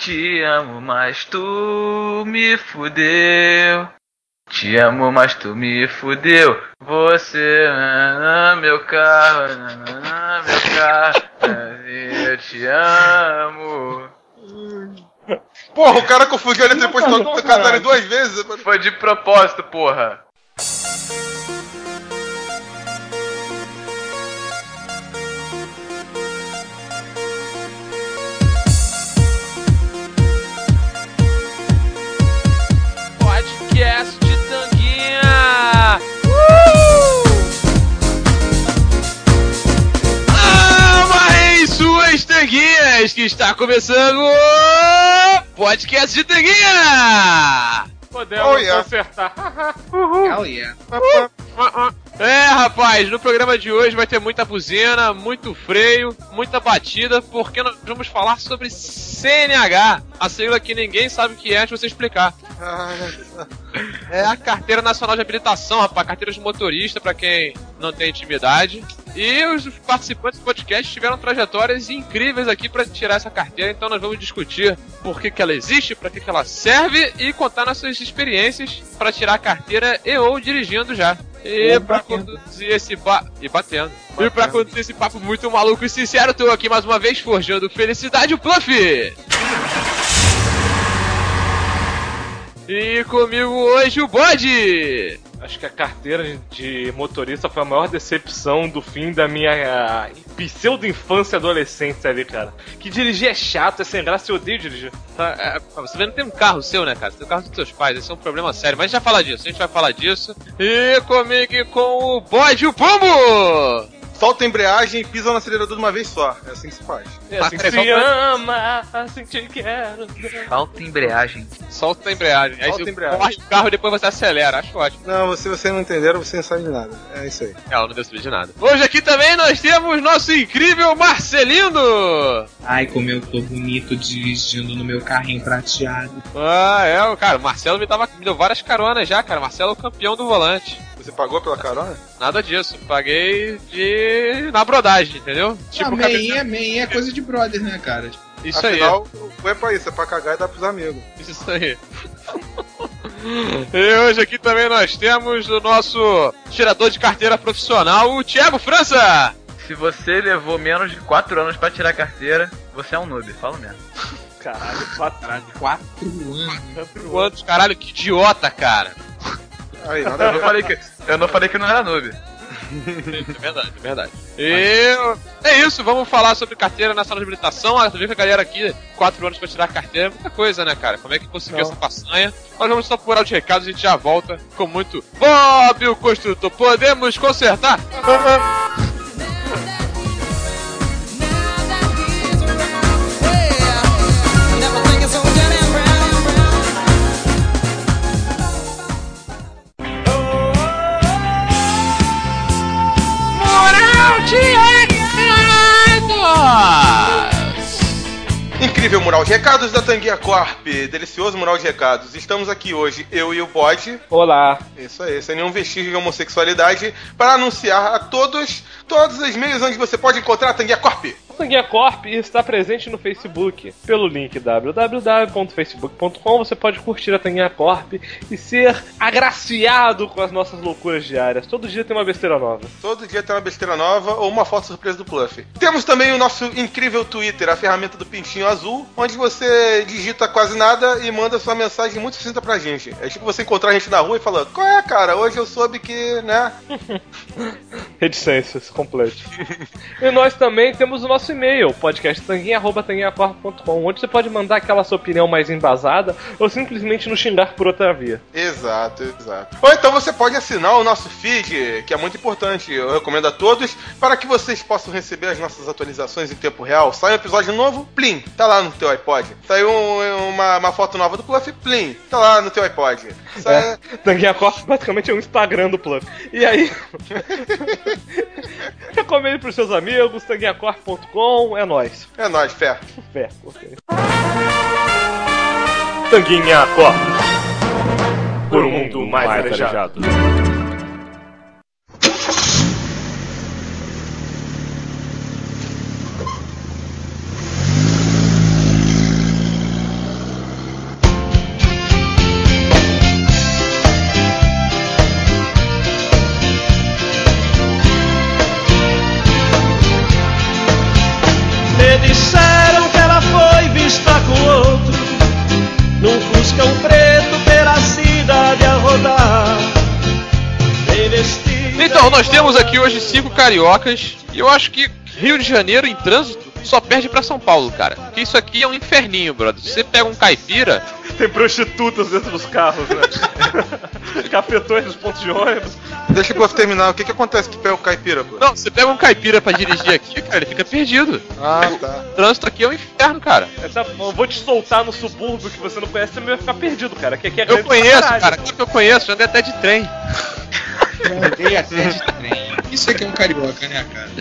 te amo, mas tu me fudeu. Te amo, mas tu me fudeu. Você, meu carro, meu carro. Eu te amo. Porra, o cara confundiu a letra depois de cantarem 2 vezes. Foi de propósito, porra. Podcast de Tanguinha! Mas suas tanguinhas, que está começando o Podcast de Tanguinha! Podemos acertar. Oh, yeah. Rapaz, no programa de hoje vai ter muita buzina, muito freio, muita batida, porque nós vamos falar sobre CNH, a sigla que ninguém sabe o que é antes de você explicar. É a Carteira Nacional de Habilitação, rapaz, carteira de motorista pra quem não tem intimidade. E os participantes do podcast tiveram trajetórias incríveis aqui pra tirar essa carteira, então nós vamos discutir por que ela existe, pra que ela serve e contar nossas experiências pra tirar a carteira e ou dirigindo já. E pra conduzir esse papo. E batendo. E pra conduzir esse papo muito maluco e sincero, tô aqui mais uma vez forjando felicidade, o Pluff! E comigo hoje o Bode! Acho que a carteira de motorista foi a maior decepção do fim da minha pseudo-infância e adolescência ali, cara. Que dirigir é chato, é sem graça, eu odeio dirigir. Você vê, não tem um carro seu, né, cara? Você tem um carro dos seus pais, esse é um problema sério. Mas a gente vai falar disso, E comigo e com o Bode, o Pombo! Solta a embreagem e pisa no acelerador de uma vez só. É assim que se faz. É assim que se ama, assim te quero. Falta embreagem. Solta a embreagem. Aí você corre o carro e depois você acelera. Acho ótimo. Não, se você não entender, você não sabe de nada. É isso aí. Ela não deu saber de nada. Hoje aqui também nós temos nosso incrível Marcelino! Ai, como eu tô bonito dirigindo no meu carrinho prateado. Cara, o Marcelo me deu várias caronas já, cara. Marcelo é o campeão do volante. Você pagou pela carona? Nada disso, paguei na brodagem, entendeu? Tipo, é coisa de brother, né, cara? Isso. Afinal, foi pra isso, é pra cagar e dar pros amigos. Isso aí. E hoje aqui também nós temos o nosso tirador de carteira profissional, o Thiago França! Se você levou menos de 4 anos pra tirar a carteira, você é um noob, falo mesmo. Caralho, 4 anos. 4 anos. 4 anos, caralho, que idiota, cara! Aí, eu não falei que não era noob. É verdade. E é isso, vamos falar sobre carteira nacional de habilitação. Tu vê que a galera aqui, 4 anos pra tirar a carteira, é muita coisa, né, cara? Como é que conseguiu essa façanha? Nós vamos só apurar os recados e a gente já volta com muito Bob, o construtor. Podemos consertar? Incrível mural de recados da Tanguinha Corp, delicioso mural de recados. Estamos aqui hoje, eu e o Bode. Olá. Isso aí, sem nenhum vestígio de homossexualidade, para anunciar a todos os meios onde você pode encontrar a Tanguinha Corp. A Tanguinha Corp está presente no Facebook. Pelo link www.facebook.com você pode curtir a Tanguinha Corp e ser agraciado com as nossas loucuras diárias. Todo dia tem uma besteira nova. Todo dia tem uma besteira nova ou uma foto surpresa do Pluff. Temos também o nosso incrível Twitter, a ferramenta do pintinho azul, onde você digita quase nada e manda sua mensagem muito sucinta pra gente. É tipo você encontrar a gente na rua e falar: qual é, cara? Hoje eu soube que, né? Reticências, completo. E nós também temos o nosso e-mail, podcasttanguinha@tanguinhacorp.com, onde você pode mandar aquela sua opinião mais embasada ou simplesmente nos xingar por outra via. Exato. Ou então você pode assinar o nosso feed, que é muito importante, eu recomendo a todos, para que vocês possam receber as nossas atualizações em tempo real. Sai um episódio novo, plim, tá lá no teu iPod. Saiu uma foto nova do Pluff, plim, tá lá no teu iPod. Tanguinha Corp basicamente é um Instagram do Pluff. E aí... recomende pros seus amigos, tanguinhacorp.com, é nóis. É nóis, fé. Fé, ok. Tanguinha Corp. Por um mundo mais arejado. Então nós temos aqui hoje 5 cariocas. E eu acho que Rio de Janeiro em trânsito só perde pra São Paulo, cara. Porque isso aqui é um inferninho, brother. Se você pega um caipira... Tem prostitutas dentro dos carros, né? Cafetões nos pontos de ônibus. Deixa o Bluff terminar. O que acontece que pega o caipira, Bluff? Não, você pega um caipira pra dirigir aqui, cara, ele fica perdido. Ah, tá. O trânsito aqui é um inferno, cara. Eu vou te soltar no subúrbio que você não conhece, você vai ficar perdido, cara. Que aqui é Eu grande conheço, pra caralho. cara. Claro que eu conheço, eu andei até de trem. Eu andei até de trem. Isso aqui é um carioca, né, cara?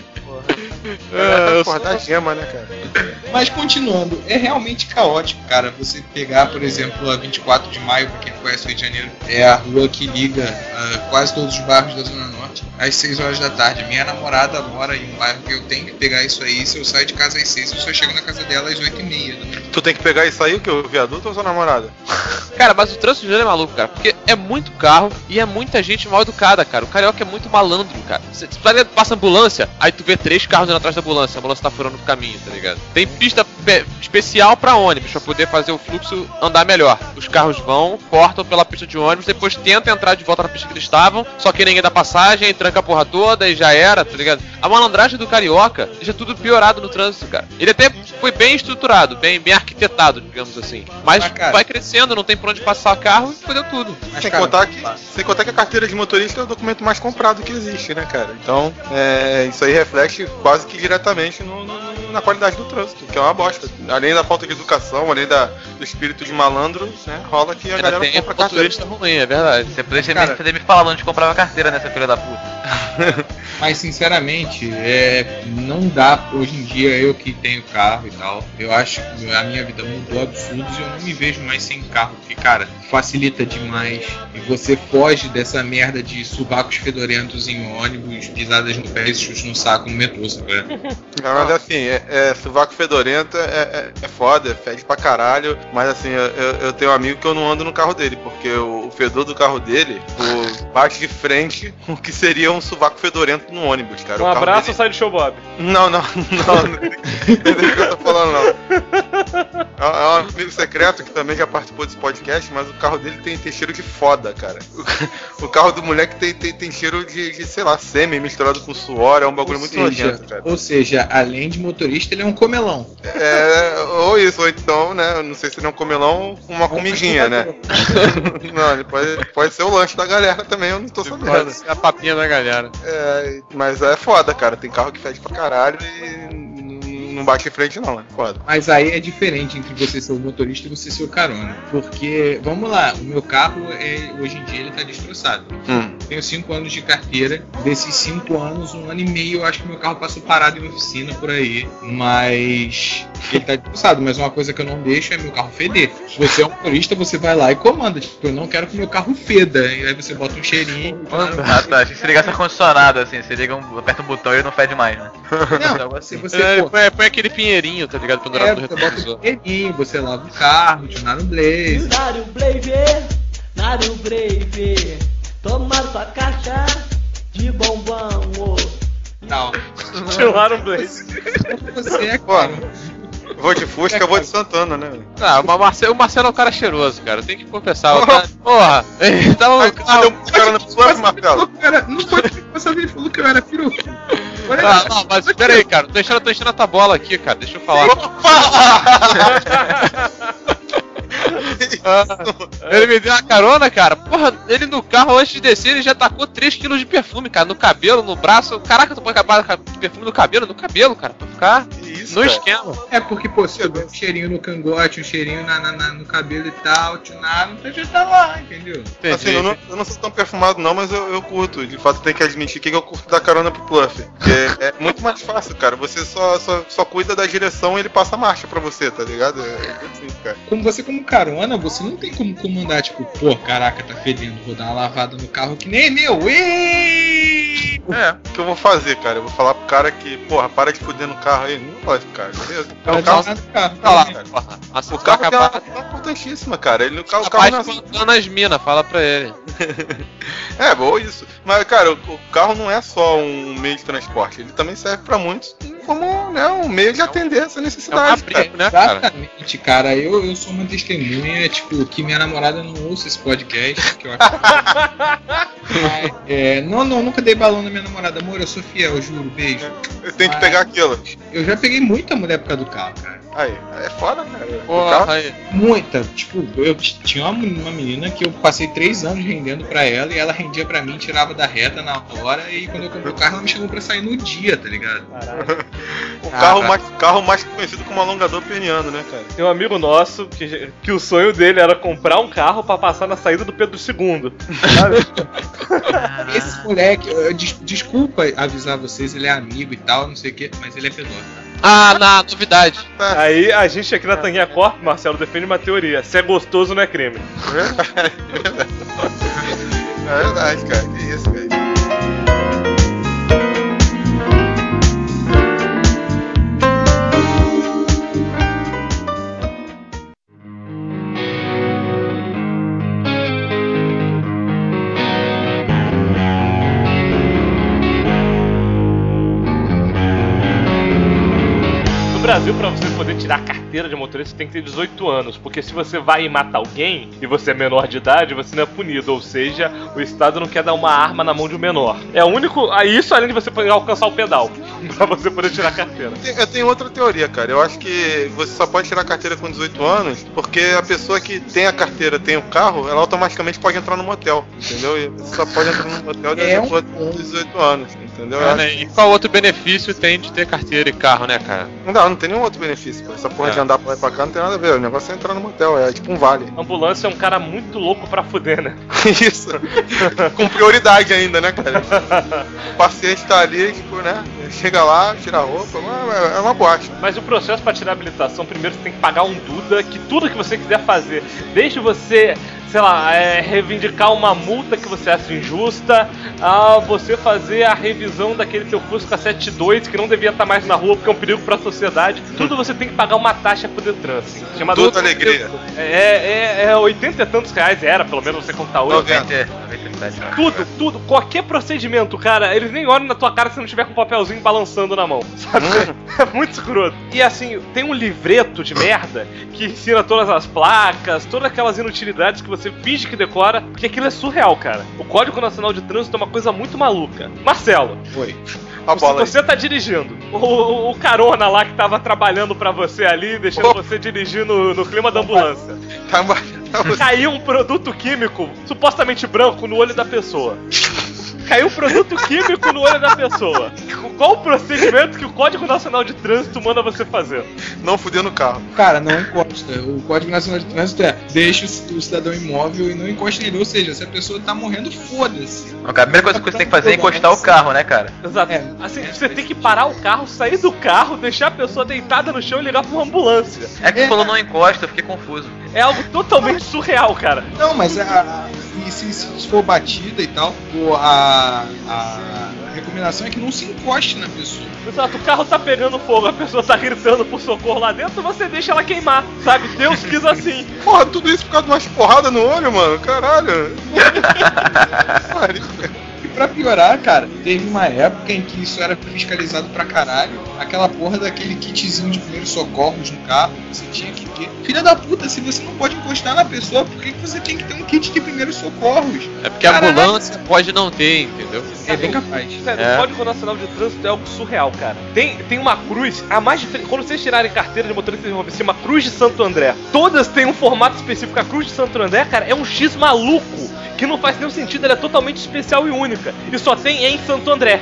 É, acordar gema, né, cara? Mas continuando, é realmente caótico, cara, você pegar, por exemplo, a 24 de maio, pra quem não conhece o Rio de Janeiro, é a rua que liga quase todos os bairros da Zona Norte, às 6 horas da tarde. Minha namorada mora em um bairro que eu tenho que pegar isso aí. Se eu saio de casa às 6, eu só chego na casa dela às 8h30. Tu tem que pegar isso aí, o que? O viaduto ou sua namorada? Cara, mas o trânsito de Janeiro é maluco, cara. Porque é muito carro e é muita gente mal educada, cara. O carioca é muito malandro, cara. Você passa ambulância, aí tu vê 3 carros indo atrás da ambulância. A ambulância tá furando o caminho, tá ligado? Tem pista especial pra ônibus, pra poder fazer o fluxo andar melhor. Os carros vão, cortam pela pista de ônibus, depois tentam entrar de volta na pista que eles estavam, só que ninguém dá passagem, aí tranca a porra toda e já era, tá ligado? A malandragem do carioca deixa tudo piorado no trânsito, cara. Ele até foi bem estruturado, bem arquitetado, digamos assim. Mas cara, vai crescendo, não tem pra onde passar carro e fodeu tudo. Mas, Sem cara, contar que a carteira de motorista é o documento mais comprado que existe, né, cara? Então, isso aí reflete quase que diretamente na qualidade do trânsito, que é uma bosta. Além da falta de educação, além do espírito de malandro, né, rola que a galera tem compra carteira. motorista ruim, é verdade. Você poderia ter me falado onde comprava carteira nessa filha da puta. Mas sinceramente, não dá hoje em dia, eu que tenho carro e tal, eu acho que a minha vida mudou absurdos e eu não me vejo mais sem carro, porque, cara, facilita demais e você foge dessa merda de sovacos fedorentos em ônibus, pisadas no pé e chutes no saco no metrô, sabe? Mas assim, sovaco fedorento é foda, fede pra caralho, mas assim, eu tenho um amigo que eu não ando no carro dele, porque o fedor do carro dele bate de frente o que seria um sovaco fedorento no ônibus, cara. Um abraço, sai do show, Bob. Não é isso que eu tô falando, não. É um amigo secreto que também já participou desse podcast, mas o carro dele tem cheiro de foda, cara. O carro do moleque tem cheiro de, sei lá, sêmen misturado com suor, é um bagulho muito nojento, cara. Ou seja, além de motorista, ele é um comelão. Ou isso, ou então, né, não sei se ele é um comelão com uma comidinha, né? Não, ele pode ser o lanche da galera também, eu não tô sabendo. Pode ser a papinha da galera. Mas é foda, cara, tem carro que fede pra caralho e não bate em frente não, é foda. Mas aí é diferente entre você ser o motorista e você ser o carona. Porque, vamos lá, o meu carro, hoje em dia, ele tá destroçado. Tenho 5 anos de carteira. Desses 5 anos, 1 ano e meio, eu acho que meu carro passou parado em oficina por aí. Mas ele tá destroçado. Mas uma coisa que eu não deixo é meu carro feder. Se você é um motorista, você vai lá e comanda. Tipo, eu não quero que meu carro feda. E aí você bota um cheirinho. Ah, tá. Achei que se ligasse ar-condicionado, assim, você aperta um botão e ele não fede mais, né? Não, se você Põe aquele pinheirinho, tá ligado? Pendurado no você bota um retrovisor. cheirinho, você lava o carro, tionar um blaze. Nário Brave, tomaram sua caixa de bombom. Não. Tiraram um blaze. Você é Pô, vou de Fusca, eu vou de Santana, né? Ah, o Marcelo é um cara cheiroso, cara. Tem que confessar. Porra, ele tava no carro. Deu um cara no plano, Marcelo. Não pode passar, ele falou que eu era peru. Não, mas pera aí, cara. Tô enchendo a tua bola aqui, cara. Deixa eu falar. Ele me deu uma carona, cara. Porra, ele no carro, antes de descer, ele já tacou 3 kg de perfume, cara. No cabelo, no braço. Caraca, tu pode acabar de perfume no cabelo, cara. Pra ficar no esquema. É porque, pô, se eu der um cheirinho no cangote, um cheirinho no cabelo e tal, tunado, então já tá lá, entendeu? Entendi. Assim, eu não sou tão perfumado não, mas eu curto. De fato, tem que admitir que eu curto dar carona pro Pluff. É muito mais fácil, cara. Você só cuida da direção e ele passa a marcha pra você, tá ligado? Assim, cara. Como carona, você não tem como comandar, tipo, pô, caraca, tá fedendo, vou dar uma lavada no carro que nem meu. Ei! O que eu vou fazer, cara? Eu vou falar pro cara que, porra, para de fuder no carro aí. Não pode, cara, beleza? Cara, O carro no carro. Tá lá, cara. porra. O carro tem uma porta importantíssima, cara. O carro não é nas minas, fala pra ele. É, bom isso. Mas, cara, o carro não é só um meio de transporte. Ele também serve pra muitos como, né, um meio de atender essa necessidade, abrigo, né, cara? Exatamente, cara. Eu sou uma testemunha, tipo, que minha namorada não ouça esse podcast, que eu acho que... Não, nunca dei balão na minha namorada. Amor, eu sou fiel, juro, beijo. Eu tenho que pegar aquilo. Eu já peguei muita mulher por causa do carro, cara. Aí é foda, cara. Porra, aí. Muita. Tipo, eu tinha uma menina que eu passei 3 anos rendendo pra ela e ela rendia pra mim, tirava da reta na hora e quando eu comprei o carro ela me chamou pra sair no dia, tá ligado? Caralho. O carro mais conhecido como alongador peniano, né, cara? Tem um amigo nosso que o sonho dele era comprar um carro pra passar na saída do Pedro II. Esse moleque, desculpa avisar vocês, ele é amigo e tal, não sei o que, mas ele é pedófilo. Novidade. Aí a gente aqui na Tanguinha Corp, Marcelo, defende uma teoria. Se é gostoso, não é crime. É verdade, cara. Que isso, velho. No Brasil, pra você poder tirar a carteira de motorista, você tem que ter 18 anos. Porque se você vai e mata alguém e você é menor de idade, você não é punido. Ou seja, o Estado não quer dar uma arma na mão de um menor. É o único... Isso além de você poder alcançar o pedal. Pra você poder tirar a carteira. Eu tenho outra teoria, cara. Eu acho que você só pode tirar a carteira com 18 anos porque a pessoa que tem a carteira, tem o carro, ela automaticamente pode entrar no motel. Entendeu? E você só pode entrar no motel depois dos 18 anos. Entendeu? E qual outro benefício tem de ter carteira e carro, né, cara? Não tem nenhum outro benefício. Pô. Essa porra de andar pra lá e pra cá não tem nada a ver. O negócio é entrar no motel, é tipo um vale. Ambulância é um cara muito louco pra fuder, né? Isso. Com prioridade ainda, né, cara? O paciente tá ali, tipo, né? Chega lá, tira a roupa, é uma boate. Mas o processo pra tirar a habilitação, primeiro você tem que pagar um Duda, que tudo que você quiser fazer, desde você, sei lá, reivindicar uma multa que você acha injusta, a você fazer a revisão daquele teu Fusca 72 que não devia estar mais na rua porque é um perigo pra sociedade, tudo você tem que pagar uma taxa pro Detran, assim. Toda alegria. É 80 e tantos reais, era, pelo menos você contar hoje. 90. Tudo, qualquer procedimento, cara, eles nem olham na tua cara se não tiver com um papelzinho balançando na mão, sabe? É muito escroto. E assim, tem um livreto de merda que ensina todas as placas, todas aquelas inutilidades que você finge que decora, porque aquilo é surreal, cara. O Código Nacional de Trânsito é uma coisa muito maluca. Marcelo. Oi. Você tá dirigindo. O carona lá que tava trabalhando pra você ali, deixando você dirigir no clima da ambulância. Caiu um produto químico supostamente branco no olho da pessoa. Caiu um produto químico no olho da pessoa. Qual o procedimento que o Código Nacional de Trânsito manda você fazer? Não fuder no carro. Cara, não encosta. O Código Nacional de Trânsito deixa o cidadão imóvel e não encosta nele. Ou seja, se a pessoa tá morrendo, foda-se. A primeira coisa que você tem que fazer é encostar o carro, né, cara? Exato. Assim, você tem que parar o carro, sair do carro, deixar a pessoa deitada no chão e ligar pra uma ambulância. É que você falou não encosta, eu fiquei confuso. É algo totalmente surreal, cara. Não, mas se for batida e tal, a recomendação é que não se encoste na pessoa. Exato, o carro tá pegando fogo, a pessoa tá gritando por socorro lá dentro, você deixa ela queimar, sabe? Deus quis assim. Porra, tudo isso por causa de umas porradas no olho, mano, caralho. E pra piorar, cara, teve uma época em que isso era fiscalizado pra caralho. Aquela porra daquele kitzinho de primeiros socorros no carro, você tinha que ter. Filha da puta, se você não pode encostar na pessoa, por que você tem que ter um kit de primeiros socorros? É porque a ambulância pode não ter, entendeu? É bem capaz. Sério, o Código Nacional de Trânsito é algo surreal, cara. Tem uma cruz, a mais diferente. Quando vocês tirarem carteira de motorista, vocês vão ver, uma cruz de Santo André. Todas têm um formato específico. A cruz de Santo André, cara, é um X maluco, que não faz nenhum sentido, ela é totalmente especial e única. E só tem em Santo André.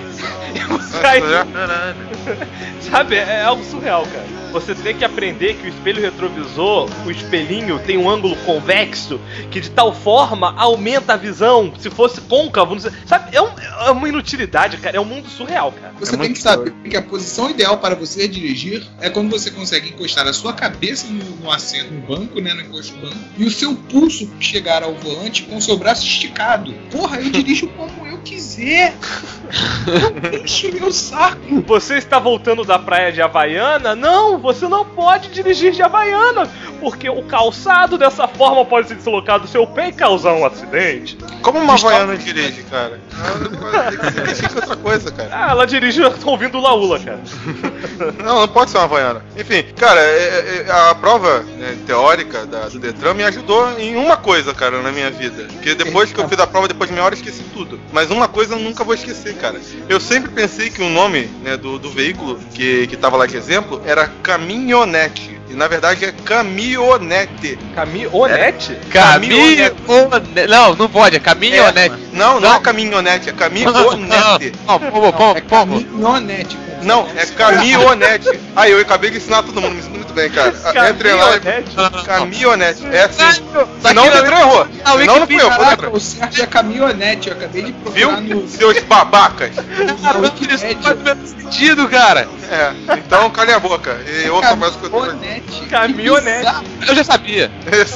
Sabe, é algo surreal, cara. Você tem que aprender que o espelho retrovisor, o espelhinho, tem um ângulo convexo que de tal forma aumenta a visão. Se fosse côncavo, não sei, sabe? É uma inutilidade, cara. É um mundo surreal, cara. Você tem que saber que a posição ideal para você dirigir é quando você consegue encostar a sua cabeça no assento, no banco, né, no encosto do banco, e o seu pulso chegar ao volante com o seu braço esticado. Porra, eu dirijo como eu dizer. Não enche meu saco. Você está voltando da praia de Havaiana? Não, você não pode dirigir de Havaiana, porque o calçado dessa forma pode se deslocar do seu pé e causar um acidente. Como uma havaiana dirige, cara? Tem que dirigir outra coisa, cara. Ah, ela dirige ouvindo Laula, cara. Não pode ser uma havaiana. Enfim, cara, a prova teórica do Detran me ajudou em uma coisa, cara, na minha vida. Porque depois que eu fiz a prova, depois de meia hora, eu esqueci tudo. Mas uma coisa eu nunca vou esquecer, cara. Eu sempre pensei que o nome do veículo que tava lá de exemplo era caminhonete. E na verdade é caminhonete. Caminhonete? Caminhonete. Não pode, é caminhonete. Não é caminhonete, é caminhonete. É caminhonete. Não, é caminhonete. Aí eu acabei de ensinar todo mundo, me sinto muito bem, cara. Entre lá e... Caminhonete. É assim. Senão o Detran errou. Senão não fui eu, foi o Detran. O certo é caminhonete, eu acabei de procurar Viu? Seus babacas. Isso faz o mesmo sentido, cara. Então calem a boca. E ouça mais o que eu tô falando. Caminhonete. Eu já sabia.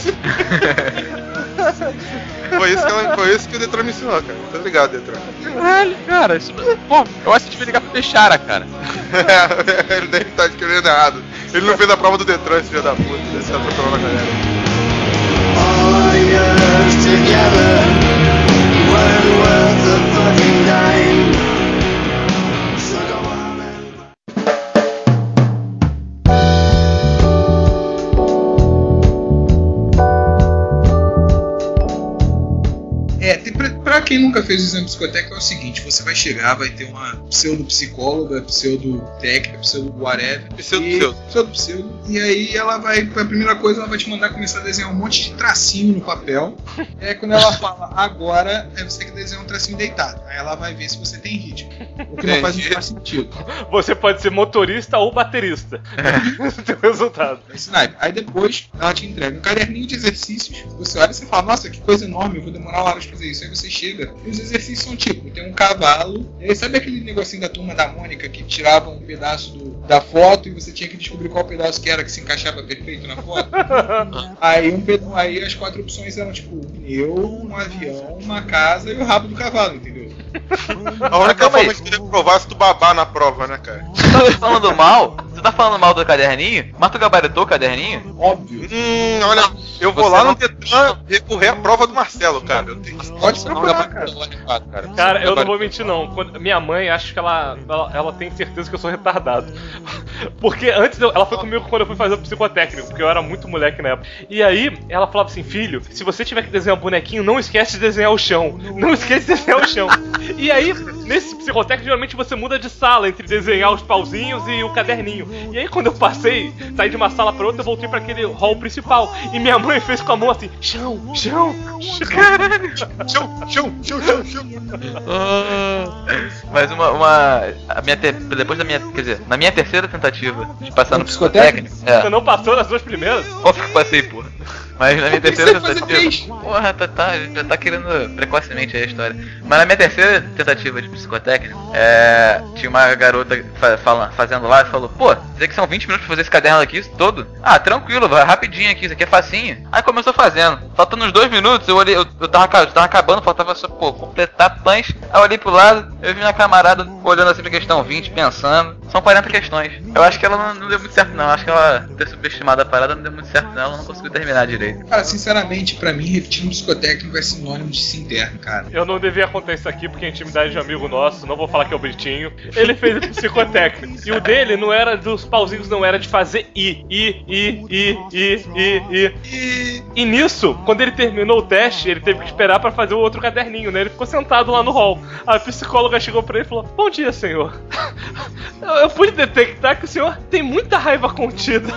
Foi isso que o Detran me ensinou, cara. Muito obrigado, Detran. Caralho, cara. Pô, eu acho que devia ligar pro Peixara, cara. Ele deve estar escrevendo errado. Ele não fez a prova do Detran, esse filho da puta. Ele tá atropelando a galera. All years together weren't worth a fucking dime. So go on and... Pra quem nunca fez o exame psicotécnico é o seguinte, você vai chegar, vai ter uma pseudo-psicóloga, pseudo-técnica, pseudo-whatever. Pseudo. E aí ela vai, a primeira coisa, ela vai te mandar começar a desenhar um monte de tracinho no papel. E aí quando ela fala, agora, você tem que desenhar um tracinho deitado. Aí ela vai ver se você tem ritmo. O que não faz muito sentido. Você pode ser motorista ou baterista. Seu resultado. Aí depois ela te entrega um caderninho de exercícios. Você olha e você fala, nossa, que coisa enorme, eu vou demorar horas pra fazer isso. Aí você chega e os exercícios são tipo, tem um cavalo. E aí sabe aquele negocinho da Turma da Mônica que tirava um pedaço da foto e você tinha que descobrir qual pedaço que era que se encaixava perfeito na foto? Aí as 4 opções eram tipo um pneu, um avião, uma casa e o rabo do cavalo, entendeu? A única forma de reprovar é se tu babar na prova, né, cara? Você tá falando mal do caderninho? Mas tu gabaritou o caderninho? Óbvio. Olha, eu vou lá no Detran recorrer à prova do Marcelo, cara. Pode procurar, cara. Cara, eu não vou mentir não. Minha mãe, acho que ela tem certeza que eu sou retardado. Porque antes ela foi comigo quando eu fui fazer o psicotécnico, porque eu era muito moleque na época. E aí ela falava assim, filho, se você tiver que desenhar um bonequinho, não esquece de desenhar o chão. Não esquece de desenhar o chão. E aí, nesse psicotécnico, geralmente você muda de sala entre desenhar os pauzinhos e o caderninho. E aí quando eu saí de uma sala pra outra, eu voltei pra aquele hall principal. E minha mãe fez com a mão assim, chão. Caralho. Chão. Mas na minha terceira tentativa de passar no psicotécnico. Você não passou nas 2 primeiras? Óbvio que passei, porra. Mas na minha terceira tentativa. Porra, já tá querendo precocemente aí a história. Mas na minha terceira tentativa de psicotécnico, tinha uma garota fazendo lá e falou, pô, dizer que são 20 minutos pra fazer esse caderno aqui todo? Ah, tranquilo, vai rapidinho aqui, isso aqui é facinho. Aí começou fazendo. Faltando uns 2 minutos, eu olhei, eu tava acabando, faltava só, completar a punch. Aí eu olhei pro lado, eu vi minha camarada olhando assim pra questão 20, pensando. São 40 questões. Eu acho que ela não deu muito certo não, acho que ela ter subestimado a parada não deu muito certo não, ela não conseguiu terminar direito. Cara, sinceramente, pra mim, repetir um psicotécnico é sinônimo de se interno, cara. Eu não devia contar isso aqui porque é intimidade de um amigo nosso, não vou falar que é o Britinho. Ele fez o psicotécnico. E o dele não era dos pauzinhos, não era de fazer I. E nisso, quando ele terminou o teste, ele teve que esperar pra fazer o outro caderninho, né? Ele ficou sentado lá no hall. A psicóloga chegou pra ele e falou, bom dia, senhor. Eu pude detectar que o senhor tem muita raiva contida.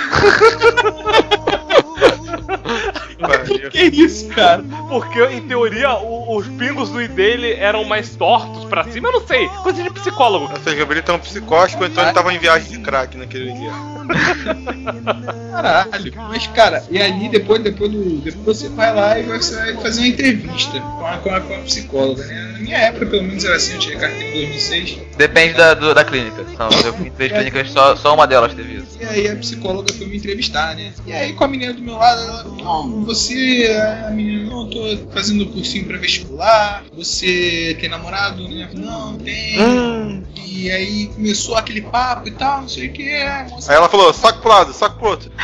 Que isso, cara? Porque, em teoria, os pingos do I dele eram mais tortos pra cima, eu não sei. Coisa de psicólogo. Ou seja, ele tá um psicótico, então ele tava em viagem de crack naquele dia. Caralho. Mas, cara, e ali, depois você vai lá e você vai fazer uma entrevista com a psicóloga, né? Na minha época, pelo menos era assim, eu tirei carteira em 2006. Depende da clínica. Eu fui em 3 clínicas, só uma delas teve isso. E aí a psicóloga foi me entrevistar, né? E aí com a menina do meu lado, ela, não, você, a menina, não, tô fazendo cursinho pra vestibular, você tem namorado? Né? Não, tem. E aí começou aquele papo e tal, não sei o que. Aí ela falou, saco pro lado, saco pro outro.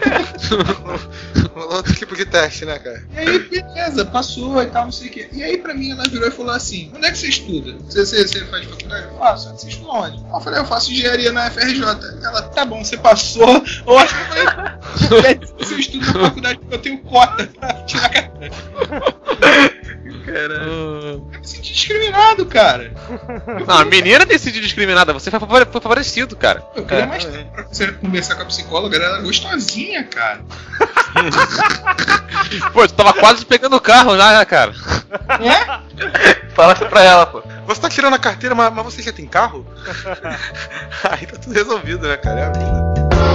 Outro tipo de teste, né, cara? E aí, beleza, passou e tal, não sei o que. E aí, pra mim, ela virou e falou assim: onde é que você estuda? Você faz faculdade? Eu faço. Você estuda onde? Eu falei: eu faço engenharia na FRJ. Ela, tá bom, você passou. Eu acho que eu falei: você estuda na faculdade porque eu tenho cota pra tirar carteira. Eu me senti discriminado, cara. Não, a menina tem sido discriminada, você foi favorecido, cara. Eu queria mais tempo pra você conversar com a psicóloga, ela era gostosinha, cara. Pô, tu tava quase pegando o carro lá, né, cara? É? Fala isso pra ela, pô. Você tá tirando a carteira, mas você já tem carro? Aí tá tudo resolvido, né, cara? É a vida.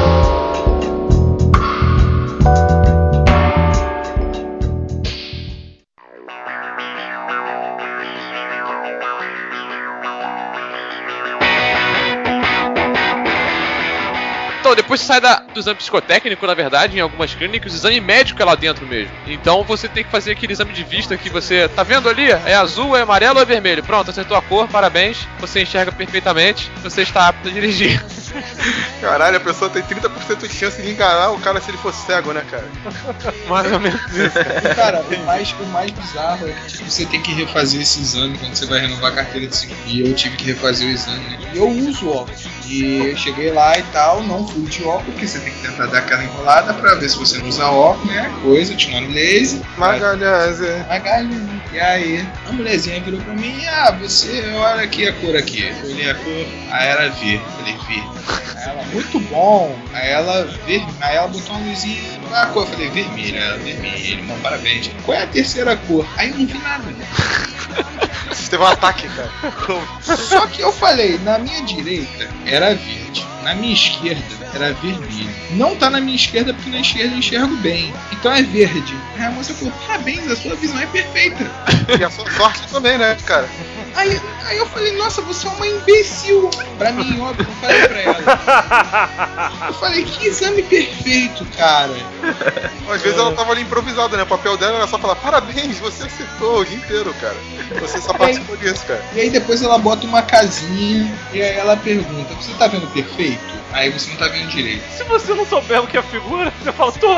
Então, depois você sai do exame psicotécnico, na verdade, em algumas clínicas, o exame médico é lá dentro mesmo. Então você tem que fazer aquele exame de vista que você tá vendo ali? É azul, é amarelo ou é vermelho? Pronto, acertou a cor, parabéns. Você enxerga perfeitamente, você está apto a dirigir. Caralho, a pessoa tem 30% de chance de enganar o cara se ele for cego, né, cara? Mais ou menos isso. E, cara, o mais bizarro é que tipo, você tem que refazer esse exame quando você vai renovar a carteira de seguro. E eu tive que refazer o exame, né? E eu uso óculos. E eu cheguei lá e tal, não fui de óculos, porque você tem que tentar dar aquela enrolada pra ver se você não usa óculos, né? Coisa, tirando laser. Magalhães. E aí, a mulherzinha virou pra mim: você olha aqui a cor aqui. Eu olhei a cor, aí era V. Falei, V. Aí ela, muito bom. Aí ela botou uma luzinha. Qual é a cor? Eu falei, vermelho. Ela, vermelho. Bom, parabéns. Qual é a terceira cor? Aí eu não vi nada. Você teve um ataque, cara. Só que eu falei, na minha direita era verde, na minha esquerda era vermelho. Não tá na minha esquerda porque na esquerda eu enxergo bem. Então é verde. Aí a moça falou, parabéns, a sua visão é perfeita. E a sua sorte também, né, cara? Aí eu falei, nossa, você é uma imbecil. Pra mim, óbvio, eu falei pra ela. Eu falei, que exame perfeito, cara. Às vezes ela tava ali improvisada, né? O papel dela era só falar, parabéns, você acertou o dia inteiro, cara. Você só participou disso, cara. E aí depois ela bota uma casinha e aí ela pergunta, você tá vendo perfeito? Aí você não tá vendo direito. Se você não souber o que é a figura, você fala, tô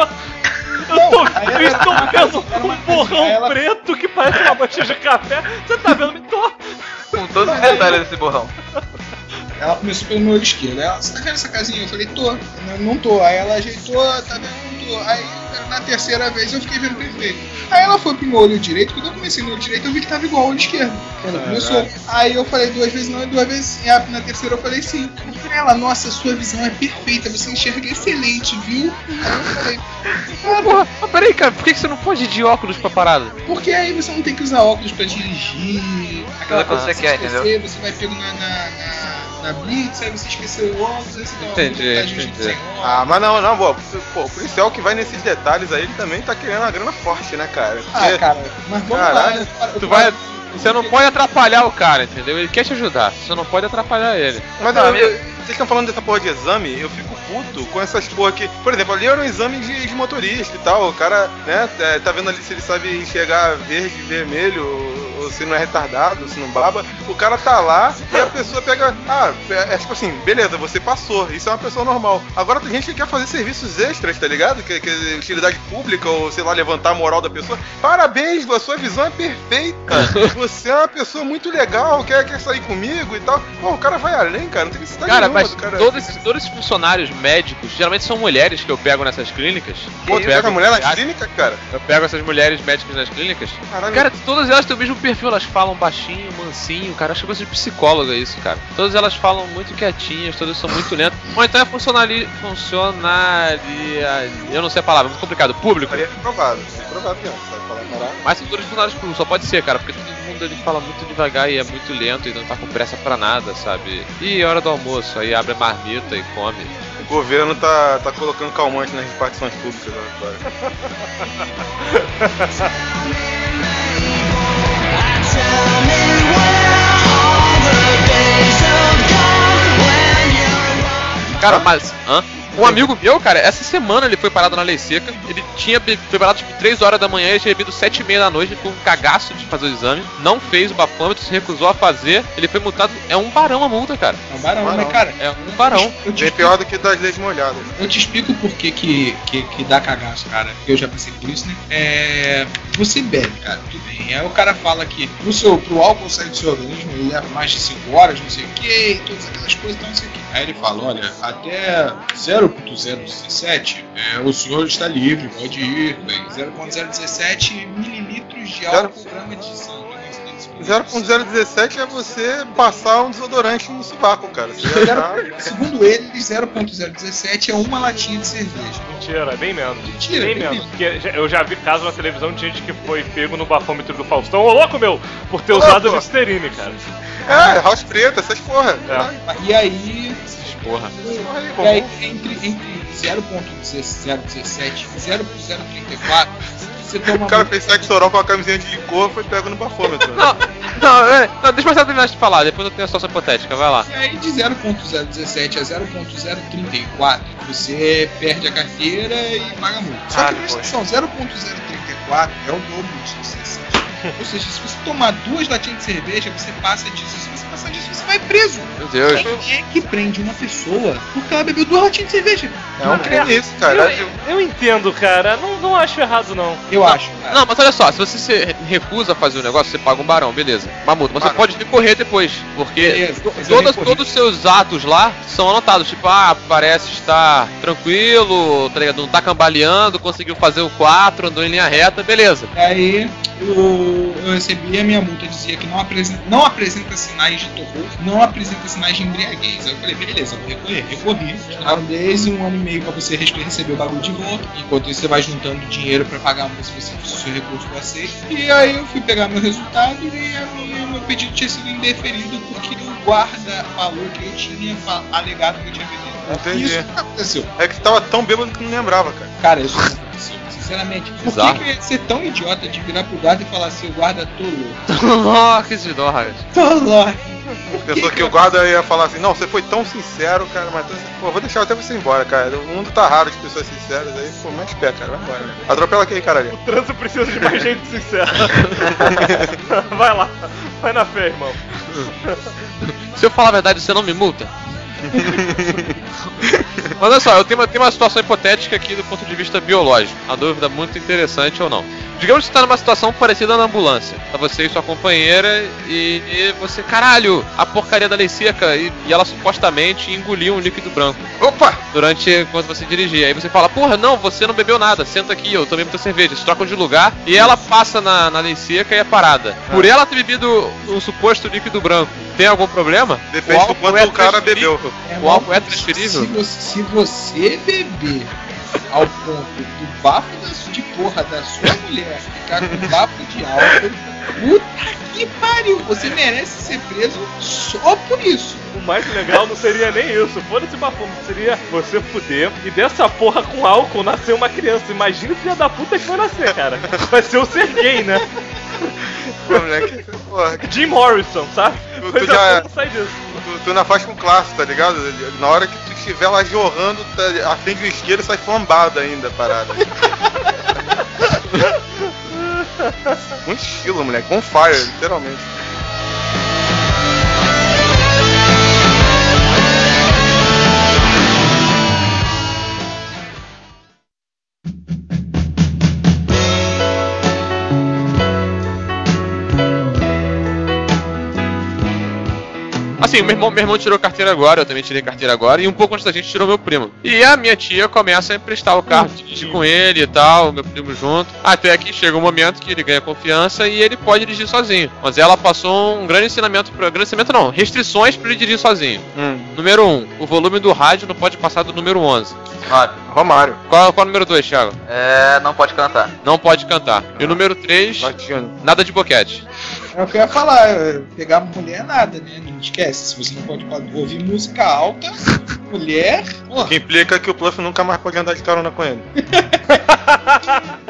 aí estou vendo era uma um borrão casinha, ela- preto que parece uma batida de café. Você tá vendo? Tô. Com todos os detalhes desse borrão. Ela começou pelo meu olho esquerdo. Ela, você tá vendo essa casinha? Eu falei, tô. Não tô. Aí ela ajeitou, tá vendo? Não tô. Aí na terceira vez eu fiquei vendo perfeito. Aí ela foi pro meu olho direito. Quando eu comecei no olho direito, eu vi que tava igual ao olho esquerdo. Quando começou. Aí eu falei 2 vezes não e 2 vezes sim. Aí na terceira eu falei sim. Ela, nossa, sua visão é perfeita. Você enxerga excelente, viu? Aí eu falei, Porra, mas peraí, cara, por que você não pode ir de óculos pra parada? porque aí você não tem que usar óculos pra dirigir. Aquela coisa que você quer, esquecer, você vai pego na Blitz, aí você esqueceu o óculos, aí você tem uma Entendi, vantagem entendi. sem óculos. Ah, mas não, pô, o policial que vai nesses detalhes aí, ele também tá querendo uma grana forte, né, cara? Ah, cara, mas vamos Caralho. lá. Tu vai. Você não pode atrapalhar o cara, entendeu? Ele quer te ajudar, você não pode atrapalhar ele. Mas vocês estão falando dessa porra de exame, eu fico puto com essas porra que... Por exemplo, ali era um exame de motorista e tal, o cara, né, tá vendo ali se ele sabe enxergar verde, vermelho, ou se não é retardado, se não baba. O cara tá lá e a pessoa pega... é tipo assim, beleza, você passou, isso é uma pessoa normal. Agora tem gente que quer fazer serviços extras, tá ligado? Que é utilidade pública, ou sei lá, levantar a moral da pessoa. Parabéns, a sua visão é perfeita. Você é uma pessoa muito legal, quer sair comigo e tal. Pô, o cara vai além, cara, não tem necessidade Cara, nenhuma mas do cara... todos esses funcionários médicos, geralmente são mulheres que eu pego nessas clínicas. Pô, tu Eu pega pego a mulher na mulheres- clínica, cara? Eu pego essas mulheres médicas nas clínicas. Caralho. Cara, todas elas têm o mesmo perfil, elas falam baixinho, mansinho, cara. Acho que coisa de psicóloga isso, cara. Todas elas falam muito quietinhas, todas são muito lentas. Ou então é funcionaria. Eu não sei a palavra, muito complicado. Público. Aí é provável que não, sabe falar caralho. Mas são todos funcionários públicos, só pode ser, cara, porque todo mundo ele fala muito devagar e é muito lento e não tá com pressa pra nada, sabe? E hora do almoço, aí abre a marmita e come. O governo tá colocando calmante nas repartições públicas agora. Tell me Cara, mas... Um amigo meu, cara, essa semana ele foi parado na lei seca. Ele foi parado tipo 3 horas da manhã, ele tinha bebido 7h30 da noite com um cagaço de fazer o exame. Não fez o bafômetro, se recusou a fazer. Ele foi multado. É um barão a multa, cara. É um barão, né, cara? É um barão. Bem pior do que das leis molhadas. Eu te explico por que dá cagaço, cara. Porque eu já passei por isso, né? Você bebe, cara, tudo bem. Aí o cara fala que pro álcool sair do seu organismo, ele leva mais de 5 horas, não sei o que, todas aquelas coisas, então não sei o que. Aí ele fala, olha, até 0,017, o senhor está livre, pode ir, bem. 0,017 mililitros de álcool por grama de sangue. 0,017 é você passar um desodorante no sovaco, cara. Segundo ele, 0,017 é uma latinha de cerveja. Mentira, é bem menos. Mentira, bem menos. Porque eu já vi casos na televisão de gente que foi pego no bafômetro do Faustão. Ô louco, meu! Por ter usado Listerine, cara. House preta, essas porra. E aí... Porra. E aí, entre 0,017 e 0,034, você toma... O cara fez sexo oral com a camisinha de licor, foi pego no bafômetro. Não, deixa eu terminar de falar, depois eu tenho a situação hipotética, vai lá. E aí de 0,017 a 0,034, você perde a carteira e paga multa. Só que presta atenção, 0,034 é o dobro de 60. Ou seja, se você tomar 2 latinhas de cerveja, você passa disso. Se você passar disso, você vai preso. Meu Deus. Quem é que prende uma pessoa porque ela bebeu 2 latinhas de cerveja? É isso, cara. Eu entendo, cara. Não acho errado, não. Eu acho, cara. Não, mas olha só, se você se recusa a fazer o negócio, você paga um barão, beleza. Uma multa. Mas você pode recorrer depois. Porque todos os seus atos lá são anotados. Tipo, parece estar tranquilo, tá ligado? Não tá cambaleando, conseguiu fazer o 4, andou em linha reta, beleza. Aí eu recebi a minha multa, dizia que não apresenta sinais de torror, não apresenta sinais de embriaguez. Aí eu falei, beleza, vou recorrer. Recorri. Desde 1 ano e meio pra você receber o bagulho de volta. Enquanto isso, você vai juntando dinheiro pra pagar se o seu recurso for aceito. E aí eu fui pegar meu resultado e meu pedido tinha sido indeferido porque o guarda falou que eu tinha alegado que eu tinha bebido. Entendi. Isso que aconteceu. É que tava tão bêbado que não lembrava, cara. Cara, isso não aconteceu. Sinceramente, por que eu ia ser tão idiota de virar pro guarda e falar assim, o guarda Toloque de drogas. Toloque. Pensou que o guarda ia falar assim, não, você foi tão sincero, cara, mas vou deixar até você ir embora, cara. O mundo tá raro de pessoas sinceras aí, pô, mais pé, cara, vai embora, né? Atropela aqui, caralho. O trânsito precisa de mais gente sincera. Vai lá, vai na fé, irmão. Se eu falar a verdade, você não me multa? Mas olha só, eu tenho uma situação hipotética aqui do ponto de vista biológico. Uma dúvida muito interessante ou não. Digamos que você está numa situação parecida na ambulância. Tá você e sua companheira e você, caralho, a porcaria da lei seca e ela supostamente engoliu um líquido branco. Opa! Enquanto você dirigia. Aí você fala, porra, não, você não bebeu nada, senta aqui, eu tomei muita cerveja. Eles trocam de lugar e ela passa na lei seca e é parada. Por ela ter bebido um suposto líquido branco, tem algum problema? Depende do quanto o cara bebeu. O álcool é transferível? Se você beber ao ponto do bafo de porra da sua mulher ficar com bafo de álcool, puta que pariu, você merece ser preso só por isso. O mais legal não seria nem isso, foda-se bafômetro, seria você fuder e dessa porra com álcool nascer uma criança. Imagina o filho da puta que vai nascer, cara. Vai ser o Sergei, né? Pô, moleque, porra. Jim Morrison, sabe? Tu já sai disso. Tu ainda faz com classe, tá ligado? Na hora que tu estiver lá jorrando, acende o isqueiro e sai flambada ainda, parada. Um estilo, moleque, on fire, literalmente. Assim, meu irmão tirou carteira agora, eu também tirei carteira agora, e um pouco antes da gente tirou meu primo. E a minha tia começa a emprestar o carro, dirigir com ele e tal, meu primo junto. Até que chega um momento que ele ganha confiança e ele pode dirigir sozinho. Mas ela passou um grande ensinamento, restrições para ele dirigir sozinho. Número 1, o volume do rádio não pode passar do número 11. Romário. Qual é o número 2, Thiago? Não pode cantar. Não pode cantar. E o número 3, nada de boquete. É o que eu ia falar, pegar mulher nada, né? Não esquece, se você não pode ouvir música alta, mulher... Que implica que o Pluff nunca mais pode andar de carona com ele.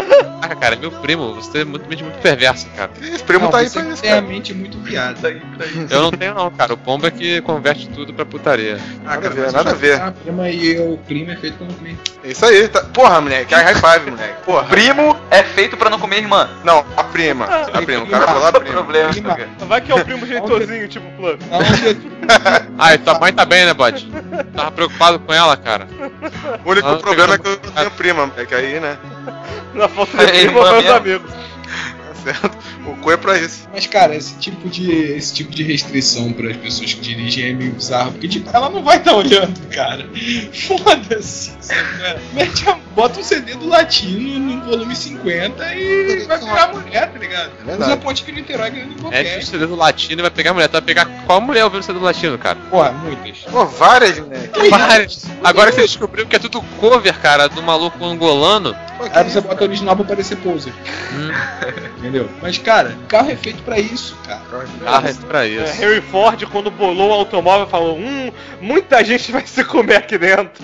Ah, cara, meu primo, você é muito perverso, cara. Esse primo tá aí pra você isso, tem a cara. mente muito viada. Eu não tenho não, cara. O pombo é que converte tudo pra putaria. Nada a ver, mas nada a já ver. A prima e o primo é feito pra não comer. É isso aí. Tá... Porra, moleque. High five, moleque. Porra. Primo é feito pra não comer irmã. Não, a prima. A prima. O cara falou a prima. Problema. Vai que é o primo jeitosinho, tipo Plano. Ai, tua mãe tá bem, né, bode? Tava preocupado com ela, cara. O único Ah, problema é que pegando- eu não tenho prima, moleque. Aí, né? Na falta de É, primo, irmã vai os mesmo. amigos. Tá certo. O cu é pra isso. Mas, cara, esse tipo de restrição para as pessoas que dirigem é meio bizarro, porque, tipo, ela não vai estar olhando, cara. Foda-se, sabe? Né? Bota um CD do Latino no volume 50 e vai pegar a mulher, tá ligado? É verdade. Usa a ponte de Niterói ganhando É qualquer. de CD do latino e vai pegar a mulher. Tu vai pegar qual mulher ouvindo CD do latino, cara? Porra, muitas. Pô, várias, moleque. Várias. Agora que você descobriu que é tudo cover, cara, do maluco angolano. Pô, que Aí você isso? bota o original pra parecer poser. Entendeu? Mas, cara, carro é feito pra isso, cara. Ah, é pra É, isso. Harry Ford, quando bolou o automóvel, falou: muita gente vai se comer aqui dentro.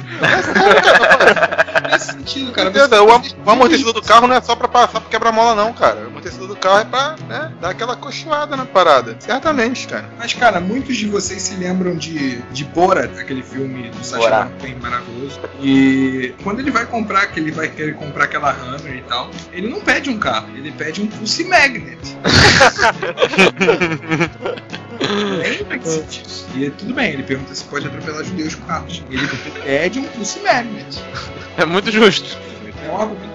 Nesse sentido, cara. Entendeu? O amortecedor do carro não é só pra passar pra quebra-mola, não, cara. O amortecedor do carro é pra, né, dar aquela cochoada na parada. Certamente, cara. Mas, cara, muitos de vocês se lembram de Borat, aquele filme do Sacha Borat. Baron Cohen maravilhoso. E quando ele vai comprar, que ele vai querer comprar aquela Hammer e tal, ele não pede um carro, ele pede um Pussy Magnet. Lembra disso? E tudo bem, ele pergunta se pode atropelar judeus com carros. Ele pede um Pussy Magnet. É muito justo. É um argumento.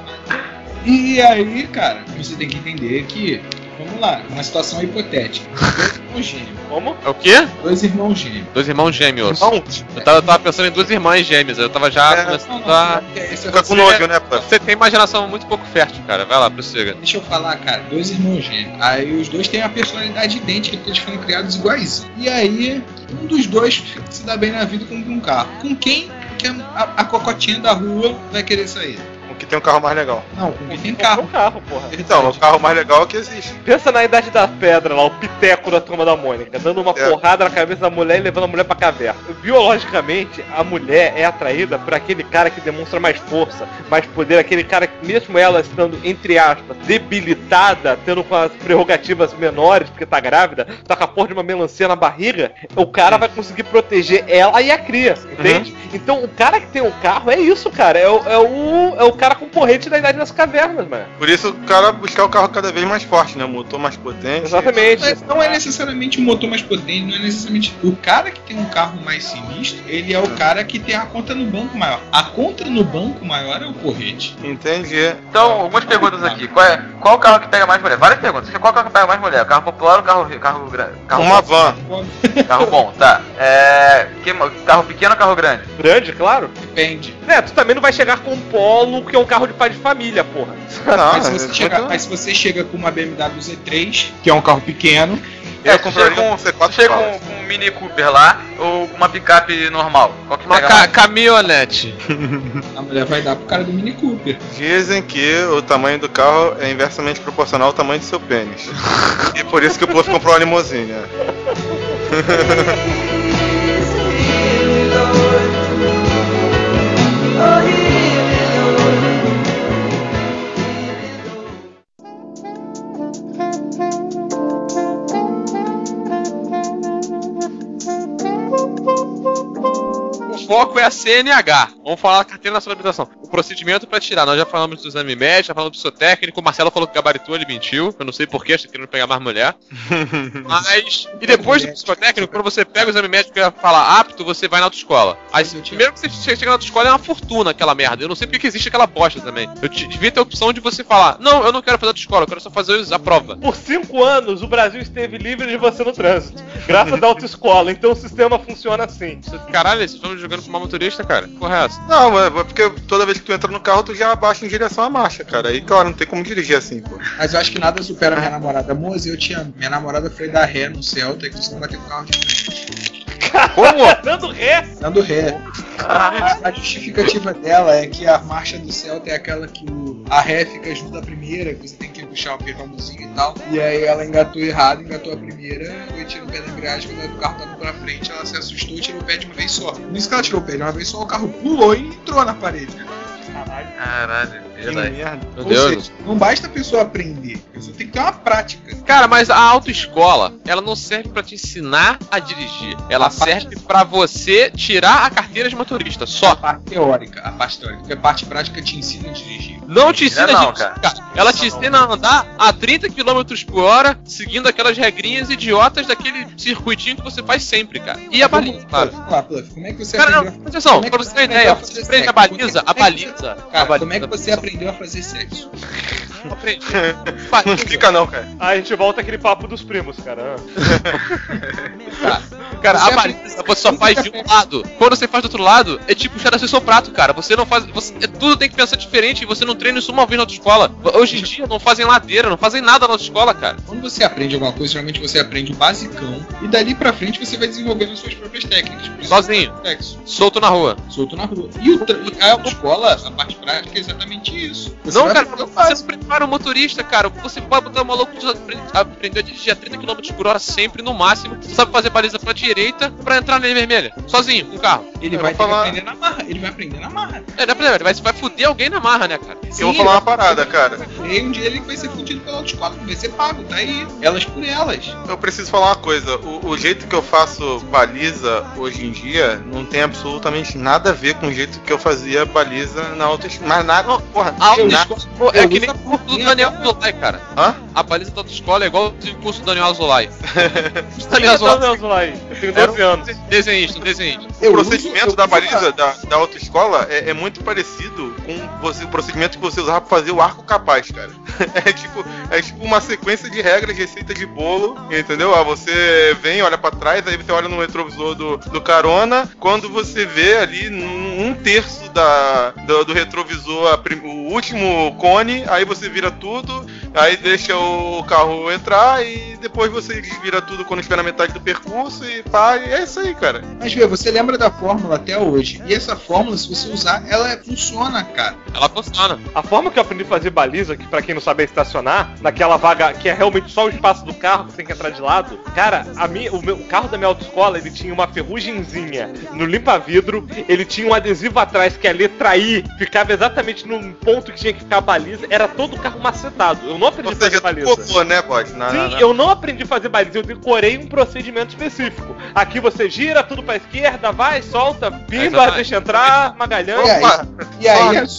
E aí, cara, você tem que entender que, vamos lá, uma situação hipotética. Dois irmãos gêmeos. Como? É o quê? Dois irmãos gêmeos. Dois irmãos gêmeos. Irmão, Eu tava pensando em duas irmãs gêmeas. Eu tava já começando a... Esse é fica com nojo, né, pô? Você tem imaginação muito pouco fértil, cara. Vai lá, prossiga. Deixa eu falar, cara, dois irmãos gêmeos. Aí os dois têm a personalidade idêntica porque eles foram criados iguais. E aí, um dos dois se dá bem na vida com um carro. Com quem que a cocotinha da rua vai querer sair? O que tem um carro mais legal. Não, com quem tem Comprou carro. um carro, porra. Então, o carro mais legal que existe. Pensa na Idade da Pedra lá, o Piteco da Turma da Mônica, dando uma É. porrada na cabeça da mulher e levando a mulher pra caverna. Biologicamente, a mulher é atraída por aquele cara que demonstra mais força, mais poder, aquele cara que, mesmo ela estando, entre aspas, debilitada, tendo com as prerrogativas menores, porque tá grávida, tá com a porra de uma melancia na barriga, o cara vai conseguir proteger ela e a cria, entende? Então, o cara que tem um carro é isso, cara. É o cara com porrete da Idade das Cavernas, mano. Por isso o cara buscar o carro cada vez mais forte, né? O motor mais potente. Exatamente. Mas não é necessariamente um motor mais potente, não é necessariamente. O cara que tem um carro mais sinistro, ele é o cara que tem a conta no banco maior. A conta no banco maior é o porrete. Entendi. Então, algumas perguntas aqui. Qual o carro que pega mais mulher? Várias perguntas. Qual carro que pega mais mulher? Carro popular ou carro grande? Uma van. Carro bom, tá. Carro pequeno ou carro grande? Grande, claro. Depende. Né, tu também não vai chegar com um Polo, que é um carro de pai de família, porra. Não, Mas se você chega com uma BMW Z3, que é um carro pequeno, eu compraria um Tu C4 chega Palace. com um Mini Cooper lá ou com uma picape normal? Qual que Uma pega mais? caminhonete. a mulher vai dar pro cara do Mini Cooper. Dizem que o tamanho do carro é inversamente proporcional ao tamanho do seu pênis. E por isso que o povo comprou uma limusine. né? O foco é a CNH. Vamos falar da Carteira Nacional de Habilitação. O procedimento para tirar. Nós já falamos do exame médico, já falamos do psicotécnico. O Marcelo falou que gabaritou, ele mentiu. Eu não sei porquê, acho que querendo pegar mais mulher. Mas. E depois do psicotécnico, quando você pega o exame médico e fala apto, você vai na autoescola. Aí, primeiro que você chega na autoescola é uma fortuna aquela merda. Eu não sei porque que existe aquela bosta também. Eu devia ter a opção de você falar: não, eu não quero fazer autoescola, eu quero só fazer a prova. Por 5 anos, o Brasil esteve livre de você no trânsito, graças à autoescola. Então o sistema funciona assim. Caralho, vocês estão jogando pro mal motorista, cara? Porra, é essa? Não, é porque toda vez que tu entra no carro, tu já abaixa em direção à marcha, cara. Aí, claro, não tem como dirigir assim, pô. Mas eu acho que nada supera minha namorada. Moça, eu te amo. Minha namorada foi dar ré no Celta e conseguiu bater com o carro de frente. Como? Dando ré. Dando ré. A justificativa dela é que a marcha do Celta é aquela que a ré fica junto da primeira, que você tem que puxar o pergamuzinho e tal. E aí ela engatou errado, engatou a primeira, foi tirando o pé da embreagem, quando o carro tava pra frente, ela se assustou e tirou o pé de uma vez só. Nisso que ela tirou o pé de uma vez só, o carro pulou e entrou na parede. Caralho, Que verdade. merda. Meu Ou Deus. seja, não basta a pessoa aprender, a pessoa tem que ter uma prática. Cara, mas a autoescola, ela não serve pra te ensinar a dirigir. Ela serve pra você tirar a carteira de motorista, A só. parte teórica, porque a parte prática te ensina a dirigir. Não te ensina Não, a dirigir, cara. cara. Ela te ensina a andar a 30 km por hora, seguindo aquelas regrinhas idiotas daquele circuitinho que você faz sempre, cara. E a baliza, claro. Vamos lá, Puff, como é que você Cara, não, aprendeu? presta atenção, Como é pra que você ter uma aprendeu ideia, a você fazer aprende a sexo? baliza, a baliza. Cara, como é que você aprendeu a fazer sexo? Aprendi. Não explica não, cara. Aí a gente volta aquele papo dos primos, cara. Cara, Você a baliza você só faz de um lado. Quando você faz do outro lado, é tipo puxar assim seu prato, cara. Você não faz. Tudo tem que pensar diferente e você não treina isso uma vez na autoescola. Hoje em dia não fazem ladeira, não fazem nada na autoescola, cara. Quando você aprende alguma coisa, geralmente você aprende o basicão e dali pra frente você vai desenvolvendo as suas próprias técnicas. Por isso Sozinho. que sexo, Solto na rua. solto na rua. E a autoescola, a parte prática é exatamente isso. Você Não, vai cara, aprender o você básico. prepara um motorista, cara. Você pode botar um maluco que aprendeu a dirigir a 30 km por hora sempre, no máximo. Você sabe fazer baliza pra direita pra entrar na linha vermelha. Sozinho, com o carro. Ele Eu vai vou ter que falar- aprender na marra. Ele vai aprender na marra. É, não é pra vai fuder alguém na marra, né, cara? Eu vou falar uma parada, cara. E um dia ele vai ser fudido pela autoescola, vai ser pago, tá aí. Elas por elas. Eu preciso falar uma coisa. O jeito que eu faço baliza hoje em dia não tem absolutamente nada a ver com o jeito que eu fazia baliza na autoescola. Mas nada, porra. A autoescola pô, é Eu que nem o uso a curso do porrinha, Daniel cara. Azulay, cara. Hã? A baliza da autoescola é igual o curso do Daniel Azulay. O Quem Daniel é Azulay Deus lá aí? Eu tenho 12 anos. desenhista. O procedimento da baliza da autoescola é muito parecido com o procedimento que você usava pra fazer o arco capaz, cara. É tipo uma sequência de regras, receita de bolo, entendeu? Ah, você vem, olha pra trás, aí você olha no retrovisor do carona, quando você vê ali um terço do retrovisor, o último cone, aí você vira tudo, aí deixa o carro entrar e depois você desvira tudo quando estiver na metade do percurso e pá, e é isso aí, cara. Mas vê, você lembra da fórmula até hoje. E essa fórmula, se você usar, ela funciona, cara. Ela funciona. A forma que eu aprendi a fazer baliza, que pra quem não sabe é estacionar, naquela vaga que é realmente só o espaço do carro, que você tem que entrar de lado. Cara, o carro da minha autoescola, ele tinha uma ferrugemzinha no limpa-vidro, ele tinha um adesivo atrás que a letra I ficava exatamente no ponto que tinha que ficar a baliza, era todo o carro macetado. Eu não aprendi Ou a fazer seja, tu baliza. colou, né, bot? Sim, eu não aprendi a fazer baliza, eu decorei um procedimento específico. Aqui você gira, tudo pra esquerda, vai, solta, pimba, Exatamente. deixa entrar, Magalhães. E aí a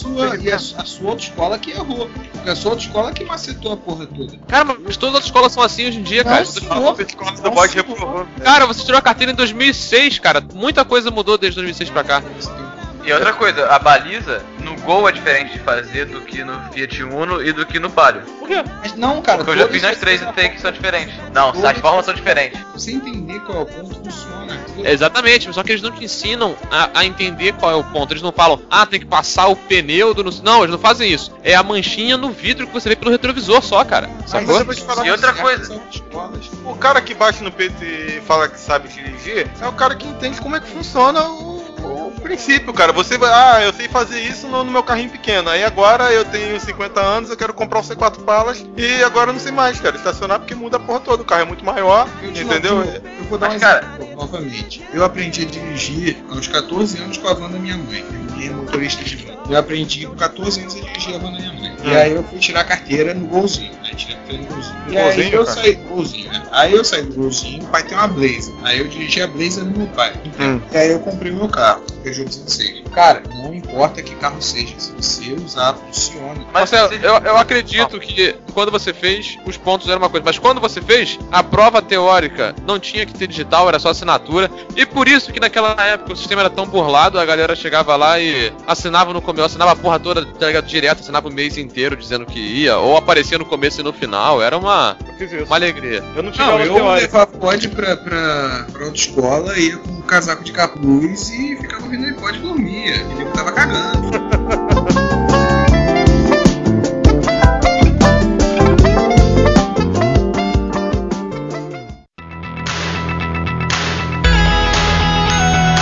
sua autoescola que errou. Porque a sua autoescola que macetou a porra toda. Cara, mas todas as autoescolas são assim hoje em dia, cara. Não, escola do bot reprovou. Cara, você tirou a carteira em 2006, cara. Muita coisa mudou desde 2006 pra cá. E outra coisa, a baliza no Gol é diferente de fazer do que no Fiat Uno e do que no Palio. Por quê? Mas não, cara. Porque eu já todas fiz nas você três e vai- tem que são diferentes. Não, Todas as formas são você- diferentes. Você entender qual é o ponto, funciona. Exatamente, só que eles não te ensinam a entender qual é o ponto. Eles não falam, tem que passar o pneu do... Não, eles não fazem isso. É a manchinha no vidro que você vê pelo retrovisor só, cara. Sacou? eu vou te falar E outra certas coisa. autoescolas. O cara que bate no peito e fala que sabe dirigir é o cara que entende como é que funciona o princípio, cara. Você vai, eu sei fazer isso no meu carrinho pequeno. Aí agora eu tenho 50 anos, eu quero comprar um C4 Palas e agora eu não sei mais, cara. Estacionar porque muda a porra toda. O carro é muito maior, Eu entendeu? vou dar um Mas, cara- exemplo novamente. Eu aprendi a dirigir aos 14 anos com a van da minha mãe. Eu virei motorista de van. Eu aprendi com 14 anos a dirigir a van da minha mãe. E aí eu fui tirar a carteira no Golzinho. Aí tirei a carteira no Golzinho. E aí Golzinho, eu cara? saí do Golzinho, né? Aí eu saí do Golzinho, o pai tem uma Blazer. Aí eu dirigi a Blazer no meu pai. E aí eu comprei o meu carro, o Peugeot 206. Cara, não importa que carro seja, se você usar, funciona. Mas Marcelo, você- eu acredito que quando você fez, os pontos eram uma coisa. Mas quando você fez, a prova teórica não tinha que ter digital, era só assinatura. E por isso que naquela época o sistema era tão burlado, a galera chegava lá e assinava no começo, assinava a porra toda tá ligado, direto, assinava o mês inteiro dizendo que ia, ou aparecia no começo e no final. Era uma Eu fiz isso. alegria. Eu não tive Não, aula eu teórica. levava pod pra autoescola, ia com um casaco de capuz e ficava ouvindo iPod e dormia. E eu tava cagando.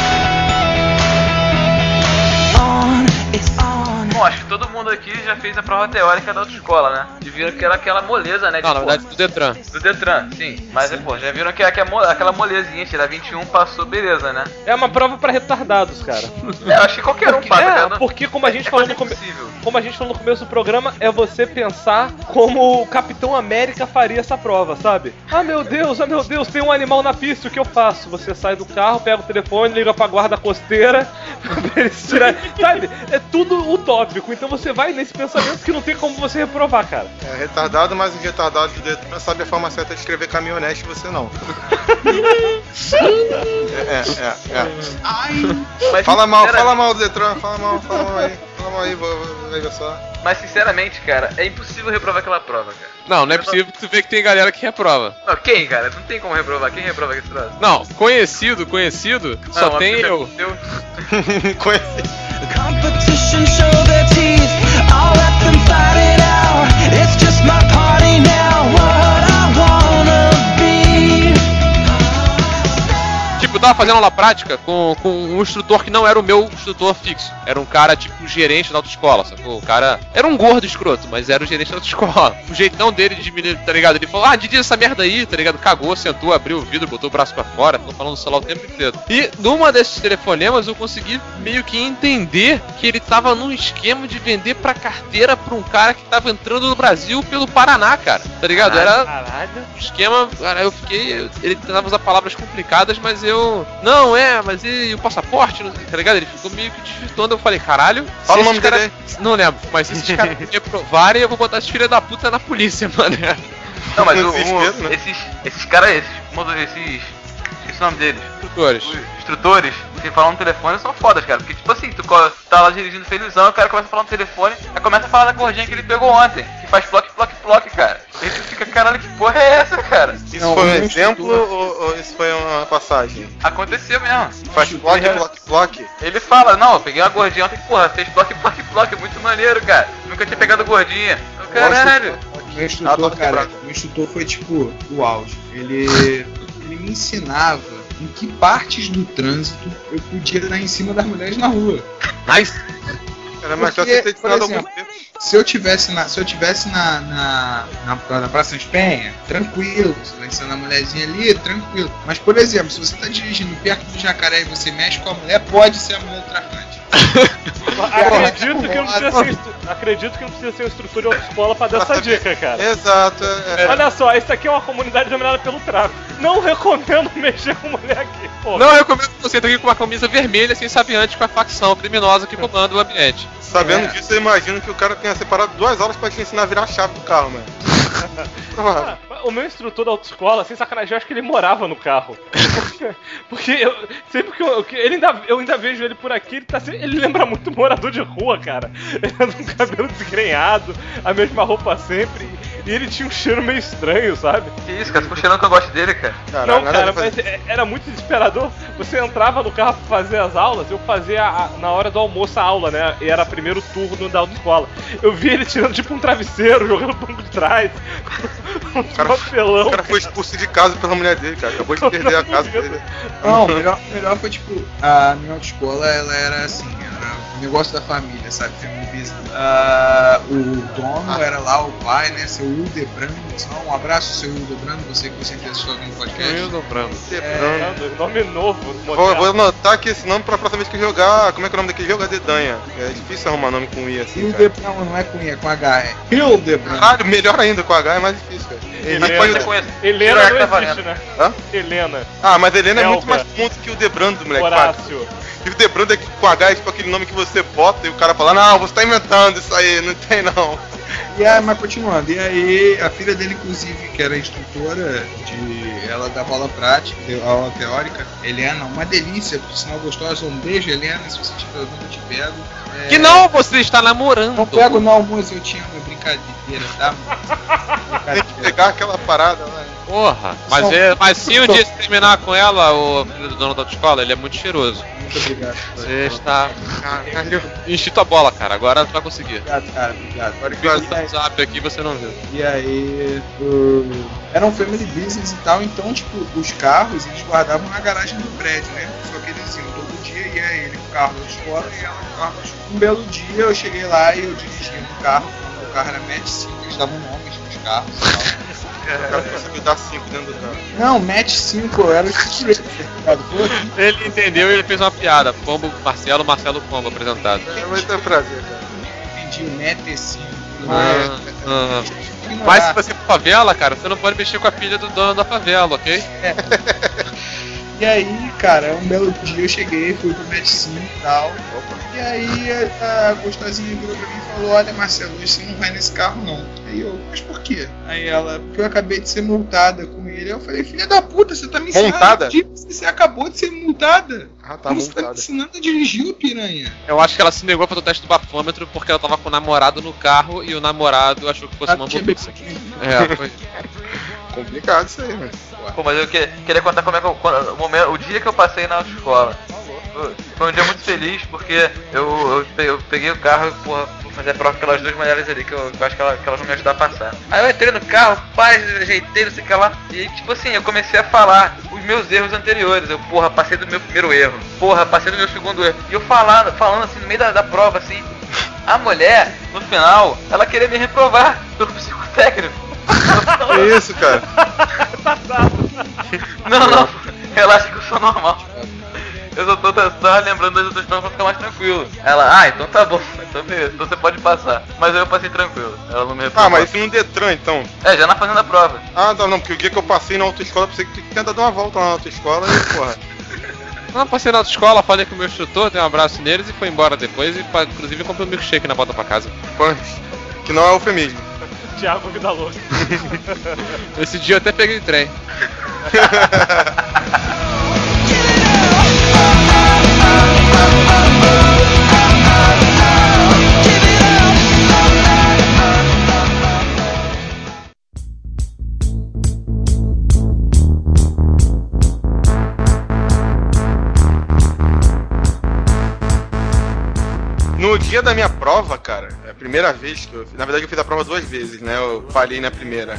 Bom, acho que todo mundo aqui já fez a prova prova teórica da autoescola, né? E viram que era aquela moleza, né? Não, na verdade, do Detran. Do Detran, sim. Mas, pô, já viram que aquela molezinha, tirar 21, passou, beleza, né? É uma prova pra retardados, cara. Eu acho que qualquer um passa, cara. Porque como a gente falou no começo do programa, é você pensar como o Capitão América faria essa prova, sabe? Ah, meu Deus, tem um animal na pista, o que eu faço? Você sai do carro, pega o telefone, liga pra guarda costeira, pra eles tirarem. Sabe? É tudo utópico, então você vai nesse pensamento que não tem como você reprovar, cara. É retardado, mas o retardado de Detran sabe a forma certa de escrever caminhonete e você não. Mas, fala mal do Detran, fala mal aí, vai ver só. Mas sinceramente, cara, é impossível reprovar aquela prova, cara. Não é possível que tu vê que tem galera que reprova. Não, quem, cara? Não tem como reprovar. Quem reprova esse troço? Não, conhecido, só tem eu. Conhecido. Competition show their teeth. I'll let them fight it out. It's just my party now. What I wanna be. Tipo, eu tava fazendo aula prática com um instrutor que não era o meu instrutor fixo. Era um cara, tipo, gerente da autoescola, sacou? O cara era um gordo escroto, mas era o gerente da autoescola. O jeitão dele de menino, tá ligado? Ele falou, diz essa merda aí, tá ligado? Cagou, sentou, abriu o vidro, botou o braço pra fora, ficou falando no celular o tempo inteiro. E numa desses telefonemas eu consegui meio que entender que ele tava num esquema de vender pra carteira pra um cara que tava entrando no Brasil pelo Paraná, cara. Tá ligado? Era um esquema, cara, eu fiquei... Ele tentava usar palavras complicadas, mas mas e o passaporte, tá ligado? Ele ficou meio que desvirtuando. Eu falei, caralho, fala o nome dele. Não lembro, mas se esses caras me provarem, eu vou botar esses filhos da puta na polícia, mano. Não, mas esses caras, esse nome deles? Instrutores, que falam no telefone são fodas, cara. Porque, tipo assim, tu tá lá dirigindo felizão, o cara começa a falar no telefone, aí começa a falar da gordinha que ele pegou ontem, que faz ploc, cara. Aí tu fica, caralho, que porra é essa, cara? Isso foi um exemplo ou isso foi uma passagem? Aconteceu mesmo. Faz ploc. Ele fala, não, eu peguei uma gordinha ontem, porra, fez ploc, muito maneiro, cara. Nunca tinha pegado gordinha. Caralho. Meu instrutor foi tipo o auge. Ele me ensinava em que partes do trânsito eu podia dar em cima das mulheres na rua. Mas era mais fácil ter ensinado algum tempo. Se eu tivesse na Praça de Penha, tranquilo. Você vai ensinar a mulherzinha ali, tranquilo. Mas, por exemplo, se você tá dirigindo perto do jacaré e você mexe com a mulher, pode ser a mulher do traficante. Acredito que não precisa ser um instrutor de autoescola pra dar essa dica, cara. Exato. Olha só, isso aqui é uma comunidade dominada pelo tráfico. Não recomendo mexer com mulher aqui, pô. Não recomendo que você entre aqui com uma camisa vermelha sem sabiante com a facção criminosa que comanda o ambiente. Sabendo disso, eu imagino que o cara tenha separado 2 horas pra te ensinar a virar a chave do carro, mano. O meu instrutor da autoescola, sem sacanagem, eu acho que ele morava no carro. Porque eu ainda vejo ele por aqui, ele lembra muito morador de rua, cara. Ele anda com o cabelo desgrenhado, a mesma roupa sempre, e ele tinha um cheiro meio estranho, sabe? Que isso, cara, ficou cheirando que eu gosto dele, cara. Não, cara, mas era muito desesperador. Você entrava no carro pra fazer as aulas, eu fazia na hora do almoço a aula, né? E era primeiro turno da autoescola. Eu vi ele tirando tipo um travesseiro, jogando o banco de trás. O cara foi expulso de casa pela mulher dele, cara. Acabou de perder a casa dele. Não, o melhor foi tipo, a minha autoescola, ela era assim, era um negócio da família, sabe? Family business. O dono era lá, o pai, né? Seu Hildebrando. Um abraço, seu Hildebrando, você que sempre assistiu algum podcast. Hildebrando. Nome novo. Vou anotar aqui esse nome pra próxima vez que eu jogar. Como é que é o nome daquele jogo? É Dedanha. É difícil arrumar nome com I assim. Hildebrando não é com I, é com H. É Hildebrando. Caralho, melhor ainda, com H é mais difícil, cara. Helena não existe, né? Hã? Helena. Mas Helena é muito mais ponto que o Debrando, moleque. Horácio. E o Debrando é com H, é tipo aquele nome que você bota e o cara fala, não, você tá inventando isso aí, não tem não. Mas continuando, e aí a filha dele, inclusive, que era instrutora ela dava aula prática, aula teórica, Helena, uma delícia, por sinal gostosa, um beijo, Helena, se você estiver ouvindo, eu te pego. Que não, você está namorando. Não pego no almoço, eu tinha uma brincadeira, tá? Tem que pegar aquela parada lá. Porra, mas se um dia você terminar com ela, o filho do dono da autoescola, ele é muito cheiroso. Muito obrigado. Você está... Enchi tua bola, cara, agora tu vai conseguir. Obrigado, cara, obrigado. Agora que o WhatsApp aqui você não viu. E aí, era um family business e tal, então, tipo, os carros, eles guardavam na garagem do prédio, né? Só que eles iam todo dia, ia ele com o carro da escola e ela com o carro da escola. Um belo dia eu cheguei lá e eu dirigia um carro O carro era match 5, eles davam nomes nos carros e tal. O cara conseguiu dar 5 dentro do carro. Não, match 5, eu era o security, tá ligado? Ele entendeu e ele fez uma piada. Pombo Marcelo, Marcelo Pombo apresentado. É muito prazer, cara. Entendi, o match 5. Mas se você for favela, cara, você não pode mexer com a filha do dono da favela, ok? E aí, cara, um belo dia eu cheguei, fui pro match 5 e tal. E aí a gostosinha virou pra mim e falou: olha, Marcelo, hoje você não vai nesse carro não. Aí eu, mas por quê? Aí ela, porque eu acabei de ser multada com ele. Aí eu falei: filha da puta, você tá me ensinando Multada? Você acabou de ser multada. Ah, tá Como você tá me multada. ensinando a dirigir, ô piranha? Eu acho que ela se negou a fazer o teste do bafômetro porque ela tava com o namorado no carro e o namorado achou que fosse uma bobiça. Foi. Complicado isso aí, mano. Pô, mas eu queria contar como é que o dia que eu passei na autoescola. Foi um dia muito feliz porque eu peguei o carro por fazer a prova com aquelas duas mulheres ali que eu acho que elas vão me ajudar a passar. Aí eu entrei no carro, ajeitei, não sei o que lá. E tipo assim, eu comecei a falar os meus erros anteriores. Eu, passei do meu primeiro erro. passei do meu segundo erro. E eu falando assim, no meio da prova, assim. A mulher, no final, ela queria me reprovar pelo psicotécnico. Que isso, cara? Não, relaxa que eu sou normal. Eu só tô lembrando das outras provas pra ficar mais tranquilo. Ela, então tá bom, então beleza, então você pode passar. Mas eu passei tranquilo, ela não me reprovou. Mas isso no Detran, então? Já na fazendo a prova. Ah, não, porque o dia que eu passei na autoescola, eu pensei que tinha dado uma volta lá na autoescola e, porra. Não, passei na autoescola, falei com o meu instrutor, dei um abraço neles e foi embora depois. E inclusive comprei um milkshake na volta pra casa. Que não é eufemismo. Thiago Vida Louca. Esse dia eu até peguei o trem. No dia da minha prova, cara, é a primeira vez que eu... Na verdade eu fiz a prova 2 vezes, né? Eu falhei na primeira.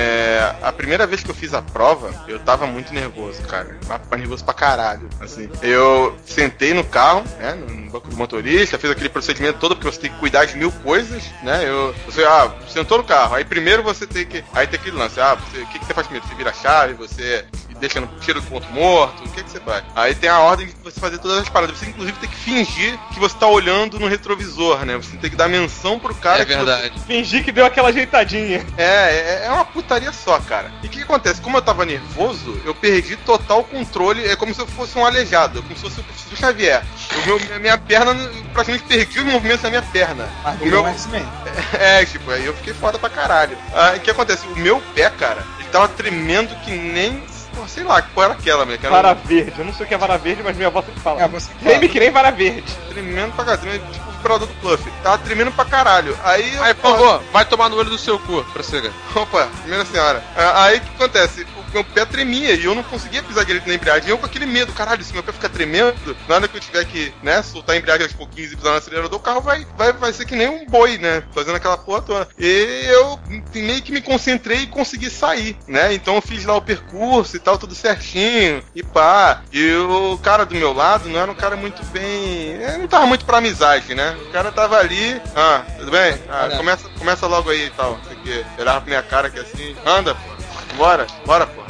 A primeira vez que eu fiz a prova, eu tava muito nervoso, cara. Tava nervoso pra caralho, assim. Eu sentei no carro, né? No banco do motorista, fiz aquele procedimento todo, porque você tem que cuidar de 1000 coisas, né? Você sentou no carro, aí primeiro você tem que... Aí tem aquele lance, o que você faz primeiro? Você vira a chave, você... deixa no tiro do ponto morto, o que você faz? Aí tem a ordem de você fazer todas as paradas. Você inclusive tem que fingir que você tá olhando no retrovisor, né? Você tem que dar menção pro cara. É verdade. Fingir que deu aquela ajeitadinha. É uma putaria só, cara. E o que acontece? Como eu tava nervoso, eu perdi total controle. É como se eu fosse um aleijado, como se fosse o professor Xavier. Minha perna, praticamente perdi os movimentos da minha perna. O meu X-Men. Tipo, aí eu fiquei foda pra caralho. O que acontece? O meu pé, cara, ele tava tremendo que nem... sei lá, que porra era aquela, moleque? Vara verde, eu não sei o que é vara verde, mas minha avó sempre fala. Você Treme que nem vara verde. Tremendo pra caralho, tipo o vibrador do Pluff. Tava tremendo pra caralho. Aí, por favor, vai tomar no olho do seu cu, prossiga. Opa, primeira senhora. Aí o que acontece? Meu pé tremia e eu não conseguia pisar direito na embreagem. Eu com aquele medo, caralho, se meu pé ficar tremendo, na hora que eu tiver que, né, soltar a embreagem aos pouquinhos e pisar no acelerador, o carro vai ser que nem um boi, né, fazendo aquela porra toda. E eu meio que me concentrei e consegui sair, né, então eu fiz lá o percurso e tal, tudo certinho, e pá. E o cara do meu lado não era um cara muito bem... não tava muito pra amizade, né, o cara tava ali, tudo bem? Começa logo aí e tal, isso aqui. Olhava pra minha cara que assim, anda, pô. Bora, pô.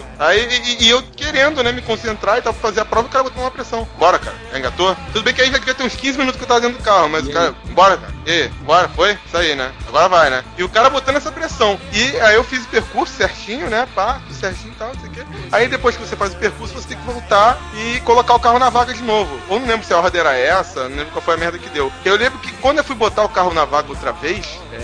Aí, e eu querendo, né, me concentrar e tal, pra fazer a prova, o cara botou uma pressão. Bora, cara. Engatou? Tudo bem que aí já devia ter uns 15 minutos que eu tava dentro do carro, mas o cara, bora, cara. E, bora, foi? Isso aí, né? Agora vai, né? E o cara botando essa pressão. E aí eu fiz o percurso certinho, né? Pá, tudo certinho e tal, não sei o quê. Aí depois que você faz o percurso, você tem que voltar e colocar o carro na vaga de novo. Ou não lembro se a ordem era essa, não lembro qual foi a merda que deu. Eu lembro que quando eu fui botar o carro na vaga outra vez,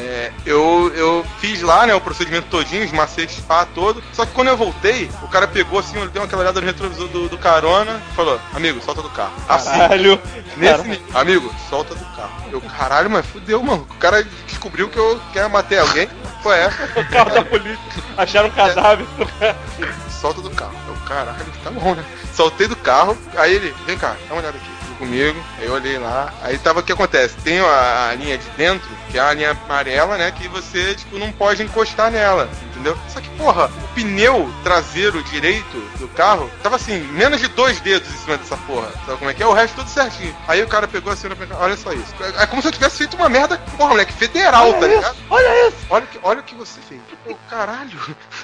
eu fiz lá, né, o procedimento todinho, os macetes, pá, todo. Só que quando eu voltei, o cara pegou assim, ele deu uma olhada no retrovisor do carona e falou: amigo, solta do carro. Caralho. Nesse amigo, solta do carro. Eu, caralho, mas fudeu, mano. O cara descobriu que eu quero matar alguém. Foi essa. O carro da polícia. Acharam um cadáver do cara. Solta do carro. Eu, caralho, tá bom, né? Soltei do carro, aí ele, vem cá, dá uma olhada aqui. Comigo, aí eu olhei lá, aí tava o que acontece, tem a linha de dentro, que é a linha amarela, né, que você, tipo, não pode encostar nela, entendeu? Só que, porra, o pneu traseiro direito do carro tava assim, menos de 2 dedos em cima dessa porra. Sabe como é que é? O resto tudo certinho. Aí o cara pegou assim, olha só isso. É como se eu tivesse feito uma merda, porra, moleque, federal, olha tá isso, ligado? Olha isso! Olha o que você fez. Eu, caralho.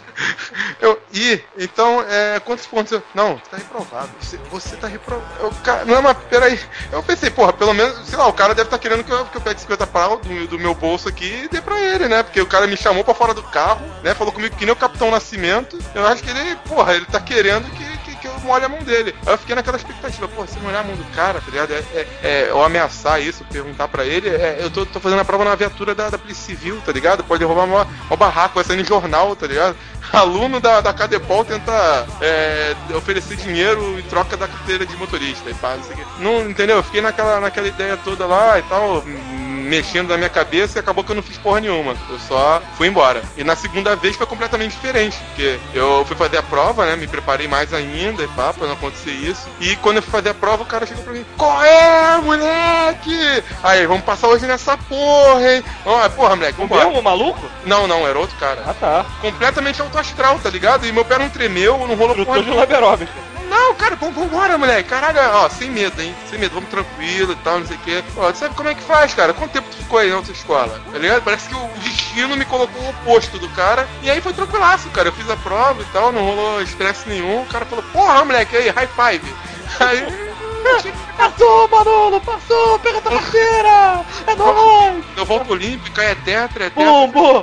Então, quantos pontos eu... Não, tá reprovado. Você tá reprovado. Não, mas peraí. Eu pensei, porra, pelo menos, sei lá, o cara deve estar querendo que eu pegue 50 pau do meu bolso aqui e dê pra ele, né? Porque o cara me chamou pra fora do carro, né? Falou comigo que nem o Capitão Nascimento. Eu acho que ele, porra, ele tá querendo que eu molhe a mão dele. Aí eu fiquei naquela expectativa, porra, se molhar a mão do cara, tá ligado? Eu ameaçar isso, perguntar pra ele, eu tô fazendo a prova na viatura da Polícia Civil, tá ligado? Pode roubar uma barraco, vai sair no jornal, tá ligado? Aluno da Cadepol tenta oferecer dinheiro em troca da carteira de motorista e pá, não sei o quê. Não, entendeu? Eu fiquei naquela ideia toda lá e tal, mexendo na minha cabeça e acabou que eu não fiz porra nenhuma. Eu só fui embora. E na segunda vez foi completamente diferente, porque eu fui fazer a prova, né? Me preparei mais ainda e pá, pra não acontecer isso. E quando eu fui fazer a prova, o cara chegou pra mim: qual é, moleque? Aí, vamos passar hoje nessa porra, hein? Porra, moleque, vambora. O mesmo maluco? Não, era outro cara. Ah, tá. Completamente autoastral, tá ligado? E meu pé não tremeu, não rolou porra. de Laberóbico. Não, cara, vambora, moleque. Caralho, ó, sem medo, hein? Sem medo, vamos tranquilo e tal, não sei o quê. Ó, tu sabe como é que faz, cara? Quanto tempo tu ficou aí na outra escola? Tá ligado? Parece que o destino me colocou o oposto do cara. E aí foi tranquilaço, cara. Eu fiz a prova e tal, não rolou estresse nenhum. O cara falou: porra, moleque, aí, high five. Aí... Passou, Manolo, passou, pega tua carteira, é nóis. Eu volto olímpica, é tetra. Bumbo.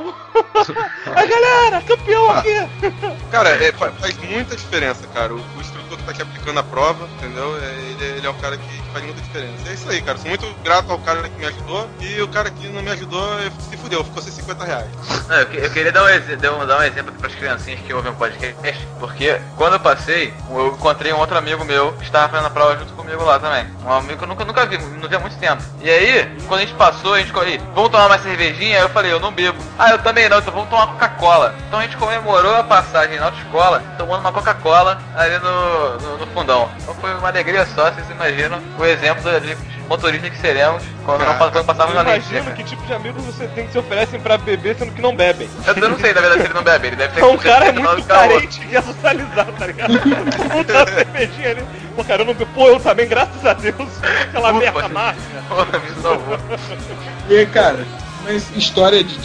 Aí, galera, campeão aqui. Cara, faz muita diferença, cara. O instrutor que tá aqui aplicando a prova, entendeu? Ele é um cara que faz muita diferença. É isso aí, cara. Sou muito grato ao cara que me ajudou. E o cara que não me ajudou se fudeu, ficou sem R$50. Não, eu queria dar um exemplo aqui pras criancinhas que ouvem o podcast. Porque quando eu passei, eu encontrei um outro amigo meu que estava fazendo a prova junto comigo lá também. Um amigo que eu nunca vi, não vi há muito tempo. E aí, quando a gente passou, a gente falou: vamos tomar uma cervejinha? Aí eu falei: eu não bebo. Ah, eu também não, então vamos tomar Coca-Cola. Então a gente comemorou a passagem na autoescola tomando uma Coca-Cola ali no fundão. Então foi uma alegria só, vocês imaginam o exemplo de motorista que seremos quando passarmos na lista. Imagina que tipo de amigos você tem que se oferecem pra beber sendo que não bebem. Eu não sei, na verdade, se ele não bebe. Ele deve ter então o cara é muito carente e quer socializar, tá ligado? Vamos dar uma cervejinha ali. Pô, cara, eu não bebo. Pô, eu também, graças a Deus. Aquela merda mágica. Porra, me salvou. E aí, cara, mas história de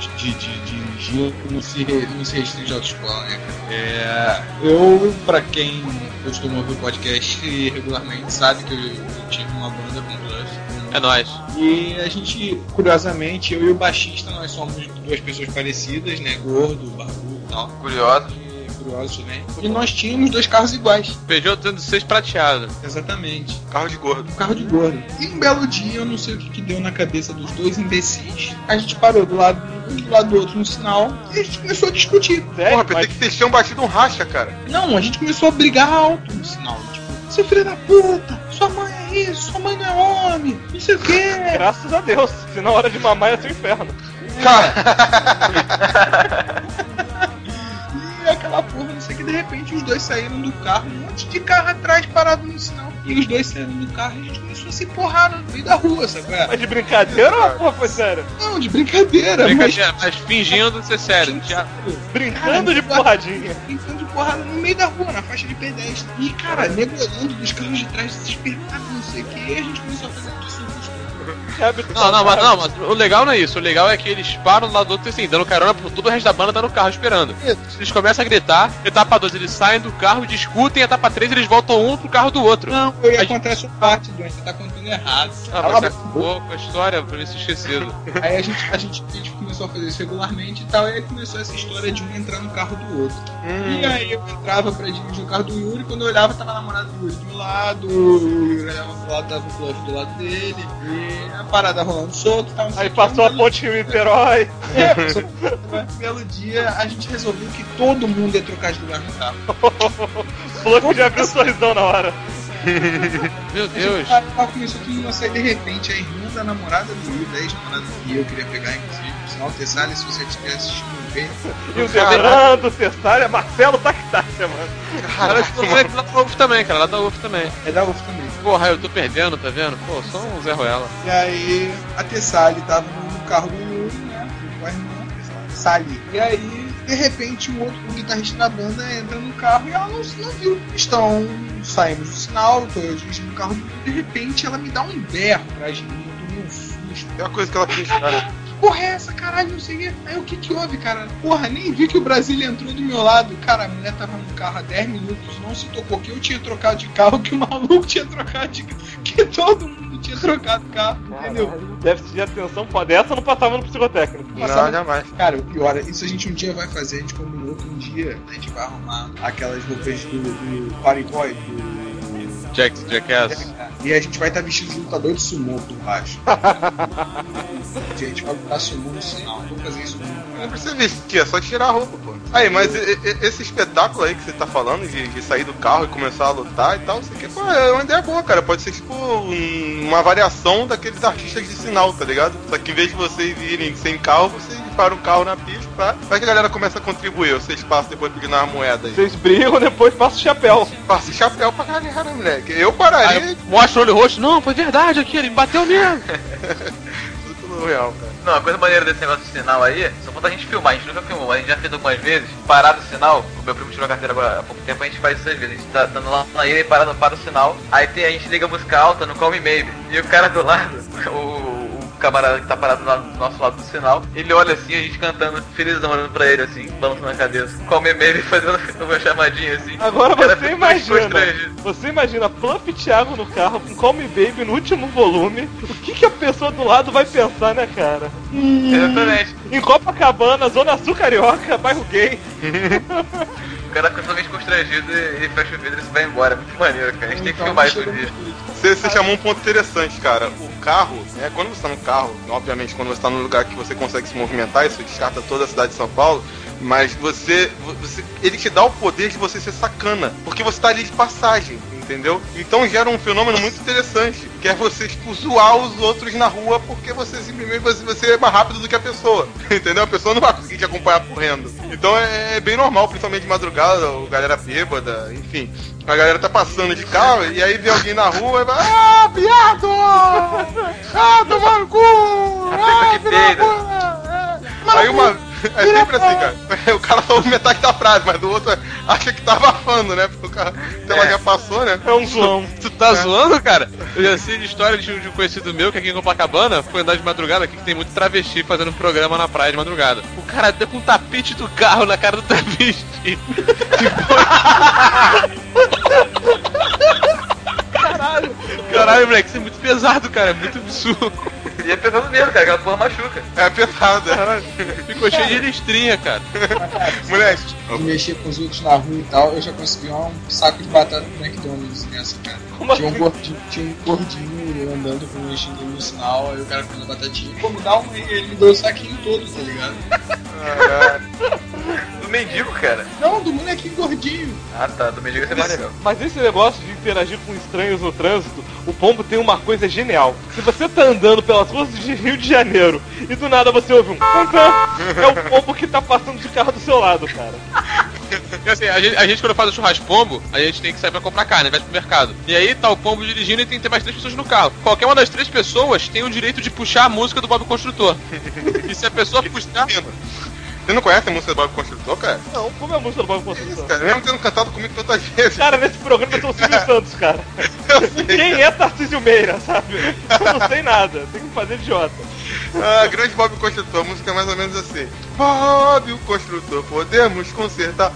giro não se restringe à autoescola, né, cara? Eu, pra quem costuma ouvir o podcast regularmente, sabe que eu tive uma banda com o Bluff. É nóis. E a gente, curiosamente, eu e o baixista, nós somos duas pessoas parecidas, né? Gordo, barbudo e tal. Curiosos também. E nós tínhamos 2 carros iguais. Peugeot 206 prateado. Exatamente. Carro de gordo. Carro de gordo. E um belo dia, eu não sei o que deu na cabeça dos dois imbecis. A gente parou do lado do outro no sinal e a gente começou a discutir. Porra, pensei que vocês tinham batido um racha, cara. Não, a gente começou a brigar alto no sinal. Tipo, seu filho da puta, sua mãe é isso, sua mãe não é homem, não sei o quê. Graças a Deus, se na hora de mamar ia ser o inferno. Cara. E aquela porra, não sei o que, de repente os dois saíram do carro, um monte de carro atrás parado no sinal. E os dois saíram do carro e a gente começou a se porrar no meio da rua, sabe? Mas de brincadeira ou a porra foi sério? Não, de brincadeira. Mas fingindo ser sério. Brincando de porradinha. Brincando de porrada no meio da rua, na faixa de pedestre. E, cara, negociando dos carros de trás desesperado, não sei o que, e a gente começou a fazer isso. Mas o legal não é isso. O legal é que eles param do lado do outro, assim, dando carona por todo o resto da banda tá no carro esperando. Eles começam a gritar, etapa 2 eles saem do carro, discutem, etapa 3 eles voltam um pro carro do outro. Não, aí acontece o parte, Duane, você tá contando errado. Mas acabou com a história, pra mim ser esquecido. Aí a gente começou a fazer isso regularmente e tal, e aí começou essa história de um entrar no carro do outro. E aí eu entrava pra dirigir o carro do Yuri, quando eu olhava tava a namorada do Yuri do meu lado, o Yuri olhava pro lado, tava o Fluff do lado dele, e a parada rolando solto, tava aí passou a ponte Rio-Niterói. Um belo dia a gente resolveu que todo mundo ia trocar de lugar no carro. O Fluff já abriu o sorrisão na hora. Meu Deus. Começou tudo a sair de repente, a irmã da namorada do Yuri, da ex-namorada que eu queria pegar, inclusive, por sinal, Tessália, se você estiver assistindo o vídeo. E o Fernando, Tessália, Marcelo Tactácia, mano. Cara, é lá da UF também, cara, lá da UF também. É da UF também. Porra, eu tô perdendo, tá vendo? Pô, só um Zé Ruela. E aí, a Tessália tava no carro do Yuri, né, com a irmã, Sally. E aí, De repente o guitarrista da banda entra no carro e ela não viu. Saímos do sinal, eu tô dirigindo o carro, de repente ela me dá um berro atrás de mim, eu tomei um susto. É uma coisa que ela fez, cara. Porra, é essa, caralho, não sei o que. Aí o que houve, cara? Porra, nem vi que o Brasília entrou do meu lado. Cara, a mulher tava no carro há 10 minutos, não se tocou que eu tinha trocado de carro, que o maluco tinha trocado de carro, que todo mundo tinha trocado de carro, entendeu? Déficit de atenção, pode essa não passava no psicotécnico. Não, jamais. Cara, o pior é, isso a gente um dia vai fazer, a gente combinou que um dia a gente vai arrumar aquelas roupas do Party Boy, do Jackass. E a gente vai estar vestido de lutador de sumô por baixo. A gente vai botar sumô no sinal. Vamos fazer isso muito. Não precisa vestir, é só tirar a roupa, pô. Aí, mas esse espetáculo aí que você tá falando, de sair do carro e começar a lutar e tal, isso aqui, pô, é uma ideia boa, cara. Pode ser tipo uma variação daqueles artistas de sinal, tá ligado? Só que em vez de vocês irem sem carro, vocês param o carro na pista, pra que a galera comece a contribuir. Vocês passam depois pedindo uma moeda aí. Vocês brigam, depois passa o chapéu. Passa o chapéu pra galera, moleque. Eu pararia. Aí, mostra o olho roxo. Não, foi verdade aqui, ele me bateu mesmo. Tudo real, cara. Não, a coisa maneira desse negócio de sinal aí, só falta a gente filmar, a gente nunca filmou, a gente já fez algumas vezes, parado o sinal, o meu primo tirou a carteira agora há pouco tempo, a gente faz isso às vezes, a gente tá dando lá na ilha e parado para o sinal, aí a gente liga a música alta no Call Me Maybe, e o cara do lado, o camarada que tá parado lá do nosso lado do sinal, ele olha assim, a gente cantando, felizão, olhando pra ele assim, balançando a cabeça, Call Me Maybe fazendo uma chamadinha assim. Agora você imagina Plump e Thiago no carro com Call Me Baby no último volume, o que a pessoa do lado vai pensar, né, cara? Exatamente. Em Copacabana, Zona Sul Carioca, bairro gay. O cara fica totalmente constrangido e fecha o vidro e se vai embora. É muito maneiro, cara. A gente tem que filmar isso um dia. Você chamou um ponto interessante, cara. O carro, né? Quando você tá no carro, obviamente, quando você tá num lugar que você consegue se movimentar, isso descarta toda a cidade de São Paulo. Mas ele te dá o poder de você ser sacana, porque você tá ali de passagem, entendeu? Então gera um fenômeno muito interessante, que é você tipo, zoar os outros na rua, porque você simplesmente você é mais rápido do que a pessoa, entendeu? A pessoa não vai conseguir te acompanhar correndo. Então é bem normal, principalmente de madrugada, ou galera bêbada, enfim. A galera tá passando de carro e aí vê alguém na rua e vai, viado! Tomar no cu! Aí é sempre assim, cara. O cara falou metade da frase, mas do outro acha que tá abafando, né? Porque o cara já passou, né? É um zoão. Tu tá zoando, cara? Eu já sei de história de um conhecido meu que aqui em Copacabana foi andar de madrugada, aqui que tem muito travesti fazendo programa na praia de madrugada. O cara deu com um tapete do carro na cara do travesti. Caralho, moleque, isso é muito pesado, cara. É muito absurdo. E é pesado mesmo, cara. Aquela porra machuca. É pesado, Ficou cheio de listrinha, cara. Moleque, Eu mexia com os outros na rua e tal, eu já consegui um saco de batata do McDonald's nessa, cara. Tinha um gordinho andando com um xinguinho no sinal, aí o cara comendo batatinha. Pô, me dá um aí, ele me deu o saquinho todo, tá ligado? Do mendigo, cara. Não, do molequinho gordinho. Ah tá, do mendigo ia ser mais legal. Mas esse negócio de interagir com estranhos no trânsito, o Pombo tem uma coisa genial. Se você tá andando pelas ruas de Rio de Janeiro e do nada você ouve um é o Pombo que tá passando de carro do seu lado, cara. Assim, a gente quando faz o churrasco pombo, a gente tem que sair pra comprar carne, vai pro mercado. E aí tá o pombo dirigindo e tem que ter mais 3 pessoas no carro. Qualquer uma das 3 pessoas tem o direito de puxar a música do Bob Construtor. E se a pessoa puxar... Você não conhece a música do Bob Construtor, cara? Não, como é a música do Bob Construtor? Cara, mesmo tendo cantado comigo tantas vezes. Cara, nesse programa são o Silvio Santos, cara. Quem é Tarcísio Meira, sabe? Eu não sei nada, tem que fazer idiota. Grande Bob Construtor, a música é mais ou menos assim. Bob o Construtor, podemos consertar.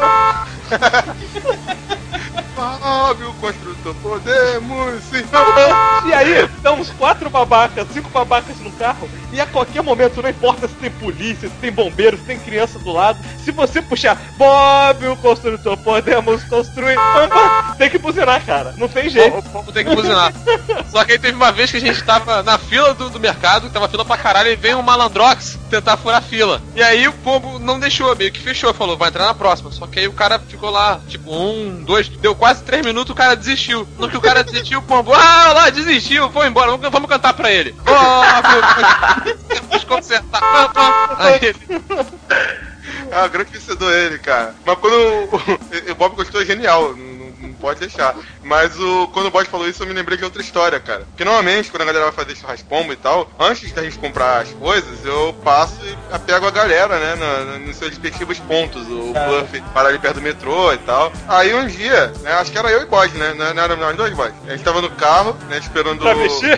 Bob o Construtor, podemos sim. E aí, dá uns 4 babacas, 5 babacas no carro, e a qualquer momento, não importa se tem polícia, se tem bombeiro, se tem criança do lado, se você puxar Bob o Construtor, podemos construir, tem que buzinar, cara, não tem jeito. O pombo tem que buzinar. Só que aí teve uma vez que a gente tava na fila do mercado, tava fila pra caralho, e veio um malandrox tentar furar a fila. E aí o pombo não deixou, meio que fechou, falou, vai entrar na próxima. Só que aí o cara ficou lá, tipo, 1, 2, deu quase 3 minutos, o cara desistiu. No que o cara desistiu, o pombo, lá, desistiu, foi embora, vamos cantar pra ele. Vamos consertar. Aí ele... grande vencedor ele, cara. Mas quando o Bob Construtor é genial. pode deixar. Mas quando o Bode falou isso, eu me lembrei de outra história, cara. Porque normalmente, quando a galera vai fazer churrascombo e tal, antes da gente comprar as coisas, eu passo e pego a galera, né, nos seus respectivos pontos. O Bluff para ali perto do metrô e tal. Aí um dia, né, acho que era eu e Bode, né? Não era nós dois, Bode. A gente tava no carro, né, esperando... Pra mexer?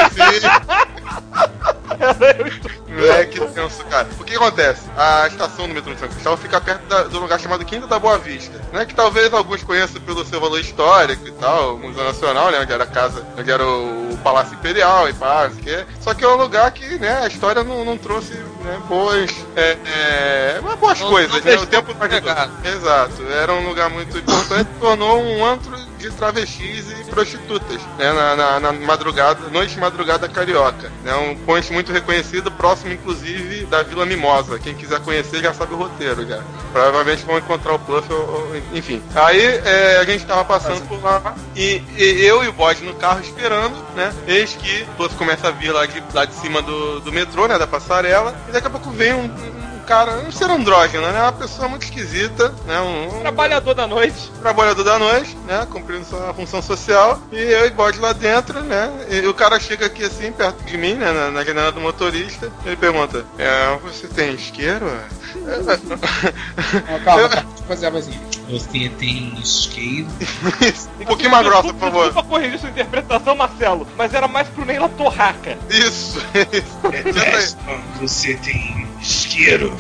Moleque tenso, cara. O que acontece? A estação do metrô de São Cristóvão fica perto do lugar chamado Quinta da Boa Vista, né? Que talvez alguns conheçam pelo seu valor histórico e tal, o Museu Nacional, né? Onde era a casa, onde era o Palácio Imperial e pá, não sei o quê. Só que é um lugar que, né, a história não trouxe, né, boas coisas, né? O tempo não ajudou. Exato. Era um lugar muito importante, tornou um antro de travestis e prostitutas, né, na madrugada, noite e madrugada carioca, né, um ponte muito reconhecido, próximo inclusive da Vila Mimosa. Quem quiser conhecer já sabe o roteiro, já. Provavelmente vão encontrar o Puff, enfim. Aí a gente tava passando por lá e eu e o Bode no carro esperando, né, eis que o Puff começa a vir lá de cima do metrô, né, da passarela, e daqui a pouco vem um cara, um ser andrógeno, né? Uma pessoa muito esquisita, né? Trabalhador da noite. Trabalhador da noite, né? Cumprindo sua função social. E eu e Bode lá dentro, né? E o cara chega aqui assim, perto de mim, né? Na janela do motorista. Ele pergunta: você tem isqueiro? Calma, deixa eu fazer a vozinha. Você tem isqueiro? Um pouquinho mais grossa, por favor. Desculpa corrigir sua interpretação, Marcelo, mas era mais pro Neila Torraca. Isso. Você tem isqueiro?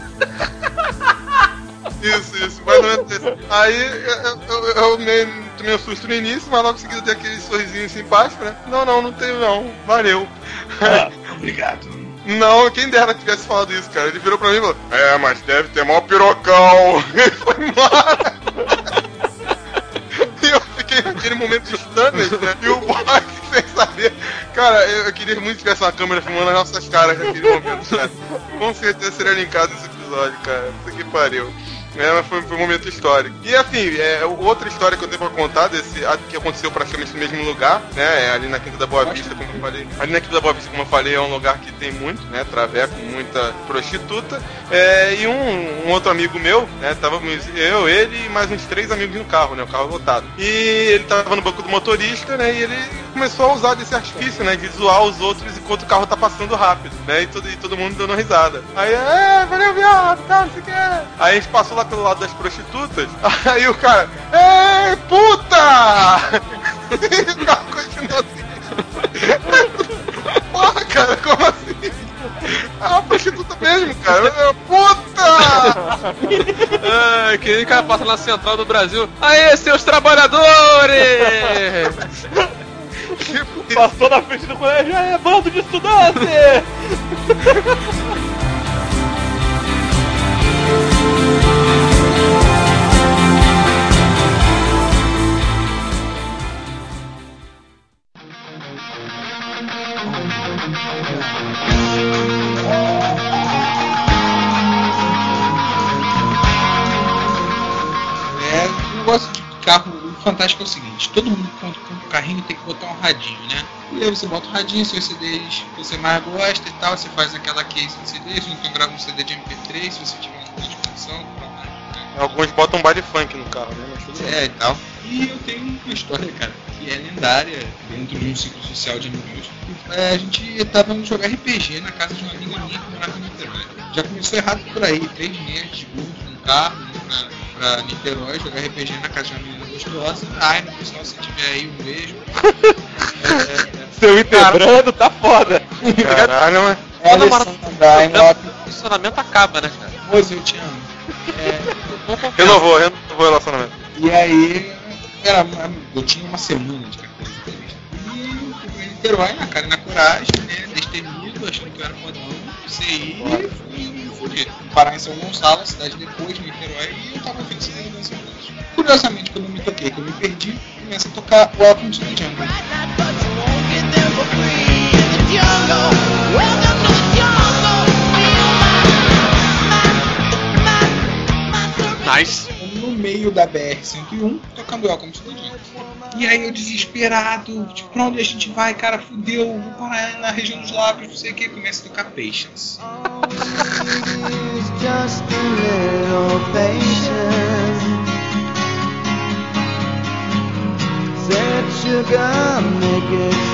Isso, mais ou menos isso. Aí eu tomei um susto no início, mas logo em seguida dei aquele sorrisinho simpático, né? Não tenho não, valeu. Obrigado. Não, quem dera tivesse falado isso, cara. Ele virou pra mim e falou: mas deve ter mó pirocão. Ele foi embora. E eu fiquei naquele momento distante, né? E o Bode sem saber. Cara, eu queria muito que tivesse uma câmera filmando as nossas caras naquele momento, cara. Com certeza seria linkado esse episódio, cara. Puta que pariu. Mas foi um momento histórico. E assim, outra história que eu tenho pra contar que aconteceu praticamente no mesmo lugar, né? Ali na Quinta da Boa Vista, como eu falei. Ali na Quinta da Boa Vista, como eu falei, é um lugar que tem muito, né? Traveco, muita prostituta. E um outro amigo meu, né? Tava ele e mais uns 3 amigos no carro, né? O carro lotado. E ele tava no banco do motorista, né? E ele começou a usar desse artifício, né? De zoar os outros enquanto o carro tá passando rápido, né? E todo mundo dando risada. Aí, valeu, viado, tá, não sei o que. Aí a gente passou lá pelo lado das prostitutas, aí o cara, puta! E o carro continuou assim. Porra, cara, como assim? É uma prostituta mesmo, cara. Puta! Que nem cara passa na central do Brasil. Aê, seus trabalhadores! Passou na frente do colégio, bando de estudante! O negócio de carro, o fantástico é o seguinte: todo mundo quando compra um carrinho tem que botar um radinho, né? E aí você bota o radinho, seus CDs que você mais gosta e tal, você faz aquela case de CDs, então grava um CD de MP3 se você tiver uma disposição, né? Alguns botam um baile funk no carro, né? Mas tudo bem. E tal. E eu tenho uma história, cara, que é lendária dentro de um ciclo social de amigos. A gente tava indo jogar RPG na casa de uma amiga minha que morava em Niterói. Já começou errado por aí, 3 nerds juntos num carro, pra Niterói, jogar RPG na casa de uma menina gostosa. Ai, no pessoal, se tiver aí, um beijo. Seu Itebrando tá foda. Caralho, mano. O relacionamento acaba, né, cara? Moço, eu te amo. Renovou o relacionamento. E aí, eu tinha uma semana de carteira de motorista. E eu fui em Niterói, na cara e na coragem, né? Destemido, achando que eu era fodão, CI, e fui parar em São Gonçalo, cidade depois de Niterói, e eu tava ouvindo CD em São Gonçalo. Curiosamente, quando eu me toquei, que eu me perdi, começa a tocar Welcome to the Jungle. Nice. No meio da BR-101, tocando Welcome to the Jungle. E aí eu desesperado, tipo, pra onde a gente vai, cara, fudeu, vou parar na região dos lábios, não sei o que, começa a tocar Patience.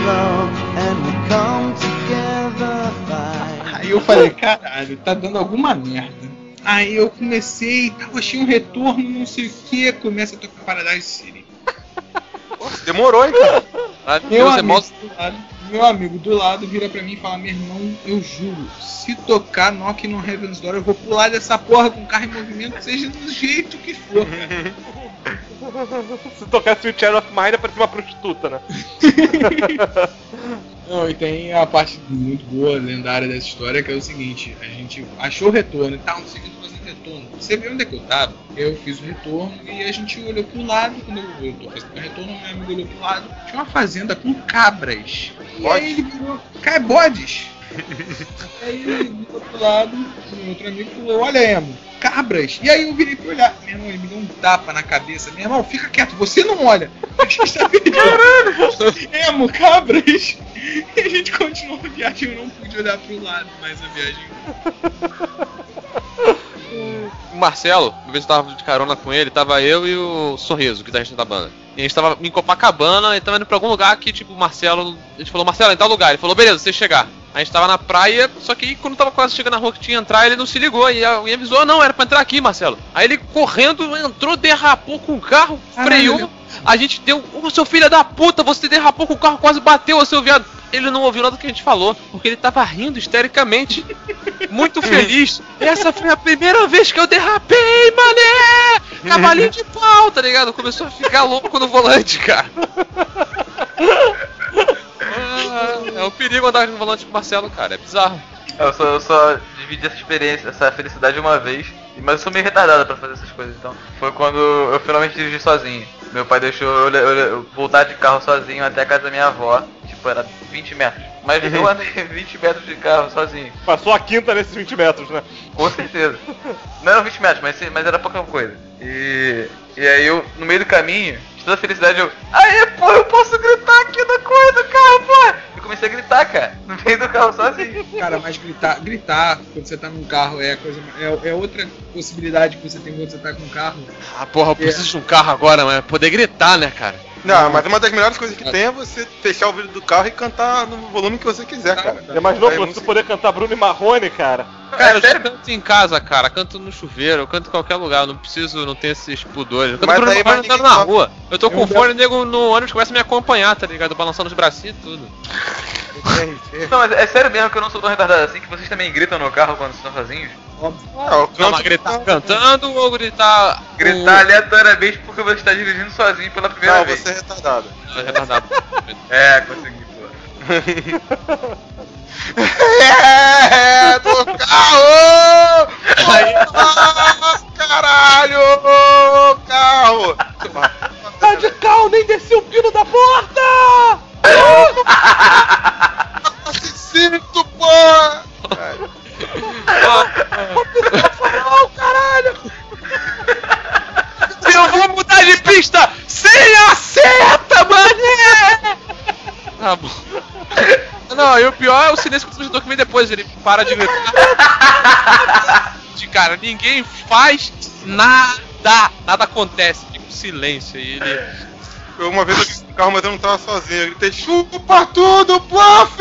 love and we come together fine. Aí eu falei, caralho, tá dando alguma merda. Aí eu comecei, achei um retorno, não sei o que, começa a tocar Paradise City. Demorou, hein, cara? Meu amigo do lado vira pra mim e fala, meu irmão, eu juro, se tocar Knock no Heaven's Door, eu vou pular dessa porra com o carro em movimento, seja do jeito que for, cara. Se tocar Sweet Child of Mine, parece uma prostituta, né? Não, e tem a parte muito boa, lendária dessa história, que é o seguinte, a gente achou o retorno e tal, não sei o que, fazendo retorno. Você viu onde é que eu tava? Eu fiz o retorno e a gente olhou pro lado, quando eu tô fazendo o retorno, meu amigo olhou pro lado, tinha uma fazenda com cabras. E aí ele virou, bodes. Aí ele virou pro lado, meu outro amigo falou, olha, Emo, cabras. E aí eu virei pra olhar, meu irmão, ele me deu um tapa na cabeça, meu irmão, fica quieto, você não olha. A gente tá perdendo. Emo, cabras. E a gente continuou a viagem, eu não pude olhar pro lado mais a viagem. O Marcelo, uma vez eu tava de carona com ele, tava eu e o Sorriso, guitarrista da banda. E a gente tava em Copacabana e tava indo pra algum lugar que, tipo, o Marcelo... A gente falou, Marcelo, em tal lugar. Ele falou, beleza, você chegar. A gente tava na praia, só que aí, quando tava quase chegando na rua que tinha que entrar, ele não se ligou. E avisou, não, era pra entrar aqui, Marcelo. Aí ele correndo, entrou, derrapou com o carro, freou. A gente deu, seu filho da puta, você derrapou com o carro, quase bateu, seu viado. Ele não ouviu nada do que a gente falou, porque ele tava rindo histericamente, muito feliz. Essa foi a primeira vez que eu derrapei, mané! Cavalinho de pau, tá ligado? Começou a ficar louco no volante, cara. É um perigo andar no volante com o Marcelo, cara, é bizarro. Eu só dividi essa experiência, essa felicidade uma vez, mas eu sou meio retardado pra fazer essas coisas, então. Foi quando eu finalmente dirigi sozinho. Meu pai deixou eu voltar de carro sozinho até a casa da minha avó, tipo, era 20 metros. Mas eu andei 20 metros de carro sozinho. Passou a quinta nesses 20 metros, né? Com certeza. Não eram 20 metros, mas era pouca coisa. E aí eu, no meio do caminho, de toda a felicidade, aê, pô, eu posso gritar aqui na coisa do carro, pô! Eu comecei a gritar, cara, no meio do carro sozinho. Cara, mas gritar quando você tá num carro é outra possibilidade que você tem quando você tá com um carro. Ah, porra, eu preciso de um carro agora, mas poder gritar, né, cara? Não, mas uma das melhores coisas que tem é você fechar o vidro do carro e cantar no volume que você quiser, cara. É mais novo você poder cantar Bruno e Marrone, cara. Cara, eu já canto em casa, cara, canto no chuveiro, eu canto em qualquer lugar, eu não tenho esses pudores. Eu canto Bruno e Marrone andando na rua. Eu tô com fone, o nego no ônibus começa a me acompanhar, tá ligado? Balançando os bracinhos e tudo. Não, mas é sério mesmo que eu não sou tão retardado assim, que vocês também gritam no carro quando estão sozinhos? Óbvio. Não, mas gritar cantando ou gritar... Gritar aleatoriamente porque você está dirigindo sozinho pela primeira vez. Não, você é retardado. É retardado. É, consegui, pô. É, do carro! Caralho! Carro! Tá de carro, nem desci o pino da porta! Sinto, pô! Caralho! Eu vou mudar de pista sem a seta, mané! Tá bom. Não, e o pior é o silêncio que o que vem depois, ele para de gritar. Cara, ninguém faz nada. Nada acontece, fica um silêncio e ele... Uma vez eu disse no carro, mas eu não tava sozinho. Eu gritei, chupa tudo, Puff!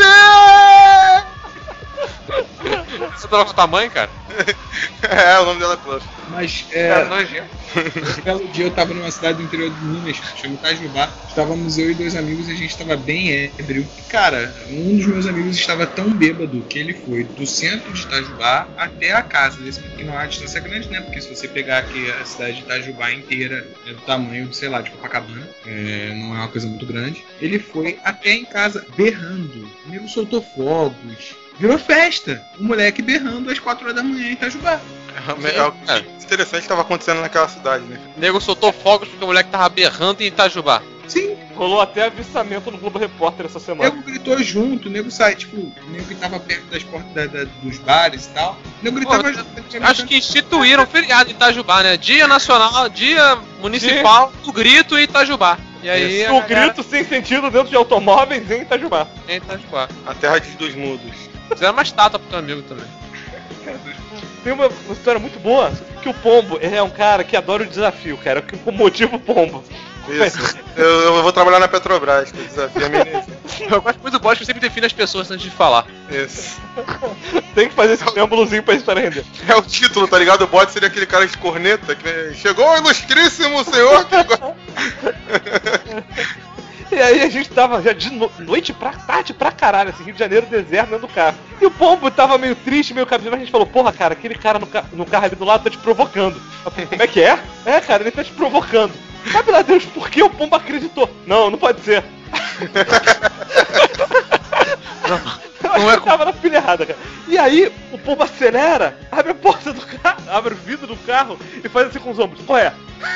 Você tá com tua mãe, cara? É, o nome dela é Puff. Mas, Um belo dia eu tava numa cidade do interior de Minas, chama Itajubá. Estávamos eu e dois amigos e a gente estava bem ébrio. Cara, um dos meus amigos estava tão bêbado que ele foi do centro de Itajubá até a casa desse, porque não há distância grande, né? Porque se você pegar aqui a cidade de Itajubá inteira, é do tamanho, sei lá, de Copacabana, não é uma coisa muito grande. Ele foi até em casa berrando. O nego soltou fogos. Virou festa. O moleque berrando às 4 horas da manhã em Itajubá. Interessante que estava acontecendo naquela cidade, né? O nego soltou fogos porque o moleque tava berrando em Itajubá. Sim. Rolou até avistamento no Globo Repórter essa O semana. nego gritou junto, o nego sai, tipo, o nego que tava perto das portas dos bares e tal. O nego gritava junto. Acho que instituíram um feriado em Itajubá, né? Dia nacional, dia municipal, do grito em Itajubá. E aí. O grito sem sentido dentro de automóveis em Itajubá. Em Itajubá. A terra dos mudos. Fizeram uma estátua pro teu amigo também. Tem uma história muito boa, que o Pombo, ele é um cara que adora o desafio, cara, que o motivo Pombo. Isso. Eu vou trabalhar na Petrobras, que desafio a minha. Eu gosto muito do bode que sempre define as pessoas antes de falar. Isso. Tem que fazer esse símbolozinho pra história render. É o título, tá ligado? O bode seria aquele cara de corneta que chegou o ilustríssimo senhor que... E aí a gente tava já de noite pra tarde pra caralho, assim, Rio de Janeiro, deserto, dentro do carro. E o pombo tava meio triste, meio cabisbaixo, a gente falou, porra, cara, aquele cara no carro ali do lado tá te provocando. Como é que é? É, cara, ele tá te provocando. Sabe lá Deus por que o pombo acreditou? Não pode ser. Não é tava na pilha errada, cara. E aí, o pombo acelera, abre a porta do carro, abre o vidro do carro e faz assim com os ombros. Qual é?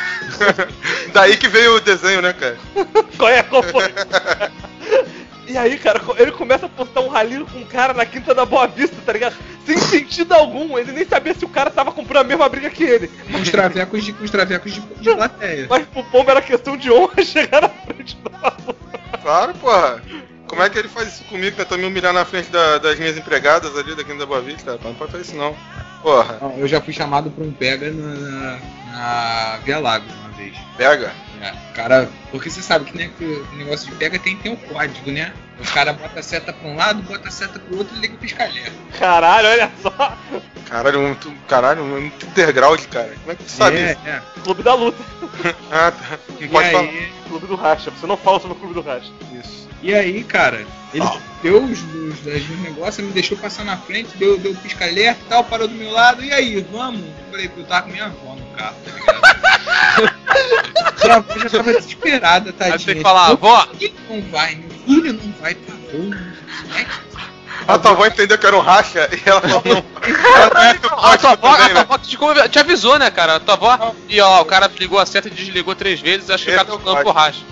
Daí que veio o desenho, né, cara? Qual foi? E aí, cara, ele começa a postar um ralhinho com um cara na Quinta da Boa Vista, tá ligado? Sem sentido algum, ele nem sabia se o cara tava comprando a mesma briga que ele. Com os travecos de plateia. Mas pro pombo era questão de honra chegar na frente do maluco. Claro, porra. Como é que ele faz isso comigo, tentando me humilhar na frente das minhas empregadas ali da Quinta da Boa Vista? Não pode fazer isso não. Porra. Não, eu já fui chamado pra um pega na Via Lagos uma vez. Pega? É, cara, porque você sabe que, né, que o negócio de pega tem um código, né? Os caras botam a seta pra um lado, botam a seta pro outro e liga o pisca-alerta. Caralho, olha só. Caralho, muito underground, cara. Como é que tu sabe isso? É. Clube da Luta. Ah, tá. Não pode falar. Clube do Racha, você não fala sobre o Clube do Racha. Isso. E aí, cara, ele deu os negócios, me deixou passar na frente, deu pisca-alerta e tal, parou do meu lado, e aí, vamos? Eu falei, eu tava com minha avó no carro, tá ligado? Minha avó já tava desesperada, tadinha. Aí tem que falar, avó! Meu filho não vai, meu filho não vai pra rua, A tua avó entendeu que era um racha e ela falou, não. A tua avó te avisou, né, cara? A tua avó. E ó, o cara ligou a seta e desligou 3 vezes, acho que o cara tá ficando por racha.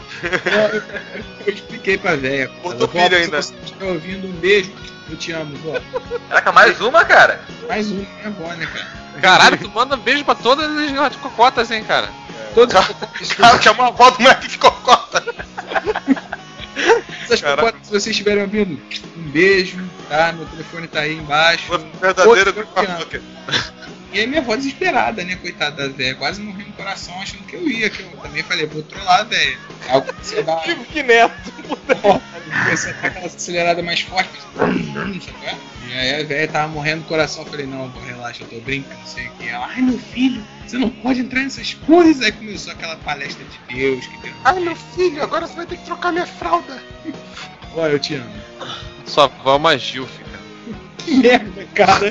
Eu expliquei pra véia. Botou filho ainda. Se você estiver ouvindo, um beijo. Eu te amo, vó. Caraca, mais uma, cara? Mais uma, minha avó, né, cara? Caralho, tu manda beijo pra todas as cocotas, hein, cara? Todos O cara chamou a avó do moleque de cocota. essas cocotas, se vocês estiverem ouvindo, um beijo, tá? Meu telefone tá aí embaixo. Verdadeiro Outro, e aí minha avó desesperada, né, coitada da véia, quase morrendo no coração, achando que eu ia, que eu também falei, vou trollar a véia. Aí você dá... Tipo que neto. Comecei a dar aquela acelerada mais forte, sabe? E aí a véia tava morrendo no coração, eu falei, não, vou relaxa, eu tô brincando, sei o que. Ela, ai meu filho, você não pode entrar nessas coisas. Aí começou aquela palestra de Deus, que Deus... Ai meu filho, agora você vai ter que trocar minha fralda. Ó, eu te amo. Sua avó é uma Gilf, cara. Que merda, cara.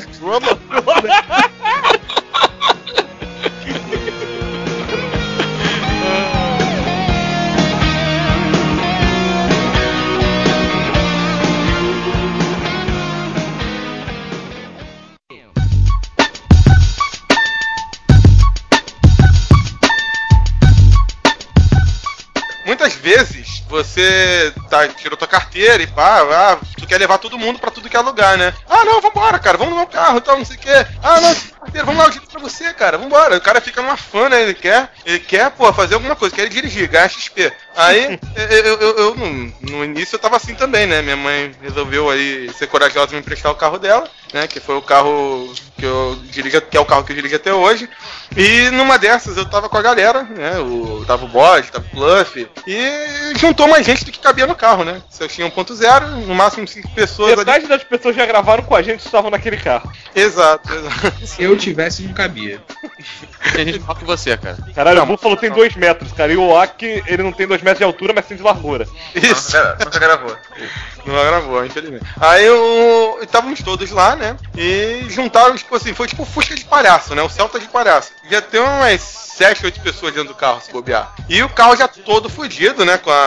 Muitas vezes você tirou tua carteira e pá, tu quer levar todo mundo pra tudo que é lugar, né? Ah, não, vambora, cara, vamos no meu carro e tal, não sei o quê. Ah, não, carteira, vamos lá, eu digo pra você, cara, vambora. O cara fica numa fã, né? Ele quer, pô, fazer alguma coisa, quer dirigir, ganhar XP. Aí, eu no início eu tava assim também, né? Minha mãe resolveu aí ser corajosa e me emprestar o carro dela, né? Que foi o carro que eu dirijo, que é o carro que eu dirijo até hoje. E numa dessas eu tava com a galera, né? Tava o Bode, tava o Bluff, e juntou mais gente do que cabia no carro, né? Se eu tinha 1.0, no máximo 5 pessoas. Metade das pessoas já gravaram com a gente e estavam naquele carro. Exato. Se eu tivesse, não cabia. Tem gente maior que você, cara. Caralho, o Buffalo tem 2 metros, cara. E o Oak, ele não tem 2 metros de altura, mas tem de largura. Isso. Nunca gravou. Não gravou, infelizmente. Aí estávamos todos lá, né? E juntaram, tipo assim, foi tipo Fusca de palhaço, né? O Celta de palhaço. Já tem umas 7, 8 pessoas dentro do carro, se bobear. E o carro já todo fudido, né? Com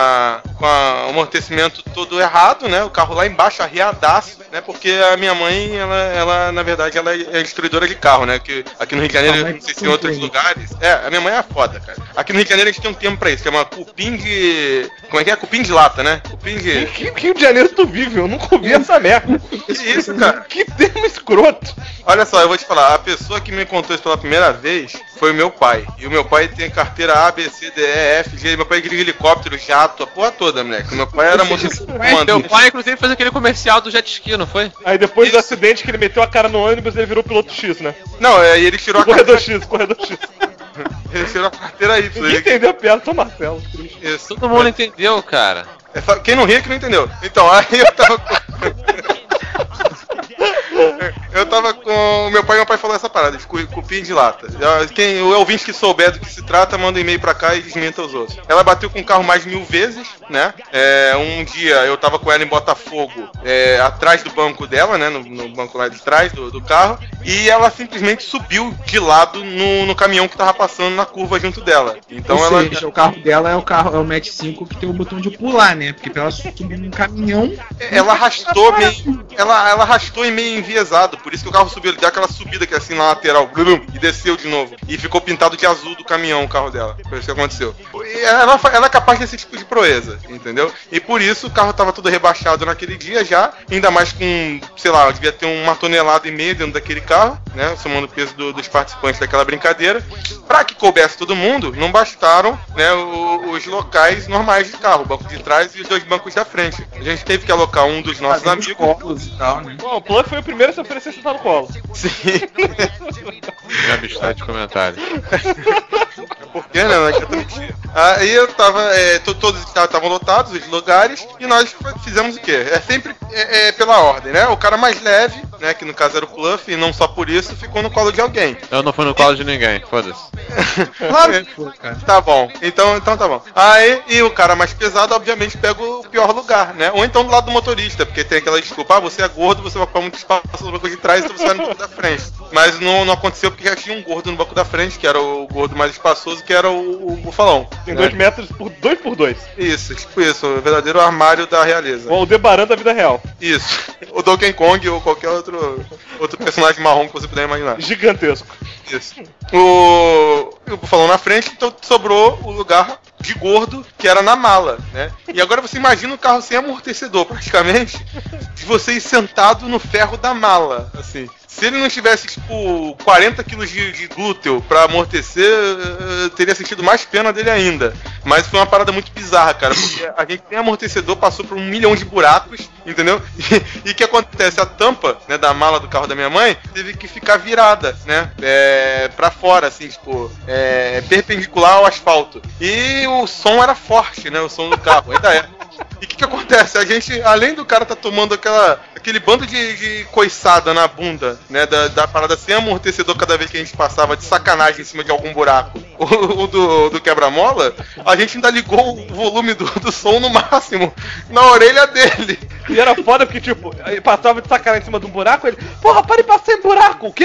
o amortecimento todo errado, né? O carro lá embaixo, arriadaço, né? Porque a minha mãe, ela na verdade, ela é destruidora de carro, né? Que aqui no Rio de Janeiro, não sei se em outros lugares. A minha mãe é foda, cara. Aqui no Rio de Janeiro a gente tem um termo pra isso, que é uma cupim de... Como é que é? Cupim de lata, né? Cupim de... Que Rio de Janeiro tu vive? Eu nunca ouvi essa merda. Que isso, cara? Que termo escroto. Olha só, eu vou te falar, a pessoa que me contou isso pela primeira vez foi o meu pai. E o meu pai tem carteira A, B, C, D, E, F, G. Meu pai dirige helicóptero, jato, a porra toda, moleque. Meu pai era motorista. Meu pai, inclusive, fez aquele comercial do jet ski, não foi? Aí depois do acidente que ele meteu a cara no ônibus, ele virou piloto X, né? Não, aí ele tirou a Corredor X, corredor X. Ele tirou a carteira Y. Ninguém entendeu a piada, só Marcelo. Isso. Todo mundo entendeu, cara. Quem não ria é que não entendeu. Então, aí eu tava eu tava com meu pai falou essa parada, de cupim de lata. O ouvinte que souber do que se trata, manda um e-mail pra cá e desminta os outros. Ela bateu com o carro mais 1000 vezes, né? Um dia eu tava com ela em Botafogo, atrás do banco dela, né? No banco lá de trás do carro. E ela simplesmente subiu de lado no caminhão que tava passando na curva junto dela. Então o carro dela é o Match 5 que tem o botão de pular, né? Porque pra ela subir num caminhão. Ela arrastou meio. Ela arrastou e meio enviesado. Por isso que o carro subiu, deu aquela subida que é assim na lateral, e desceu de novo. E ficou pintado de azul do caminhão o carro dela. Foi isso que aconteceu. E ela é capaz desse tipo de proeza, entendeu? E por isso o carro tava todo rebaixado naquele dia já. Ainda mais com, sei lá, devia ter 1,5 toneladas dentro daquele carro, né? Somando o peso dos participantes daquela brincadeira. Pra que coubesse todo mundo, não bastaram, né, os locais normais de carro, o banco de trás e os 2 bancos da frente. A gente teve que alocar um dos nossos amigos. Colos e tal, né? Bom, o Plug foi o primeiro a se oferecer a sentar no colo. Sim. Já bastante de comentário. Por que, né? Não adianta mentir. Aí eu tava. Todos estavam lotados, os lugares, e nós fizemos o quê? Sempre pela ordem, né? O cara mais leve, né? Que no caso era o Pluff, e não só por isso, ficou no colo de alguém. Eu não fui no colo de ninguém, foda-se. Claro que foi, cara. Tá bom. Então tá bom. Aí, e o cara mais pesado, obviamente, pega o pior lugar, né? Ou então do lado do motorista, porque tem aquela desculpa, você é gordo, você vai ocupar muito espaço no banco de trás, então você vai no banco da frente. Mas não aconteceu porque já tinha um gordo no banco da frente, que era o gordo mais espaçoso, que era o bufalão. Tem 2 metros por 2 por 2. Isso, tipo isso, o verdadeiro armário da realeza. Ou o Debaran da vida real. Isso. O Donkey Kong ou qualquer outro personagem marrom que você puder imaginar. Gigantesco. Isso. O bufalão na frente, então sobrou o lugar de gordo, que era na mala, né? E agora você imagina o carro sem amortecedor, praticamente, de você ir sentado no ferro da mala, assim. Se ele não tivesse, tipo, 40 quilos de glúteo pra amortecer, teria sentido mais pena dele ainda. Mas foi uma parada muito bizarra, cara, porque a gente tem amortecedor, passou por 1 milhão de buracos, entendeu? E o que acontece? A tampa, né, da mala do carro da minha mãe teve que ficar virada, né? Pra fora, assim, tipo, perpendicular ao asfalto. E o som era forte, né? O som do carro, ainda é. E o que acontece? A gente, além do cara tá tomando aquele bando de coiçada na bunda, né, da parada sem amortecedor cada vez que a gente passava de sacanagem em cima de algum buraco, o do quebra-mola, a gente ainda ligou o volume do som no máximo na orelha dele. E era foda porque, tipo, ele passava de sacanagem em cima de um buraco, ele, porra, para de passar em buraco, o quê?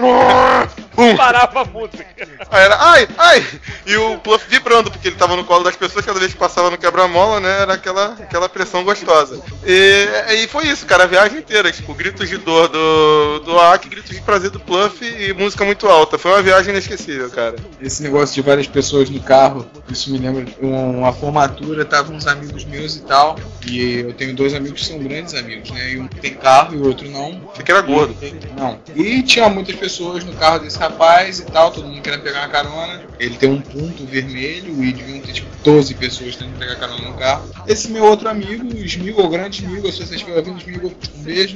Parava a música. Aí era, ai! E o Pluff vibrando, porque ele tava no colo das pessoas, cada vez que passava no quebra-mola, né, era aquela pressão gostosa. E foi isso, cara, a viagem inteira, tipo, gritos de dor do Aki, gritos de prazer do Pluff e música muito alta. Foi uma viagem inesquecível, cara. Esse negócio de várias pessoas no carro, isso me lembra uma formatura, tava uns amigos meus e tal, e eu tenho 2 amigos que são grandes amigos, né, e um tem carro e o outro não. Achei que era gordo. Não. E tinha muitas pessoas no carro desse rapaz e tal, todo mundo querendo pegar uma carona. Ele tem um ponto vermelho e deviam ter, tipo, 12 pessoas tentando pegar carona no carro. Esse meu outro amigo, o Smigo, o grande Smigo, se você estiver ouvindo, Smigo, um beijo.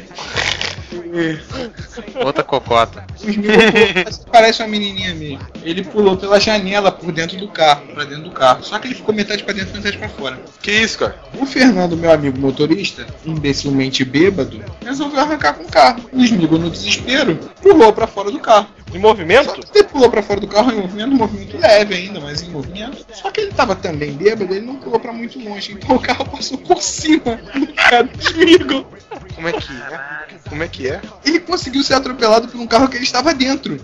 Outra cocota. O Smigo parece uma menininha mesmo. Ele pulou pela janela por dentro do carro, pra dentro do carro. Só que ele ficou metade pra dentro e metade pra fora. Que isso, cara? O Fernando, meu amigo motorista, imbecilmente bêbado, resolveu arrancar com o carro. O Smigo, no desespero, pulou pra fora do carro. Em movimento? Só que ele pulou pra fora do carro em movimento leve ainda, mas em movimento. Só que ele tava também bêbado, ele não pulou pra muito longe. Então o carro passou por cima do cara do Smigo. Como é que é? Ele conseguiu ser atropelado por um carro que ele estava dentro.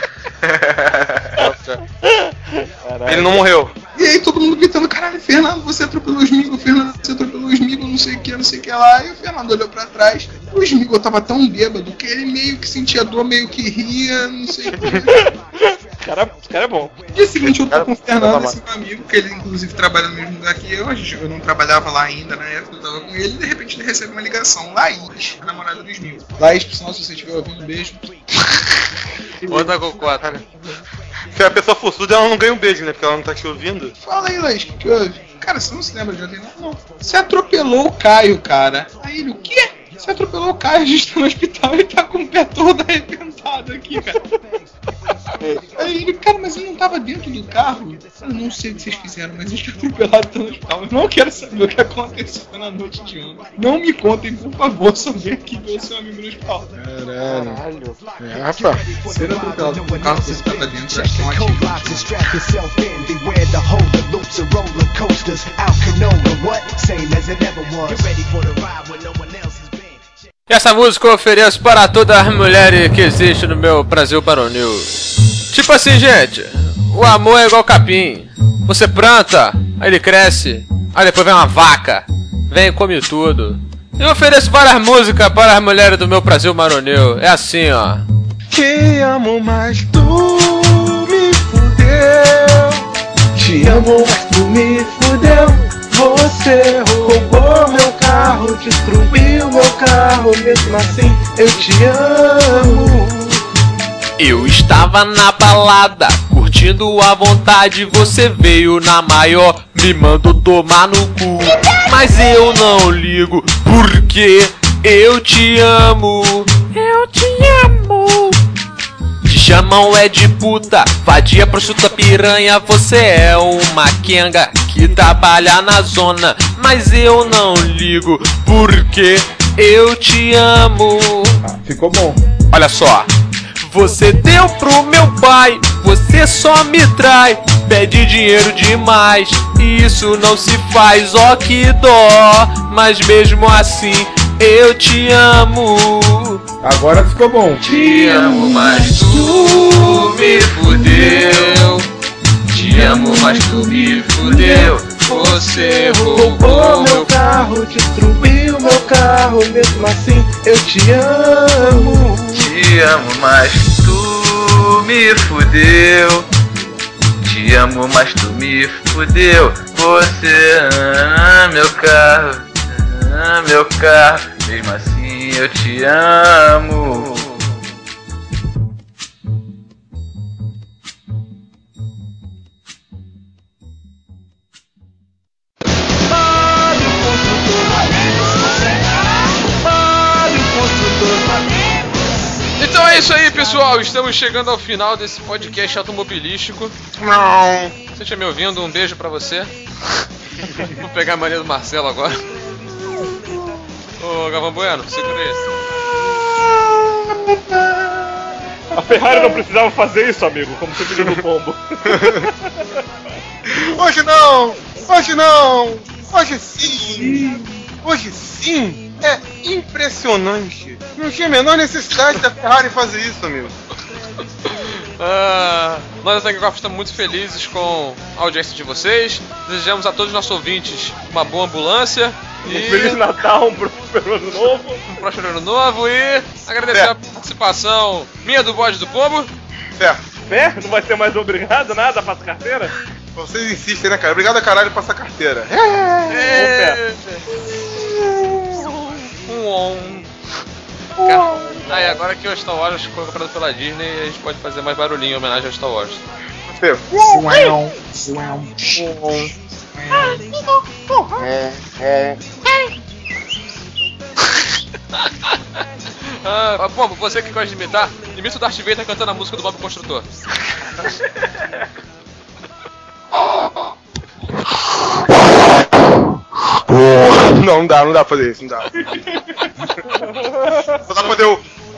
Ele não morreu. E aí todo mundo gritando, caralho, Fernando, você atropelou o Smigo, Fernando, você atropelou o Smigo, não sei o que lá. E o Fernando olhou pra trás, o Smigo tava tão bêbado que ele meio que sentia dor, meio que ria, não sei o que. Esse cara é bom. No dia seguinte eu tô com o Fernando, esse meu amigo, que ele inclusive trabalha no mesmo lugar que eu não trabalhava lá ainda, na época eu tava com ele, e de repente ele recebe uma ligação, Laís, a namorada do Smigo. Laís, por sinal, se você estiver ouvindo, um beijo. Outra cocota. Se a pessoa for surda, ela não ganha um beijo, né? Porque ela não tá te ouvindo. Fala aí, Laís, o que houve? Cara, você não se lembra de ontem, não? Você atropelou o Caio, cara. Aí ele, o quê? Você atropelou o cara, a gente tá no hospital e tá com o pé todo arrebentado aqui, cara. Aí ele, cara, mas ele não tava dentro do carro? Eu não sei o que vocês fizeram, mas eles atropelaram no hospital. Eu não quero saber o que aconteceu na noite de ontem. Não me contem, por favor, só vem aqui ver o seu amigo no hospital. Caralho. É, rapaz. Ser atropelado no carro, você tava dentro, acho que é um ativo. E essa música eu ofereço para todas as mulheres que existem no meu Brasil Baronil. Tipo assim, gente, o amor é igual capim. Você planta, aí ele cresce, aí depois vem uma vaca, vem e come tudo. Eu ofereço várias músicas para as mulheres do meu Brasil Baronil. É assim, ó. Te amo, mas tu me fudeu. Te amo, mas tu me fudeu. Você roubou meu carro, destruiu meu carro. Mesmo assim, eu te amo. Eu estava na balada, curtindo à vontade. Você veio na maior, me mandou tomar no cu. Mas eu não ligo, porque eu te amo. Eu te amo. Te chamam é de puta, vadia, prostituta, piranha. Você é uma quenga que trabalha na zona. Mas eu não ligo, porque eu te amo. Ficou bom. Olha só. Você deu pro meu pai, você só me trai, pede dinheiro demais, e isso não se faz, ó que dó, mas mesmo assim eu te amo. Agora ficou bom. Te amo, mas tu me fudeu. Te amo, mas tu me fudeu. Você roubou meu carro, destruiu meu carro. Mesmo assim, eu te amo. Te amo, mas tu me fudeu. Te amo, mas tu me fudeu. Você meu carro, meu carro. Mesmo assim eu te amo. Então é isso aí, pessoal. Estamos chegando ao final desse podcast automobilístico. Não. Você tinha me ouvindo? Um beijo pra você. Vou pegar a mania do Marcelo agora. Ô, Galvão Bueno, segura esse. A Ferrari não precisava fazer isso, amigo, como você pediu no pombo. Hoje não! Hoje não! Hoje sim! Hoje sim! É impressionante! Não tinha a menor necessidade da Ferrari fazer isso, amigo. Nós da Tank estamos muito felizes com a audiência de vocês. Desejamos a todos os nossos ouvintes uma boa ambulância. Um Feliz Natal, um próspero ano novo. Um próspero ano novo e agradecer a participação minha do Bode do Pombo. Certo. Não vai ser mais obrigado nada, passa carteira? Vocês insistem, né, cara? Obrigado a caralho por passar carteira. Aí agora que o Star Wars foi comprado pela Disney, a gente pode fazer mais barulhinho em homenagem ao Star Wars. Bom, você que gosta de imitar, imita o Darth Vader cantando a música do Bob Construtor. Não dá pra fazer isso, não dá. Só dá pra fazer o...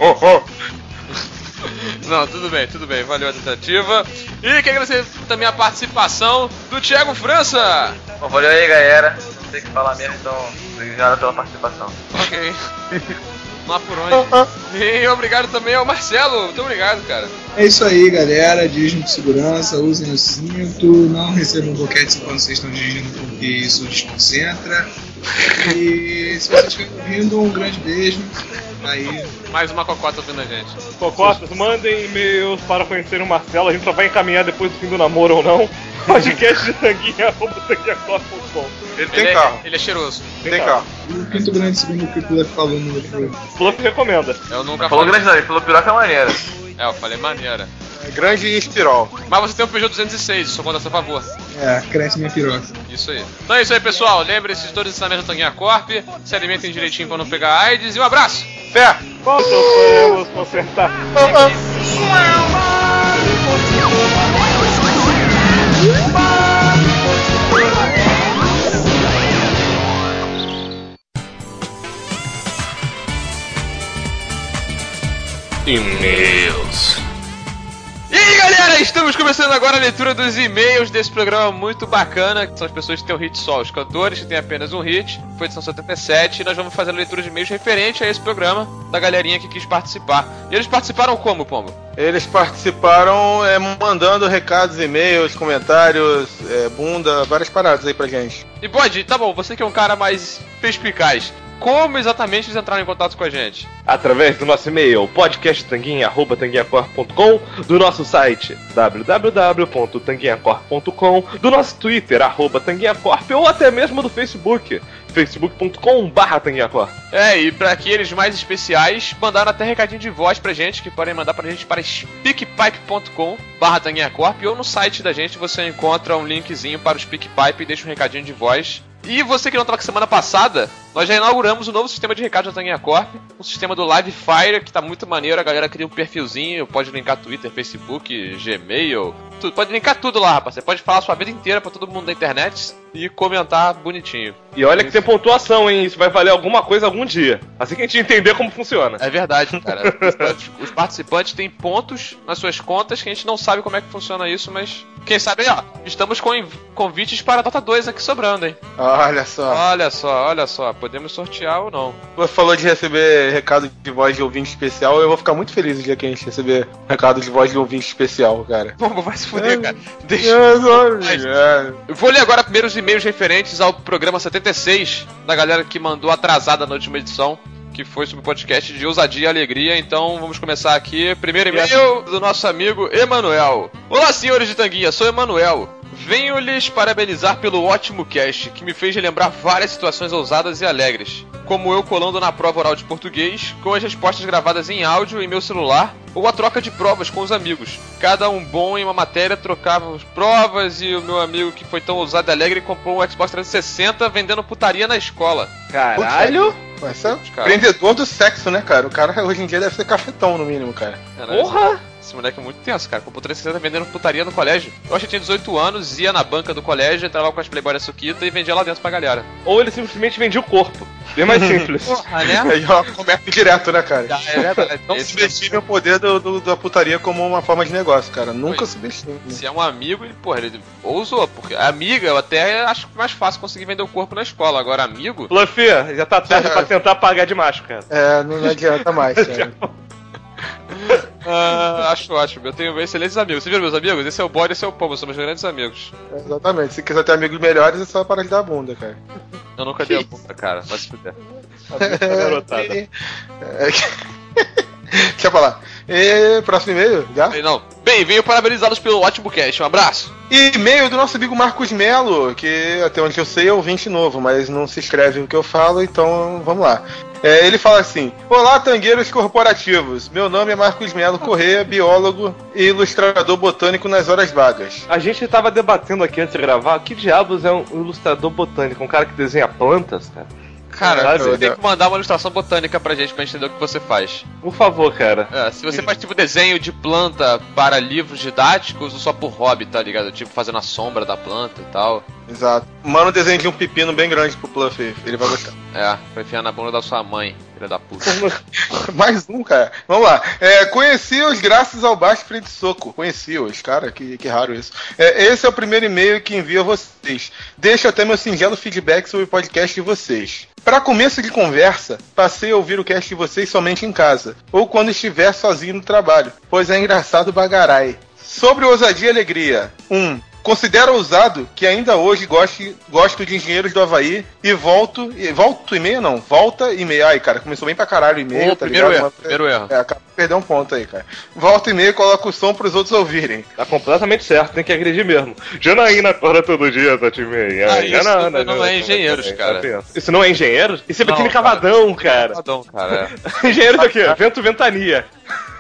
Não, tudo bem, valeu a tentativa. E quero agradecer também a participação do Thiago França. Bom, valeu aí, galera. Não sei o que falar mesmo, então obrigado pela participação. Ok. Não há por onde. E obrigado também ao Marcelo. Muito obrigado, cara. É isso aí, galera. Dirigem com segurança, usem o cinto, não recebam boquete quando vocês estão dirigindo, porque isso desconcentra. E se vocês estiverem ouvindo, um grande beijo. Aí. Mais uma cocota ouvindo a gente. Cocotas, mandem e-mails para conhecer o Marcelo. A gente só vai encaminhar depois do fim do namoro ou não. Podcast de tanguinha@tanguinhacop.com. Ele tem carro. Ele é cheiroso. Tem carro. O Pinto Grande, segundo o que o Bluff falou no outro. Bluff recomenda. Eu nunca Falou falei. grande não, ele falou piroca maneira. Eu falei maneira. grande Espirol. Mas você tem um Peugeot 206, isso conta a seu favor. Cresce minha piroca. Isso aí. Então é isso aí, pessoal. Lembre-se de todos os ensinamentos do Tanguinha Corp. Se alimentem direitinho pra não pegar AIDS. E um abraço! Fé! Quanto podemos consertar? E-mails. E aí, galera, estamos começando agora a leitura dos e-mails desse programa muito bacana, que são as pessoas que têm um hit só, os cantores que têm apenas um hit. Foi edição 77 e nós vamos fazer a leitura de e-mails referente a esse programa da galerinha que quis participar. E eles participaram como, Pombo? Eles participaram mandando recados, e-mails, comentários, bunda, várias paradas aí pra gente. E Bode, tá bom, você que é um cara mais perspicaz, como exatamente eles entraram em contato com a gente? Através do nosso e-mail, podcasttanguinha@tanguinhacorp.com, do nosso site www.tanguinhacorp.com, do nosso Twitter, @tanguinhacorp, ou até mesmo do Facebook, facebook.com/tanguinhacorp. E pra aqueles mais especiais, mandaram até recadinho de voz pra gente, que podem mandar pra gente para speakpipe.com/tanguinhacorp, ou no site da gente você encontra um linkzinho para o SpeakPipe e deixa um recadinho de voz. E você que não estava aqui semana passada, nós já inauguramos um novo sistema de recados da Tanguinha Corp, um sistema do Live Fire, que tá muito maneiro, a galera cria um perfilzinho, pode linkar Twitter, Facebook, Gmail, tudo, pode linkar tudo lá, rapaz, você pode falar a sua vida inteira pra todo mundo da internet e comentar bonitinho. E olha que tem pontuação, hein, isso vai valer alguma coisa algum dia, assim que a gente entender como funciona. É verdade, cara, os participantes têm pontos nas suas contas que a gente não sabe como é que funciona isso, mas quem sabe, ó, estamos com convites para a Dota 2 aqui sobrando, hein. Olha só, podemos sortear ou não. Você falou de receber recado de voz de ouvinte especial, eu vou ficar muito feliz no dia que a gente receber recado de voz de ouvinte especial, cara. Bom, vai se fuder, cara. Deixa eu vou ler agora primeiro os e-mails referentes ao programa 76, da galera que mandou atrasada na última edição, que foi sobre o podcast de Ousadia e Alegria. Então vamos começar aqui. Primeiro e-mail do nosso amigo Emanuel. Olá, senhores de Tanguinha, sou Emanuel. Venho lhes parabenizar pelo ótimo cast, que me fez relembrar várias situações ousadas e alegres, como eu colando na prova oral de português, com as respostas gravadas em áudio em meu celular, ou a troca de provas com os amigos. Cada um bom em uma matéria trocava as provas, e o meu amigo, que foi tão ousado e alegre, comprou um Xbox 360 vendendo putaria na escola. Caralho! Esse é empreendedor do sexo, né, cara? O cara hoje em dia deve ser cafetão, no mínimo, cara. Porra! Esse moleque é muito tenso, cara. Comprou 360 vendendo putaria no colégio. Eu acho que tinha 18 anos, ia na banca do colégio, entrava com as Playboy da Suquita e vendia lá dentro pra galera. Ou ele simplesmente vendia o corpo. Bem mais simples. Porra, né? Aí ó, comércio direto, né, cara? Não Esse subestime o poder da putaria como uma forma de negócio, cara. Nunca subestime. Se é um amigo, ele ousou. Porque amiga, eu até acho mais fácil conseguir vender o corpo na escola. Agora, amigo... Fluffy, já tá tarde pra tentar pagar de macho, cara. Não adianta mais, cara. Acho ótimo, eu tenho excelentes amigos. Você viu meus amigos? Esse é o Bode e esse é o Pombo, somos grandes amigos. Exatamente, se quiser ter amigos melhores é só parar de dar a bunda, cara. Eu nunca dei a bunda, cara, vai se fuder. Garotada. Deixa eu falar. Próximo e-mail? Já? Não. Bem, venho parabenizá-los pelo ótimo cast, um abraço. E-mail do nosso amigo Marcos Melo, que até onde eu sei é ouvinte novo, mas não se escreve o que eu falo, então vamos lá. Ele fala assim: olá, tangueiros corporativos. Meu nome é Marcos Melo Corrêa, biólogo e ilustrador botânico nas horas vagas. A gente tava debatendo aqui antes de gravar, que diabos é um ilustrador botânico? Um cara que desenha plantas, cara? Cara, você tem que mandar uma ilustração botânica pra gente entender o que você faz. Por favor, cara. Se você faz tipo desenho de planta para livros didáticos ou só por hobby, tá ligado? Tipo fazendo a sombra da planta e tal. Exato. Manda um desenho de um pepino bem grande pro Pluff, ele vai gostar. Vai enfiar na bunda da sua mãe, filha da puta. Mais um, cara. Vamos lá. Conheci-os graças ao Baixo Frente Soco. Conheci-os, cara, que raro isso. Esse é o primeiro e-mail que envio a vocês. Deixo até meu singelo feedback sobre o podcast de vocês. Para começo de conversa, passei a ouvir o cast de vocês somente em casa, ou quando estiver sozinho no trabalho, pois é engraçado bagarai. Sobre ousadia e alegria. 1. Considero ousado que ainda hoje gosto de Engenheiros do Havaí e volta e meia. Ai, cara, começou bem pra caralho o e-mail, tá ligado? Primeiro erro. Perdeu um ponto aí, cara. Volta e meia e coloca o som pros outros ouvirem. Tá completamente certo, tem que agredir mesmo. Janaína acorda todo dia, Tati Meia. Isso não é Engenheiros, cara. Isso não é Engenheiros? Isso é Biquíni Cavadão, cara. Cavadão, cara. Engenheiros aqui, Vento Ventania.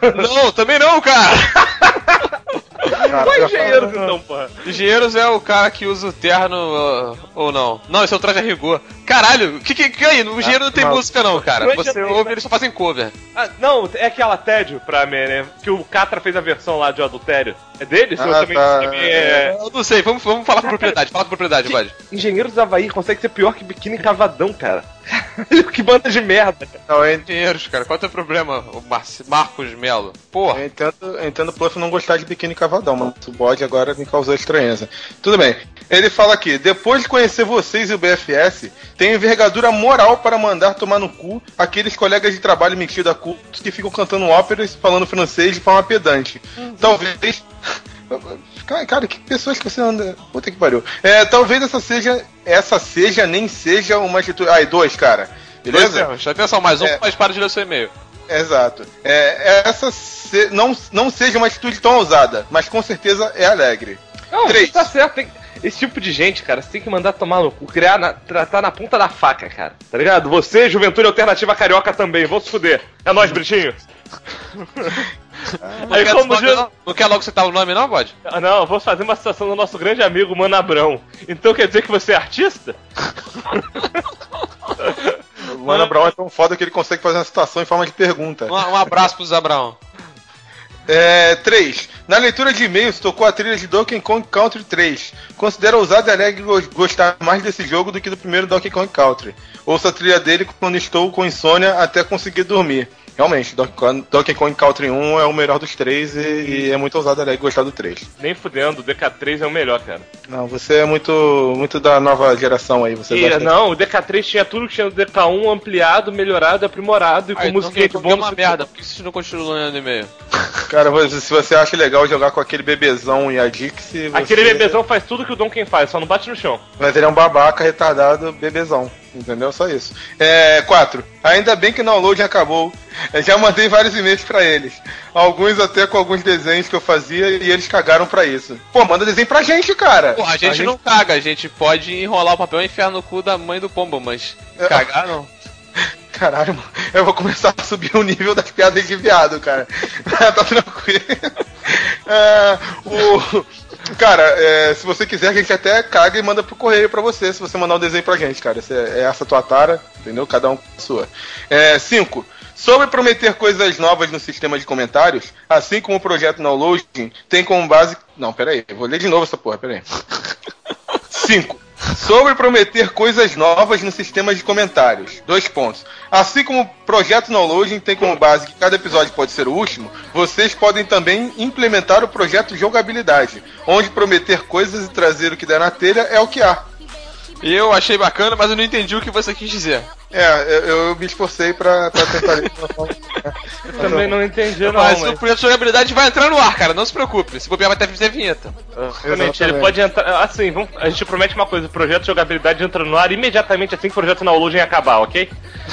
Não, também não, cara! Qual é engenheiros então, porra? Engenheiros é o cara que usa o terno ou não? Não, esse é o traje a rigor. Caralho, que aí? O engenheiro não tem música não, cara. Você ouve, eles só fazem cover. Ah, não, é aquela Tédio pra mim, né? Que o Catra fez a versão lá de Adultério. É deles? Ou também é... Eu não sei, vamos falar com propriedade. Fala com propriedade, Bud. Engenheiros do Havaí consegue ser pior que Biquíni Cavadão, cara. Que banda de merda, cara. Não, Engenheiros, cara, qual é o teu problema, o Marcos Melo? Porra. eu entendo o Pluff não gostar de Biquíni Cavadão, mas o bode agora me causou estranheza. Tudo bem. Ele fala aqui, depois de conhecer vocês e o BFS, tenho envergadura moral para mandar tomar no cu aqueles colegas de trabalho metidos a cultos que ficam cantando óperas falando francês de forma pedante. Talvez... Cara, que pessoas que você anda... Puta que pariu. Talvez essa seja, nem seja uma atitude... Ah, e 2, cara. Beleza? Deixa eu pensar mais um, mas para de ler o seu e-mail. Exato. Não seja uma atitude tão ousada, mas com certeza é alegre. Não, 3. tá certo. Esse tipo de gente, cara, você tem que mandar tomar no cu, tratar na ponta da faca, cara. Tá ligado? Você, Juventude Alternativa Carioca também, vou se fuder. É nóis, Britinho. Aí, não quer logo citar o nome não, Bode? Ah, não, eu vou fazer uma citação do nosso grande amigo Mano Abrão. Então quer dizer que você é artista? O Mano Abrão é tão foda que ele consegue fazer uma citação em forma de pergunta. Um abraço pro Zabrão. 3. Na leitura de e-mails, tocou a trilha de Donkey Kong Country 3. Considero ousado e alegre gostar mais desse jogo do que do primeiro Donkey Kong Country. Ouço a trilha dele quando estou com insônia até conseguir dormir. Realmente, Donkey Kong Country 1 é o melhor dos 3 e é muito ousado e alegre gostar do 3. Nem fudendo, o DK3 é o melhor, cara. Não, você é muito da nova geração aí. Não, o DK3 tinha tudo que tinha no DK1 ampliado, melhorado, aprimorado e com musiquinha de bônus. É uma merda, por que vocês não continuam lendo e-mail? Cara, se você acha legal jogar com aquele bebezão e a Dixie... Aquele bebezão faz tudo que o Donkey faz, só não bate no chão. Mas ele é um babaca retardado bebezão. Entendeu? Só isso. 4. Ainda bem que o download acabou. Eu já mandei vários e-mails pra eles. Alguns até com alguns desenhos que eu fazia e eles cagaram pra isso. Pô, manda desenho pra gente, cara. Pô, a gente não caga, a gente pode enrolar o papel e enfiar no cu da mãe do pombo, mas cagar não. Caralho, mano. Eu vou começar a subir o nível das piadas de viado, cara. Tá tranquilo. Cara, se você quiser, a gente até caga e manda pro correio pra você, se você mandar um desenho pra gente, cara. Essa tua tara, entendeu? Cada um com a sua. 5. Sobre prometer coisas novas no sistema de comentários, assim como o projeto Downloading tem como base... Não, peraí, eu vou ler de novo essa porra, peraí. 5. Sobre prometer coisas novas no sistema de comentários. 2 pontos. Assim como o projeto Downloading tem como base que cada episódio pode ser o último, vocês podem também implementar o projeto Jogabilidade, onde prometer coisas e trazer o que der na telha é o que há. Eu achei bacana, mas eu não entendi o que você quis dizer. Eu me esforcei pra tentar... Eu também não entendi, não. Mas o projeto de jogabilidade vai entrar no ar, cara, não se preocupe. Se bobear vai até fazer vinheta. Exatamente, ele pode entrar... Assim, a gente promete uma coisa, o projeto de jogabilidade entra no ar imediatamente assim que o projeto Downloading acabar, ok?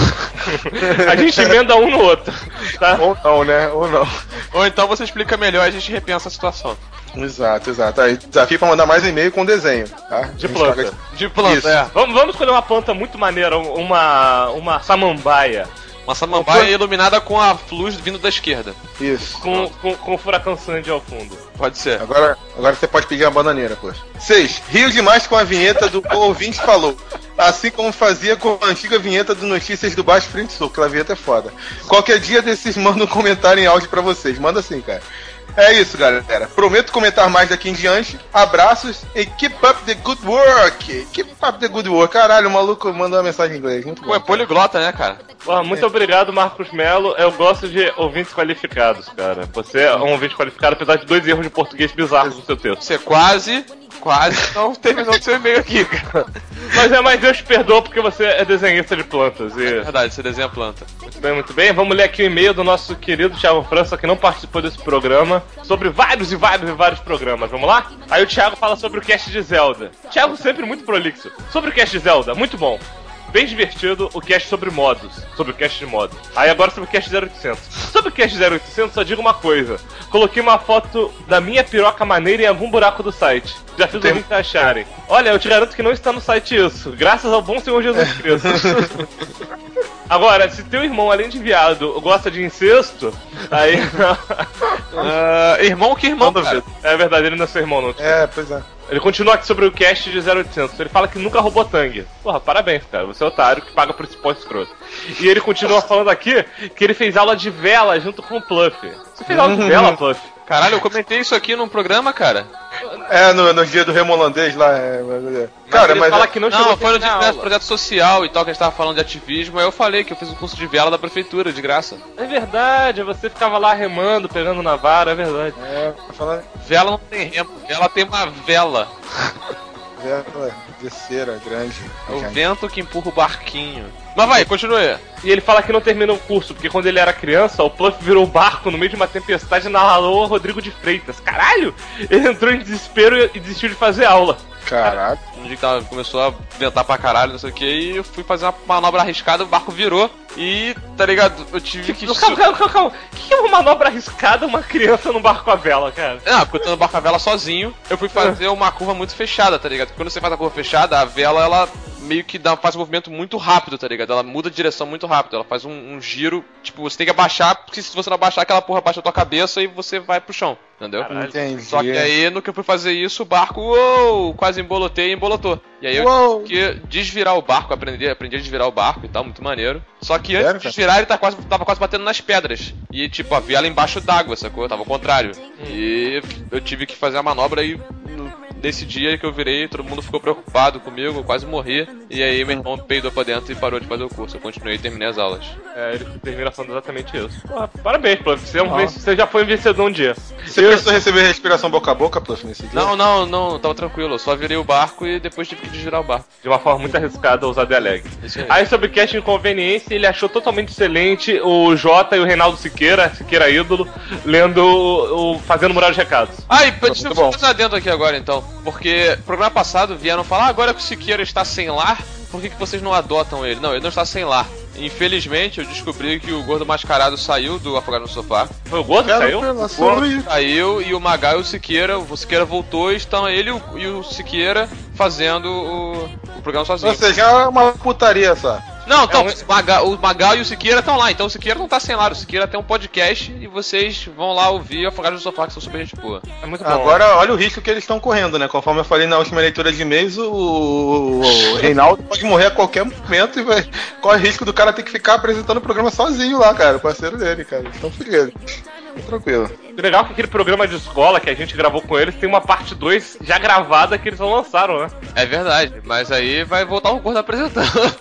A gente emenda um no outro, tá? Ou não, né? Ou não. Ou então você explica melhor e a gente repensa a situação. Exato. Aí, desafio pra mandar mais e-mail com desenho, tá? De planta. De planta, Vamos escolher uma planta muito maneira, uma samambaia. Uma samambaia iluminada com a luz vindo da esquerda. Isso. Com o furacão Sandy ao fundo. Pode ser. Agora você pode pedir a bananeira, poxa. 6. Rio demais com a vinheta do O Ouvinte Falou. Assim como fazia com a antiga vinheta do Notícias do Baixo Frente Sul. Aquela vinheta é foda. Qualquer dia desses manda um comentário em áudio pra vocês. Manda sim, cara. É isso, galera. Prometo comentar mais daqui em diante. Abraços e keep up the good work. Keep up the good work. Caralho, o maluco mandou uma mensagem em inglês. Muito bom. Pô, é poliglota, né, cara? Muito obrigado, Marcos Melo. Eu gosto de ouvintes qualificados, cara. Você é um ouvinte qualificado, apesar de 2 erros de português bizarros no seu texto. Você quase não terminou o seu e-mail aqui, cara. Mas Deus te perdoa porque você é desenhista de plantas. E... É verdade, você desenha planta. Muito bem. Vamos ler aqui o e-mail do nosso querido Thiago França, que não participou desse programa, sobre vários programas. Vamos lá? Aí o Thiago fala sobre o cast de Zelda. Thiago sempre muito prolixo. Sobre o cast de Zelda, muito bom. Bem divertido o cast sobre modos. Sobre o cast de modos. Aí agora sobre o cast 0800. Sobre o cast 0800, só digo uma coisa. Coloquei uma foto da minha piroca maneira em algum buraco do site. Já fiz os ouvintes acharem. Olha, eu te garanto que não está no site isso. Graças ao bom Senhor Jesus Cristo. Agora, se teu irmão, além de viado, gosta de incesto, aí... Irmão que irmão, cara. É verdade, ele não é seu irmão, não. Pois é. Ele continua aqui sobre o cast de 0800. Ele fala que nunca roubou tangue. Porra, parabéns, cara. Você é otário que paga por esse pó escroto. E ele continua falando aqui que ele fez aula de vela junto com o Pluff. Você fez aula de vela, Pluff? Caralho, eu comentei isso aqui num programa, cara. No dia do remo holandês lá. Cara, mas... fala que não foi no projeto social e tal, que a gente tava falando de ativismo. Aí eu falei que eu fiz um curso de vela da prefeitura, de graça. É verdade, você ficava lá remando, pegando na vara, é verdade. Vela não tem remo, vela tem uma vela. Vela de cera grande. É o vento que empurra o barquinho. Mas vai, continue. E ele fala que não terminou o curso, porque quando ele era criança, o Pluff virou barco no meio de uma tempestade na Lagoa Rodrigo de Freitas. Caralho! Ele entrou em desespero e desistiu de fazer aula. Caralho. Um dia que começou a ventar pra caralho, não sei o que, e eu fui fazer uma manobra arriscada, o barco virou e, tá ligado, eu tive que... Calma. O que é uma manobra arriscada uma criança num barco à vela, cara? Não, porque eu tô no barco à vela sozinho, eu fui fazer uma curva muito fechada, tá ligado? Quando você faz a curva fechada, a vela, ela meio que faz um movimento muito rápido, tá ligado? Ela muda de direção muito rápido, ela faz um giro, tipo, você tem que abaixar, porque se você não abaixar, aquela porra abaixa a tua cabeça e você vai pro chão, entendeu? Entendi. Só que aí, no que eu fui fazer isso, o barco, quase embolotei e embolotou. E aí eu tive que desvirar o barco, aprendi a desvirar o barco e tal, muito maneiro. Só que antes de desvirar, ele tava quase batendo nas pedras. E tipo, a vela embaixo d'água, sacou? Tava ao contrário. E eu tive que fazer a manobra aí. Nesse dia que eu virei, todo mundo ficou preocupado comigo, eu quase morri. E aí meu irmão peidou pra dentro e parou de fazer o curso. Eu continuei e terminei as aulas. Ele termina falando exatamente isso. Porra, parabéns, Pluff. Você já foi um vencedor um dia. Você precisou receber respiração boca a boca, Pluff, nesse dia? Não, tava tranquilo. Eu só virei o barco e depois tive que desvirar o barco. De uma forma muito arriscada, ousada e alegre. Aí sobre o cast Inconveniência, ele achou totalmente excelente o Jota e o Reinaldo Siqueira ídolo, fazendo mural de recados. Deixa eu fazer um adendo aqui agora então. Porque no programa passado vieram falar, agora que o Siqueira está sem lar, por que vocês não adotam ele? Não, ele não está sem lar. Infelizmente, eu descobri que o Gordo Mascarado saiu do Afogado no Sofá. Foi o Gordo que saiu? O Gordo saiu e o Magal e o Siqueira voltou e estão ele e o Siqueira fazendo o programa sozinho. Ou seja, é uma putaria só. Não, então, o Magal e o Siqueira estão lá, então o Siqueira não tá sem lar, o Siqueira tem um podcast e vocês vão lá ouvir Afogado no Sofá, que são super gente boa. É muito bom. Agora, olha o risco que eles estão correndo, né? Conforme eu falei na última leitura de e-mails, o Reinaldo pode morrer a qualquer momento e corre o risco do cara ter que ficar apresentando o programa sozinho lá, cara, o parceiro dele, cara. Então, feliz. Tranquilo. O legal é que aquele programa de escola que a gente gravou com eles tem uma parte 2 já gravada que eles não lançaram, né? É verdade, mas aí vai voltar o Gordo apresentando.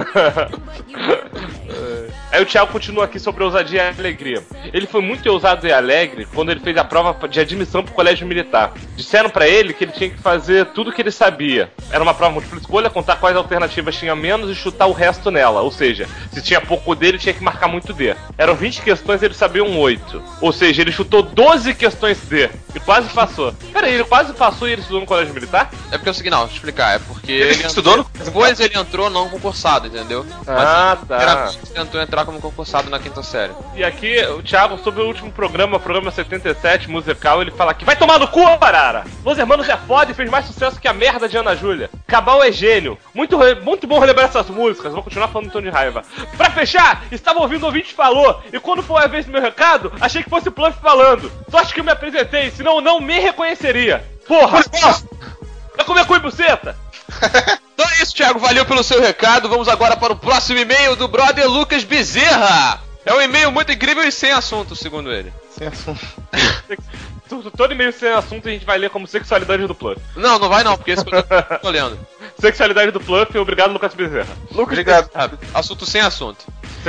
Aí o Thiago continua aqui sobre ousadia e alegria. Ele foi muito ousado e alegre quando ele fez a prova de admissão pro colégio militar. Disseram pra ele que ele tinha que fazer tudo que ele sabia. Era uma prova múltipla escolha, contar quais alternativas tinha menos e chutar o resto nela. Ou seja, se tinha pouco D, ele tinha que marcar muito D. Eram 20 questões e ele sabia 8. Ou seja, ele chutou 12 questões D e quase passou. Peraí, ele quase passou e ele estudou no colégio militar? É porque é o seguinte, não, deixa eu explicar. É porque ele estudou no... Depois ele entrou não concursado, entendeu? Tá. Ele tentou entrar como concursado na quinta série. E aqui, o Thiago, sobre o último programa, o programa 77, musical, ele fala que vai tomar no cu, Arara! Los Hermanos é foda e fez mais sucesso que a merda de Ana Júlia. Cabal é gênio. Muito bom relembrar essas músicas. Vou continuar falando em tom de raiva. Pra fechar, estava ouvindo o ouvinte falou, e quando foi a vez do meu recado, achei que fosse o Pluff falando. Só acho que eu me apresentei, senão eu não me reconheceria. Porra! Vai comer cu e buceta! Então é isso, Thiago. Valeu pelo seu recado. Vamos agora para o próximo e-mail do brother Lucas Bezerra. É um e-mail muito incrível e sem assunto, segundo ele. Sem assunto. Todo e-mail sem assunto a gente vai ler como sexualidade do Pluff. Não vai não, porque esse eu tô lendo. Sexualidade do Pluff, obrigado, Lucas Bezerra. Obrigado. Assunto sem assunto.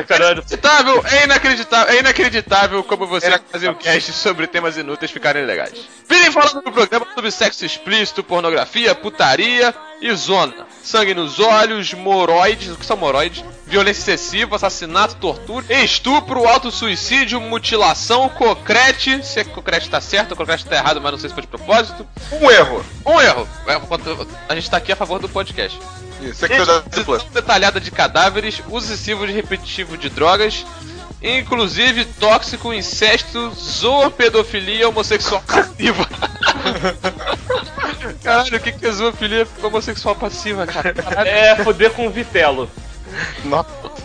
É inacreditável como você fazer um cast sobre temas inúteis ficarem legais. Virem falando no programa sobre sexo explícito, pornografia, putaria e zona. Sangue nos olhos, moroides, o que são moroides? Violência excessiva, assassinato, tortura, estupro, autossuicídio, mutilação, cocrete. Se é que cocrete tá certo, o cocrete tá errado, mas não sei se foi de propósito. Um erro. A gente tá aqui a favor do podcast. Sexualidade detalhada de cadáveres, uso excessivo e repetitivo de drogas, inclusive tóxico, incesto, zoopedofilia homossexual passiva. Caralho, o que é zoofilia homossexual passiva, cara? Caralho. É foder com vitelo. Nossa.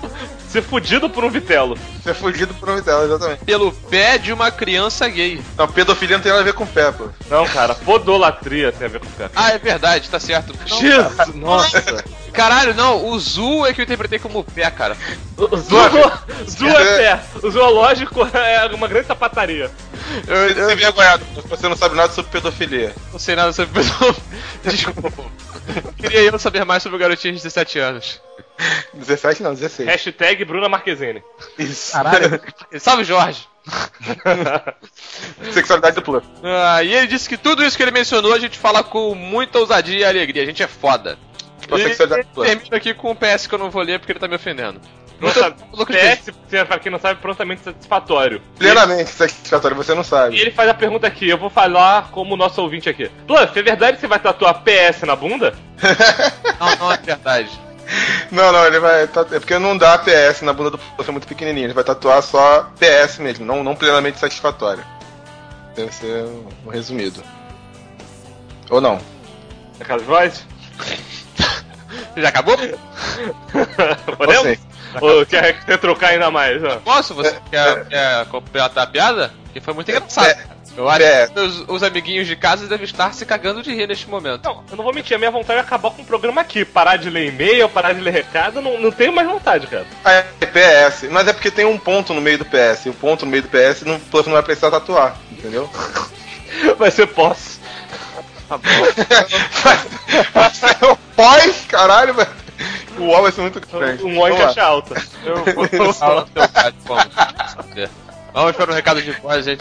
Ser fudido por um vitelo. Ser fudido por um vitelo, exatamente. Pelo pé de uma criança gay. Não, pedofilia não tem nada a ver com pé, pô. Não, cara, podolatria tem a ver com pé. Ah, é verdade, tá certo. Não, Jesus, nossa. Caralho, não, o Zu é que eu interpretei como pé, cara. O Zu é pé. O zoológico é uma grande sapataria. Você é envergonhado, você não sabe nada sobre pedofilia. Não sei nada sobre pedofilia. Desculpa. Queria eu saber mais sobre o garotinho de 17 anos. 17 não, 16. Hashtag Bruna Marquezine. Isso. Caralho. Salve, Jorge. Sexualidade do plano. E ele disse que tudo isso que ele mencionou a gente fala com muita ousadia e alegria. A gente é foda. Tipo, E sexualidade do plano. termina aqui com o PS que eu não vou ler porque ele tá me ofendendo. PS, pra quem não sabe, prontamente satisfatório. Plenamente satisfatório, você não E sabe. ele faz a pergunta aqui, eu vou falar como nosso ouvinte aqui. Bluff, é verdade que você vai tatuar PS na bunda? Não é verdade. Não, ele vai. É porque não dá PS na bunda do plano, é muito pequenininho. Ele vai tatuar só PS mesmo, não plenamente satisfatório. Deve ser um resumido. Ou não? É caso de voz? Já acabou? Podemos? Ou quer trocar ainda mais? Ó? Posso? Você quer completar a piada? Que foi muito engraçado. Eu acho que os amiguinhos de casa devem estar se cagando de rir neste momento. Não, eu não vou mentir, a minha vontade é acabar com o programa aqui. Parar de ler e-mail, parar de ler recado, não tenho mais vontade, cara. É PS, mas é porque tem um ponto no meio do PS. E o ponto no meio do PS o Pluff não vai precisar tatuar, entendeu? Vai ser pós. Tá bom. Vai ser o pós, caralho, velho. O O vai ser muito grande. Um O em caixa alta. Eu vou falar do teu pai, vamos para um recado de voz, gente.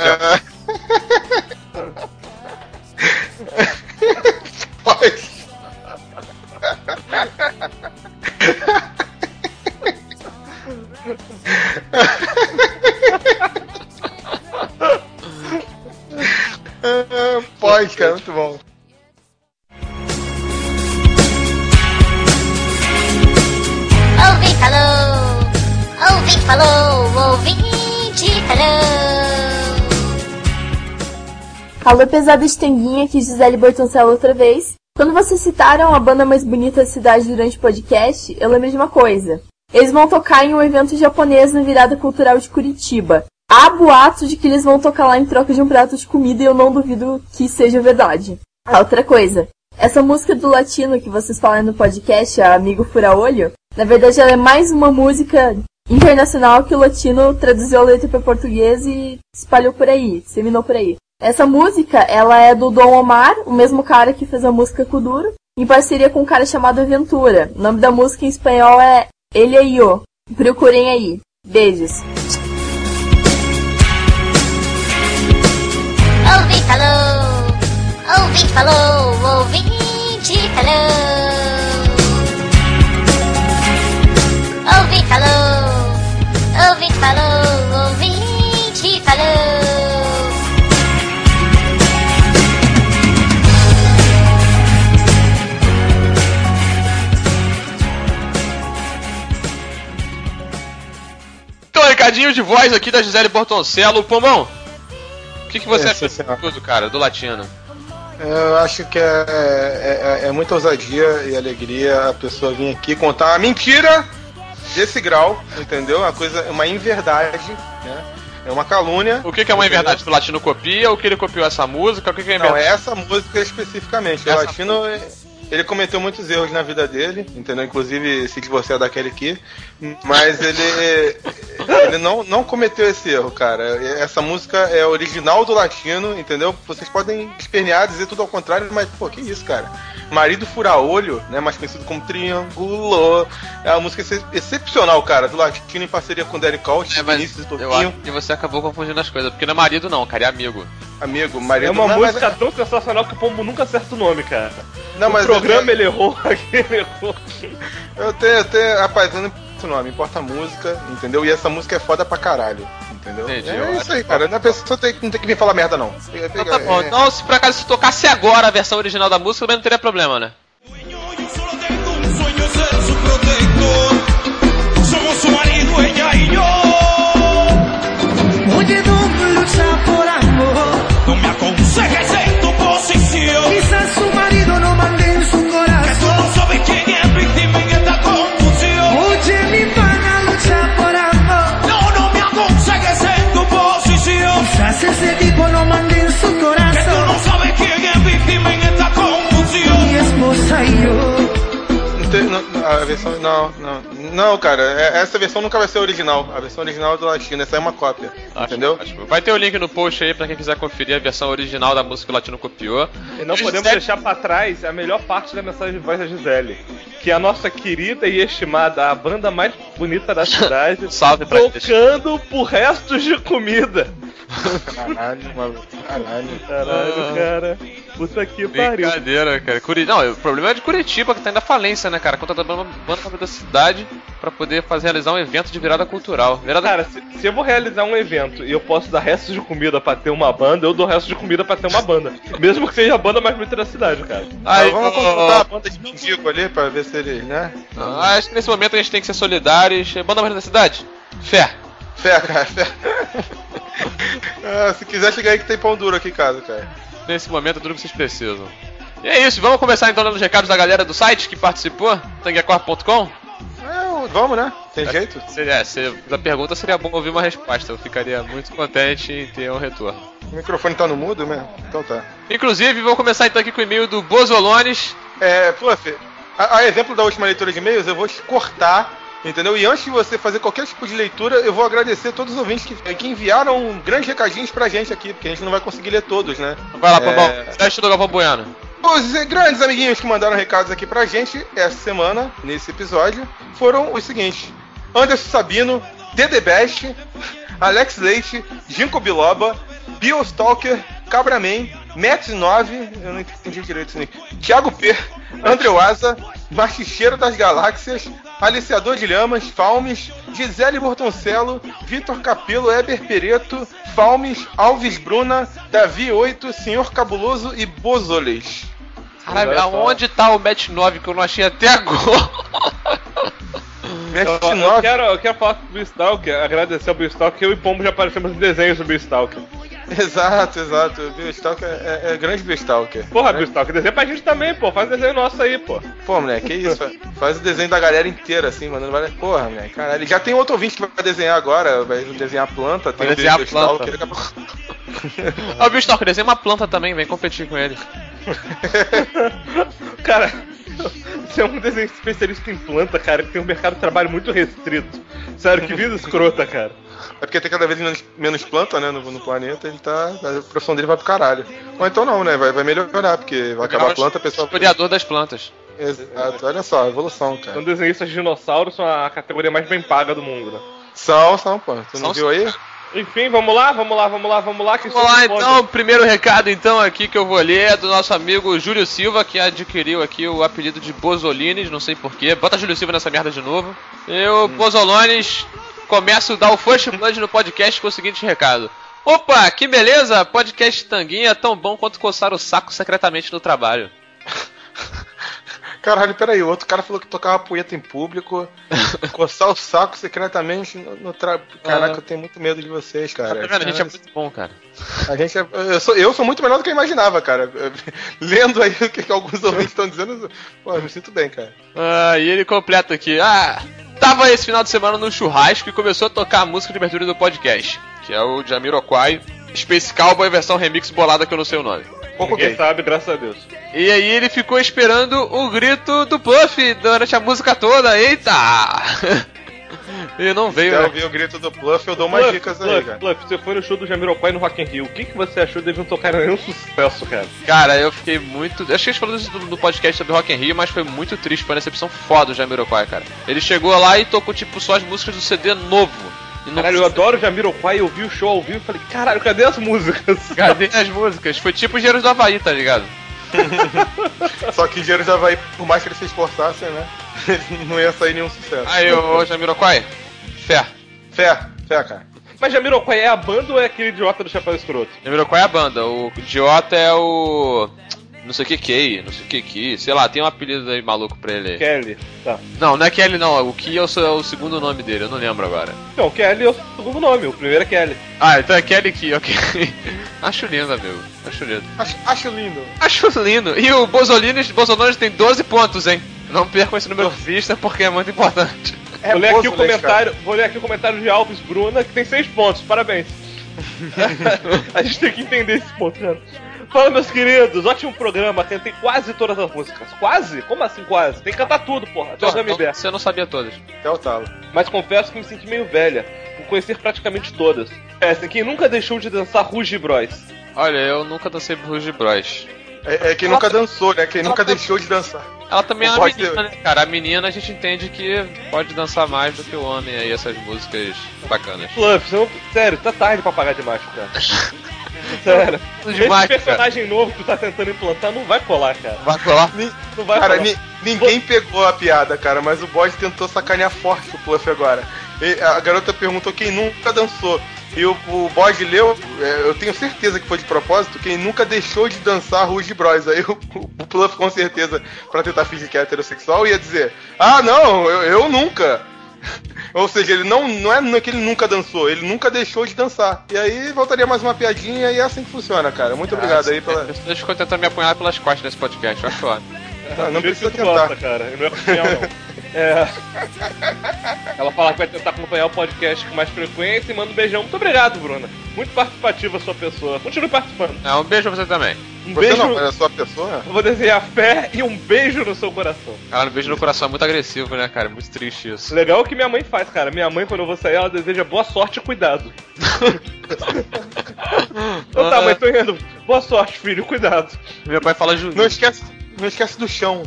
Pós. Pós, cara, muito bom. Ouvinte falou, ouvinte falou, ouvinte falou. Alô, pesado estanguinha, aqui Gisele Bortoncella outra vez. Quando vocês citaram a banda mais bonita da cidade durante o podcast, eu lembrei de uma coisa. Eles vão tocar em um evento japonês na virada cultural de Curitiba. Há boatos de que eles vão tocar lá em troca de um prato de comida e eu não duvido que seja verdade. Outra coisa. Essa música do latino que vocês falaram no podcast, a Amigo Fura-Olho, na verdade ela é mais uma música internacional que o latino traduziu a letra para português e espalhou por aí, disseminou por aí. Essa música, ela é do Dom Omar, o mesmo cara que fez a música Kuduro, em parceria com um cara chamado Aventura. O nome da música em espanhol é Ele é Yo. Procurem aí. Beijos. Ouvinte falou, ouvinte falou, ouvinte falou. Ouvinte falou, ouvinte falou, ouvinte falou. Então, recadinho de voz aqui da Gisele Bortoncella. Pomão, o que você achou disso tudo, cara, do latino? Eu acho que é muita ousadia e alegria a pessoa vir aqui contar uma mentira desse grau, entendeu? Uma inverdade, né? É uma calúnia. O que é uma inverdade? O latino copia ou que ele copiou essa música? O que é Não, inverdade? essa música especificamente. O latino, ele cometeu muitos erros na vida dele, entendeu? Inclusive se divorciar daquele aqui. Mas ele não cometeu esse erro, cara. Essa música é original do latino, entendeu? Vocês podem espernear, dizer tudo ao contrário, mas, pô, que isso, cara? Marido Fura-Olho, né? Mais conhecido como Triângulo. É uma música excepcional, cara, do latino em parceria com Derek Colt, Vinícius e Eu Toquinho. acho que você acabou confundindo as coisas, porque não é marido não, cara, é amigo. Amigo, marido. É uma não, música mas- tão sensacional que o Pombo nunca acerta o nome, cara. Não, no mas programa ele errou, aqui ele errou. Eu tenho, rapaz, eu não importa o nome, importa a música, entendeu? E essa música é foda pra caralho, entendeu? Entendi, É eu isso aí, cara. A pessoa não tem que vir falar merda, não. Então tá bom, então se por acaso se tocasse agora a versão original da música, também não teria problema, né? Yo solo tengo un sueño, ser su protector. Somos su marido, ella y yo. Oye, ¿dónde lucha por amor? No me aconsejes en tu posición. Quizás su marido no mande en su corazón. Que tú no sabes quién es víctima en esta confusión. Oye, mi pana lucha por a versão. Não, cara. Essa versão nunca vai ser original. A versão original é do Latino, essa é uma cópia. Entendeu? Vai ter o link no post aí pra quem quiser conferir a versão original da música que o Latino copiou. E não podemos deixar pra trás a melhor parte da mensagem de voz da Gisele. Que é a nossa querida e estimada, a banda mais bonita da cidade, salve pra tocando por restos de comida. Caralho, maluco. Caralho, cara. Puta que pariu. Brincadeira, cara. Não, o problema é de Curitiba, que tá indo à falência, né, cara? Contratando uma banda da cidade pra poder realizar um evento de virada cultural. Cara, se eu vou realizar um evento e eu posso dar restos de comida pra ter uma banda, eu dou restos de comida pra ter uma banda. Mesmo que seja a banda mais bonita da cidade, cara. Aí, vamos contratar a banda de mendigo ali pra ver se eles, né? Acho que nesse momento a gente tem que ser solidários. Banda mais bonita da cidade? Fé, cara, fé. Se quiser chegar aí que tem pão duro aqui em casa, cara. Nesse momento é tudo que vocês precisam. E é isso, vamos começar então dando os recados da galera do site que participou, tanguecorp.com? Vamos, né? Tem jeito? A pergunta seria bom ouvir uma resposta, eu ficaria muito contente em ter um retorno. O microfone tá no mudo mesmo? Então tá. Inclusive, vou começar então aqui com o e-mail do Bozolones. Fluff, a exemplo da última leitura de e-mails, eu vou te cortar. Entendeu? E antes de você fazer qualquer tipo de leitura, eu vou agradecer a todos os ouvintes que enviaram grandes recadinhos pra gente aqui, porque a gente não vai conseguir ler todos, né? Vai lá, Pambão. Teste do Galvão Bueno. Os grandes amiguinhos que mandaram recados aqui pra gente essa semana, nesse episódio, foram os seguintes: Anderson Sabino, Dede Best, Alex Leite, Ginkgo Biloba, Biostalker, Cabraman, Matt 9, eu não entendi direito isso aí, Thiago P, André Waza, Machicheiro das Galáxias, Aliciador de Lhamas, Falmes, Gisele Bortoncello, Vitor Capelo, Eber Pereto, Falmes, Alves Bruna, Davi 8, Senhor Cabuloso e Bozoles. Caralho, aonde tá o Match 9 que eu não achei até agora? Match 9? Eu quero falar com o Beastalker, agradecer ao Beastalker, que eu e Pombo já aparecemos em desenhos do Beastalker. Exato. O Beastalker é grande Beastalker. Porra, Beastalker, desenha pra gente também, pô. Faz desenho nosso aí, pô. Pô, moleque, que isso? Faz o desenho da galera inteira, assim, mano. Porra, moleque, caralho. Já tem outro ouvinte que vai desenhar agora, vai desenhar planta. Tem o Beastalker. O Beastalker desenha uma planta também, vem competir com ele. Cara, você é um desenho especialista em planta, cara, que tem um mercado de trabalho muito restrito. Sério, que vida escrota, cara. É porque tem cada vez menos planta, né, no planeta, a profissão dele vai pro caralho. Ou então não, né, vai melhorar, porque vai acabar a planta, a pessoa... Historiador das plantas. Exato, olha só, evolução, cara. Então desenhistas de dinossauros são a categoria mais bem paga do mundo, né? São, pô. Tu não viu aí? Enfim, vamos lá. Vamos lá, então, o primeiro recado então aqui que eu vou ler é do nosso amigo Júlio Silva, que adquiriu aqui o apelido de Bozolines, não sei porquê. Bota Júlio Silva nessa merda de novo. E o Bozolones começa a dar o First Blood no podcast com o seguinte recado: opa, que beleza! Podcast Tanguinha é tão bom quanto coçar o saco secretamente no trabalho. Caralho, peraí, o outro cara falou que tocava punheta em público, coçar o saco secretamente no trabalho. Caraca, eu tenho muito medo de vocês, cara. Tá vendo? A gente é muito bom, cara. Eu sou muito melhor do que eu imaginava, cara. Lendo aí o que alguns ouvintes estão dizendo, pô, eu me sinto bem, cara. E ele completa aqui: tava esse final de semana no churrasco e começou a tocar a música de abertura do podcast, que é o Jamiroquai Space Cowboy versão remix bolada que eu não sei o nome. Ninguém sabe, graças a Deus. E aí ele ficou esperando o grito do Puff durante a música toda. Eita! E não veio, né? Se eu ouvir o grito do Puff, eu dou umas dicas aí, cara. Puff, você foi no show do Jamiroquai no Rock in Rio. O que você achou deles não tocarem nenhum sucesso, cara? Cara, eu fiquei muito... Acho que a gente falou isso no podcast sobre Rock in Rio, mas foi muito triste, foi uma decepção foda do Jamiroquai, cara. Ele chegou lá e tocou, tipo, só as músicas do CD novo. Caralho, eu adoro o Jamiroquai, eu vi o show ao vivo e falei, caralho, cadê as músicas? Cadê as músicas? Foi tipo Engenheiros do Havaí, tá ligado? Só que Engenheiros do Havaí, por mais que eles se esforçassem, né? Não ia sair nenhum sucesso. Aí, ô Jamiroquai, fé, cara. Mas Jamiroquai é a banda ou é aquele idiota do Chapéu Escroto? Jamiroquai é a banda, o idiota é o... não sei o que, sei lá, tem um apelido aí maluco pra ele. Kelly, tá. Não é Kelly não, o Ki é o segundo nome dele, eu não lembro agora. Não, Kelly é o segundo nome, o primeiro é Kelly. Então é Kelly Ki, ok. Acho lindo, amigo, acho lindo. Acho lindo. E o Bozolones tem 12 pontos, hein? Não percam esse número de vista porque é muito importante. Vou ler aqui o comentário de Alves Bruna, que tem 6 pontos, parabéns. A gente tem que entender esse ponto, cara. Fala, meus queridos, ótimo programa, cantei quase todas as músicas. Quase? Como assim quase? Tem que cantar tudo, porra. Até o Gummy Você não sabia todas. Até o talo. Mas confesso que me senti meio velha, por conhecer praticamente todas. Assim, quem nunca deixou de dançar Ruge Bros? Olha, eu nunca dancei Ruge Bros. É quem nunca dançou, né? Quem nunca deixou de dançar. Ela também é Não uma pode menina, né, cara? A menina a gente entende que pode dançar mais do que o homem aí, essas músicas bacanas. Fluff, você não... sério, tá tarde pra pagar de macho, cara. Sério. Esse personagem novo que tu tá tentando implantar não vai colar, cara. Vai colar? Não vai Cara, colar. ninguém pegou a piada, cara, mas o bode tentou sacanear forte o Fluff agora. A garota perguntou quem nunca dançou. E o bode leu, eu tenho certeza que foi de propósito, quem nunca deixou de dançar Ruge Bros. Aí o Fluff, com certeza, pra tentar fingir que é heterossexual, ia dizer: ah, não, eu nunca. Ou seja, ele não é que ele nunca dançou, ele nunca deixou de dançar. E aí voltaria mais uma piadinha e é assim que funciona, cara. Muito obrigado aí pela... Deixa eu tentar me apunhar pelas costas nesse podcast, eu acho ótimo. Não precisa que tentar. gosta, cara. Não é oficial, não. Ela fala que vai tentar acompanhar o podcast com mais frequência e manda um beijão. Muito obrigado, Bruna. Muito participativa a sua pessoa. Continue participando. Um beijo pra você também. Você não, mas a sua pessoa? Eu vou desejar fé e um beijo no seu coração. Cara, um beijo no coração é muito agressivo, né, cara? Muito triste isso. Legal o que minha mãe faz, cara. Minha mãe, quando eu vou sair, ela deseja boa sorte e cuidado. Então tá, mãe, tô indo. Boa sorte, filho, cuidado. Meu pai fala junto. Não esquece do chão.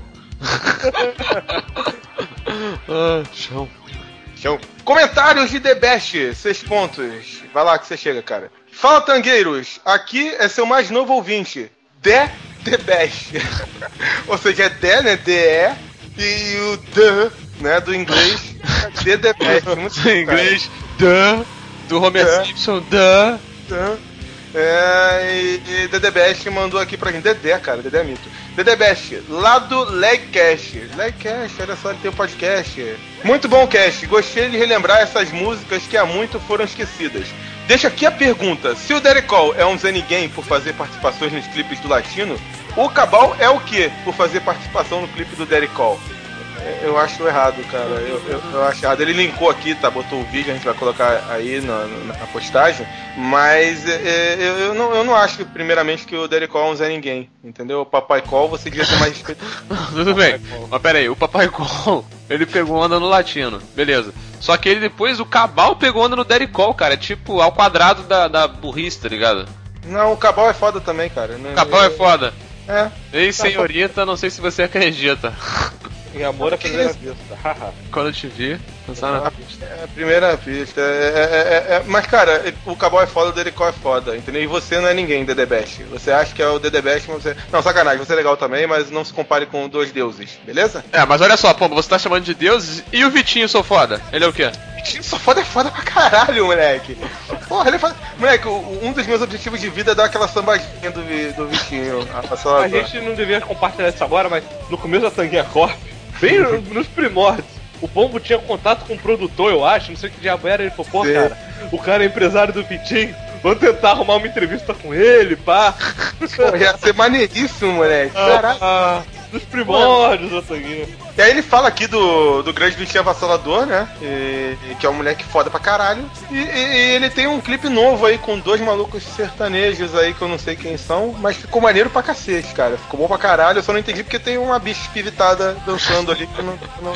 Chão. Comentários de The Best, 6 pontos. Vai lá que você chega, cara. Fala, tangueiros. Aqui é seu mais novo ouvinte. The Best. Ou seja, é The, né? DE. E o The, né? Do inglês. The Best. Muito do inglês, The. Do Homer Simpson, The. E Dedé Best mandou aqui pra gente. Dedé, cara, Dedé é mito. Dedé Best, lá do Legcast. Legcast, olha só, ele tem um podcast. Muito bom cast, gostei de relembrar essas músicas que há muito foram esquecidas. Deixa aqui a pergunta: se o Derek Cole é um Zé Ninguém por fazer participações nos clipes do Latino, o Cabal é o que por fazer participação no clipe do Derek Cole? Eu acho errado, cara. Eu acho errado. Ele linkou aqui, tá? Botou o vídeo, a gente vai colocar aí na postagem. Mas eu não acho, primeiramente, que o Derek Cole é um Zé Ninguém. Entendeu? O Papai Cole, você devia ter mais respeito. Tudo bem. Mas pera aí, o Papai Cole, ele pegou onda no Latino. Beleza. Só que ele depois, o Cabal pegou onda no Derek Cole, cara. É tipo ao quadrado da burrice, tá ligado? Não, o Cabal é foda também, cara. O Cabal é foda. É. Ei, senhorita, não sei se você acredita. Em amor à primeira vista. Quando eu te vi, pensar na pista. É a primeira pista. Mas, cara, o Cabal é foda, o Derek Cole é foda, entendeu? E você não é ninguém, Dedé Best. Você acha que é o Dedé Best, mas você... Não, sacanagem, você é legal também, mas não se compare com dois deuses, beleza? Mas olha só, pô, você tá chamando de deuses e o Vitinho sou foda? Ele é o quê? Vitinho sou foda é foda pra caralho, moleque. Porra, ele é foda. Moleque, um dos meus objetivos de vida é dar aquela sambadinha do Vitinho. A gente não devia compartilhar isso agora, mas no começo da Tanguinha Corp, bem nos primórdios, o Pombo tinha contato com o produtor, eu acho, não sei que diabo era. Ele falou: pô, cara, o cara é empresário do Vitinho, vamos tentar arrumar uma entrevista com ele, pá. Pô, ia ser maneiríssimo, moleque. Caraca. Dos primórdios da Tanguinha. E aí ele fala aqui do grande Vitinho Avassalador, né? Que é um moleque foda pra caralho. E ele tem um clipe novo aí com dois malucos sertanejos aí que eu não sei quem são, mas ficou maneiro pra cacete, cara. Ficou bom pra caralho, eu só não entendi porque tem uma bicha espivitada dançando ali que eu não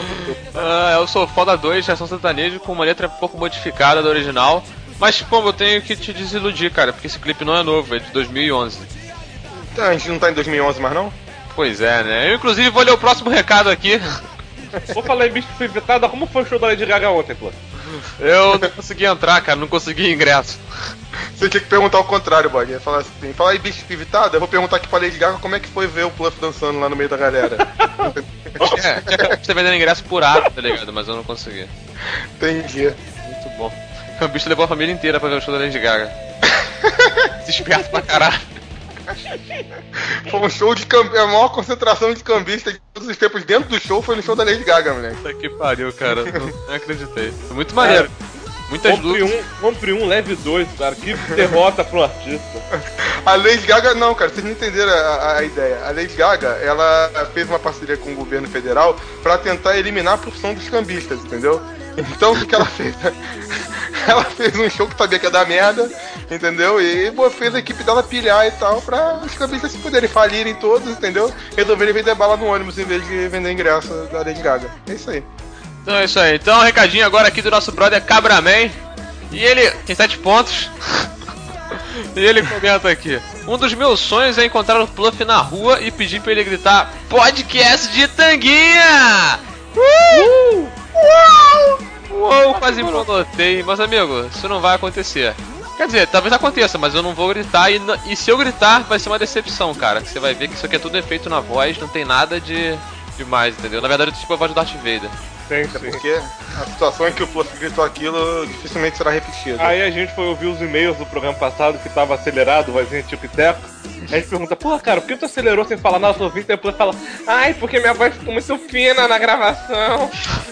eu sou foda 2, Geração Sertanejo, com uma letra um pouco modificada da original. Mas, pô, eu tenho que te desiludir, cara, porque esse clipe não é novo, é de 2011. Então, a gente não tá em 2011 mais, não? Pois é, né? Eu, inclusive, vou ler o próximo recado aqui. Vou falar em bicho espivitada, como foi o show da Lady Gaga ontem, pô? Eu não consegui entrar, cara, não consegui ingresso. Você tinha que perguntar ao contrário, Bog. Ia falar assim: fala aí, bicho espivitada, eu vou perguntar aqui pra Lady Gaga como é que foi ver o Pluff dançando lá no meio da galera. Você vendendo ingresso por ato, tá ligado? Mas eu não consegui. Entendi. Muito bom. O bicho levou a família inteira pra ver o show da Lady Gaga. Desesperado pra caralho. Foi um show de a maior concentração de cambistas de todos os tempos dentro do show foi no show da Lady Gaga, moleque. Puta que pariu, cara. Não acreditei. Foi muito maneiro. Muitas luzes. Compre um, leve 2, cara. Que derrota pro artista. A Lady Gaga, não, cara, vocês não entenderam a ideia. A Lady Gaga, ela fez uma parceria com o governo federal pra tentar eliminar a profissão dos cambistas, entendeu? Então o que ela fez? ela fez um show que sabia que ia dar merda, entendeu? E fez a equipe dela pilhar e tal, pra os cambistas se poderem falirem todos, entendeu? Resolverem vender bala no ônibus em vez de vender ingresso da Lady Gaga. É isso aí. Então é isso aí. Então, um recadinho agora aqui do nosso brother Cabraman. E ele tem 7 pontos. E ele comenta aqui: um dos meus sonhos é encontrar o Fluff na rua e pedir pra ele gritar podcast de tanguinha! Uou, quase me notei. Mas amigo, isso não vai acontecer. Quer dizer, talvez aconteça, mas eu não vou gritar. E se eu gritar, vai ser uma decepção, cara. Você vai ver que isso aqui é tudo efeito na voz, não tem nada de demais, entendeu? Na verdade, tipo a voz do Darth Vader. Sim. Porque a situação em que o Fluff gritou aquilo dificilmente será repetida. Aí a gente foi ouvir os e-mails do programa passado que tava acelerado, vozinha tipo teco. Aí a gente pergunta, porra, cara, por que tu acelerou sem falar nada? Eu tô ouvindo, e depois fala, ai, porque minha voz ficou muito fina na gravação.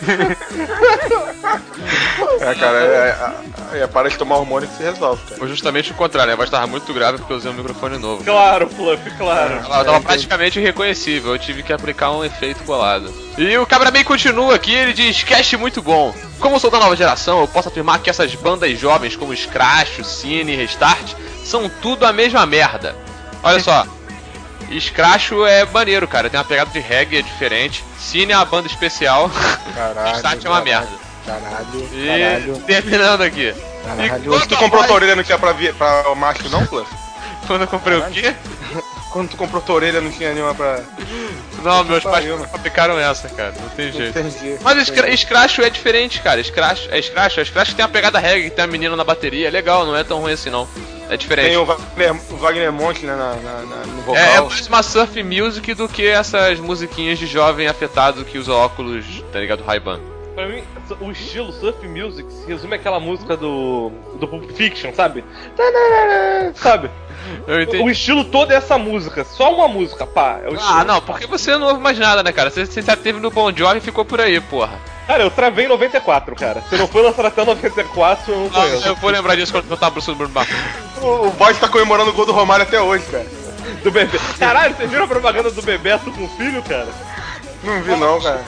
Cara, para de tomar hormônio que se resolve, cara. Foi justamente o contrário, a voz tava muito grave porque eu usei um microfone novo. Claro, Fluff, claro. Ela tava praticamente irreconhecível, eu tive que aplicar um efeito bolado. E o Cabraman continua aqui, ele diz, cast muito bom. Como eu sou da nova geração, eu posso afirmar que essas bandas jovens como Scratch, o Cine e Restart são tudo a mesma merda. Olha só, Scratch é maneiro, cara, tem uma pegada de reggae, é diferente. Cine é uma banda especial. Caralho. Restart é uma merda. Caralho. Terminando aqui. Quando tu comprou tua orelha não tinha pra o macho não, Fluff? Quando eu comprei o quê? Quando tu comprou tua orelha não tinha nenhuma pra... Não, meus pais aplicaram essa, cara, não tem jeito. Entendi. Mas Scratch é diferente, cara. Scratch tem uma pegada reggae, tem a menina na bateria, é legal, não é tão ruim assim não. É diferente. Tem o Wagner Monte, né, no vocal. É mais uma surf music do que essas musiquinhas de jovem afetado que usa óculos, tá ligado? Ray-Ban. Pra mim, o estilo surf music se resume àquela música do Pulp Fiction, sabe? Sabe? Eu entendi. O estilo todo é essa música, só uma música, pá. É o estilo. Não, porque você não ouve mais nada, né, cara? Você já teve no Bon Jovi e ficou por aí, porra. Cara, eu travei em 94, cara. Se não foi lançado até 94, eu não conheço. Eu vou lembrar disso quando eu tava pro Bruno Marcos. O Boy tá comemorando o gol do Romário até hoje, cara. Do Bebê. Caralho, vocês viram a propaganda do Bebeto com o filho, cara? Não vi não, cara.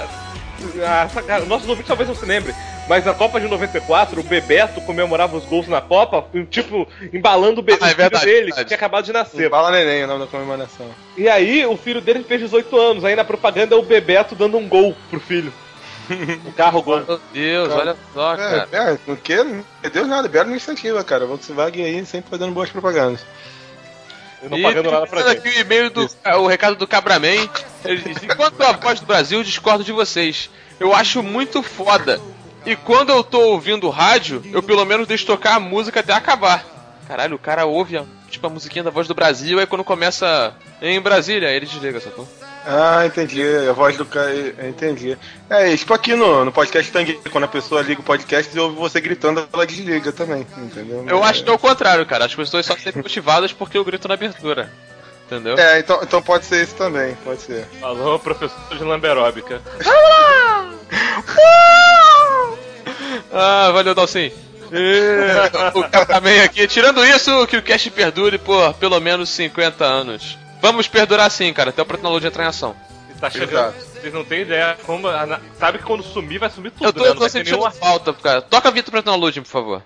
Cara, nossos ouvintes talvez não se lembrem, mas na Copa de 94, o Bebeto comemorava os gols na Copa, tipo, embalando o filho dele, que tinha acabado de nascer. Embala neném, o nome da comemoração. E aí, o filho dele fez 18 anos, aí na propaganda é o Bebeto dando um gol pro filho. O carro gol. Meu Deus, olha só, cara. Porque não deu nada, bela iniciativa, cara. Volkswagen aí sempre fazendo boas propagandas. Eu não pagando nada pra gente. Aqui o e-mail o recado do Cabraman. Ele diz: enquanto a voz do Brasil, discordo de vocês. Eu acho muito foda. E quando eu tô ouvindo rádio, eu pelo menos deixo tocar a música até acabar. Caralho, o cara ouve a musiquinha da voz do Brasil, aí quando começa em Brasília, aí ele desliga, sacou? Ah, entendi. A voz do cara. Entendi. É isso aqui no podcast Tangue. Quando a pessoa liga o podcast e ouve você gritando, ela desliga também. Entendeu? Eu acho que é o contrário, cara. As pessoas só serem motivadas porque eu grito na abertura. Entendeu? É, então pode ser isso também. Pode ser. Alô, professor de lamberóbica. Valeu, Dalcin. O Cabraman aqui. Tirando isso, que o cast perdure por pelo menos 50 anos. Vamos perdurar sim, cara, até o Tecnologia entrar em ação. Tá chegando. Vocês não têm ideia como. Sabe que quando sumir, vai sumir tudo. Eu tô sentindo falta, cara. Toca a vinheta pra Tecnologia, por favor.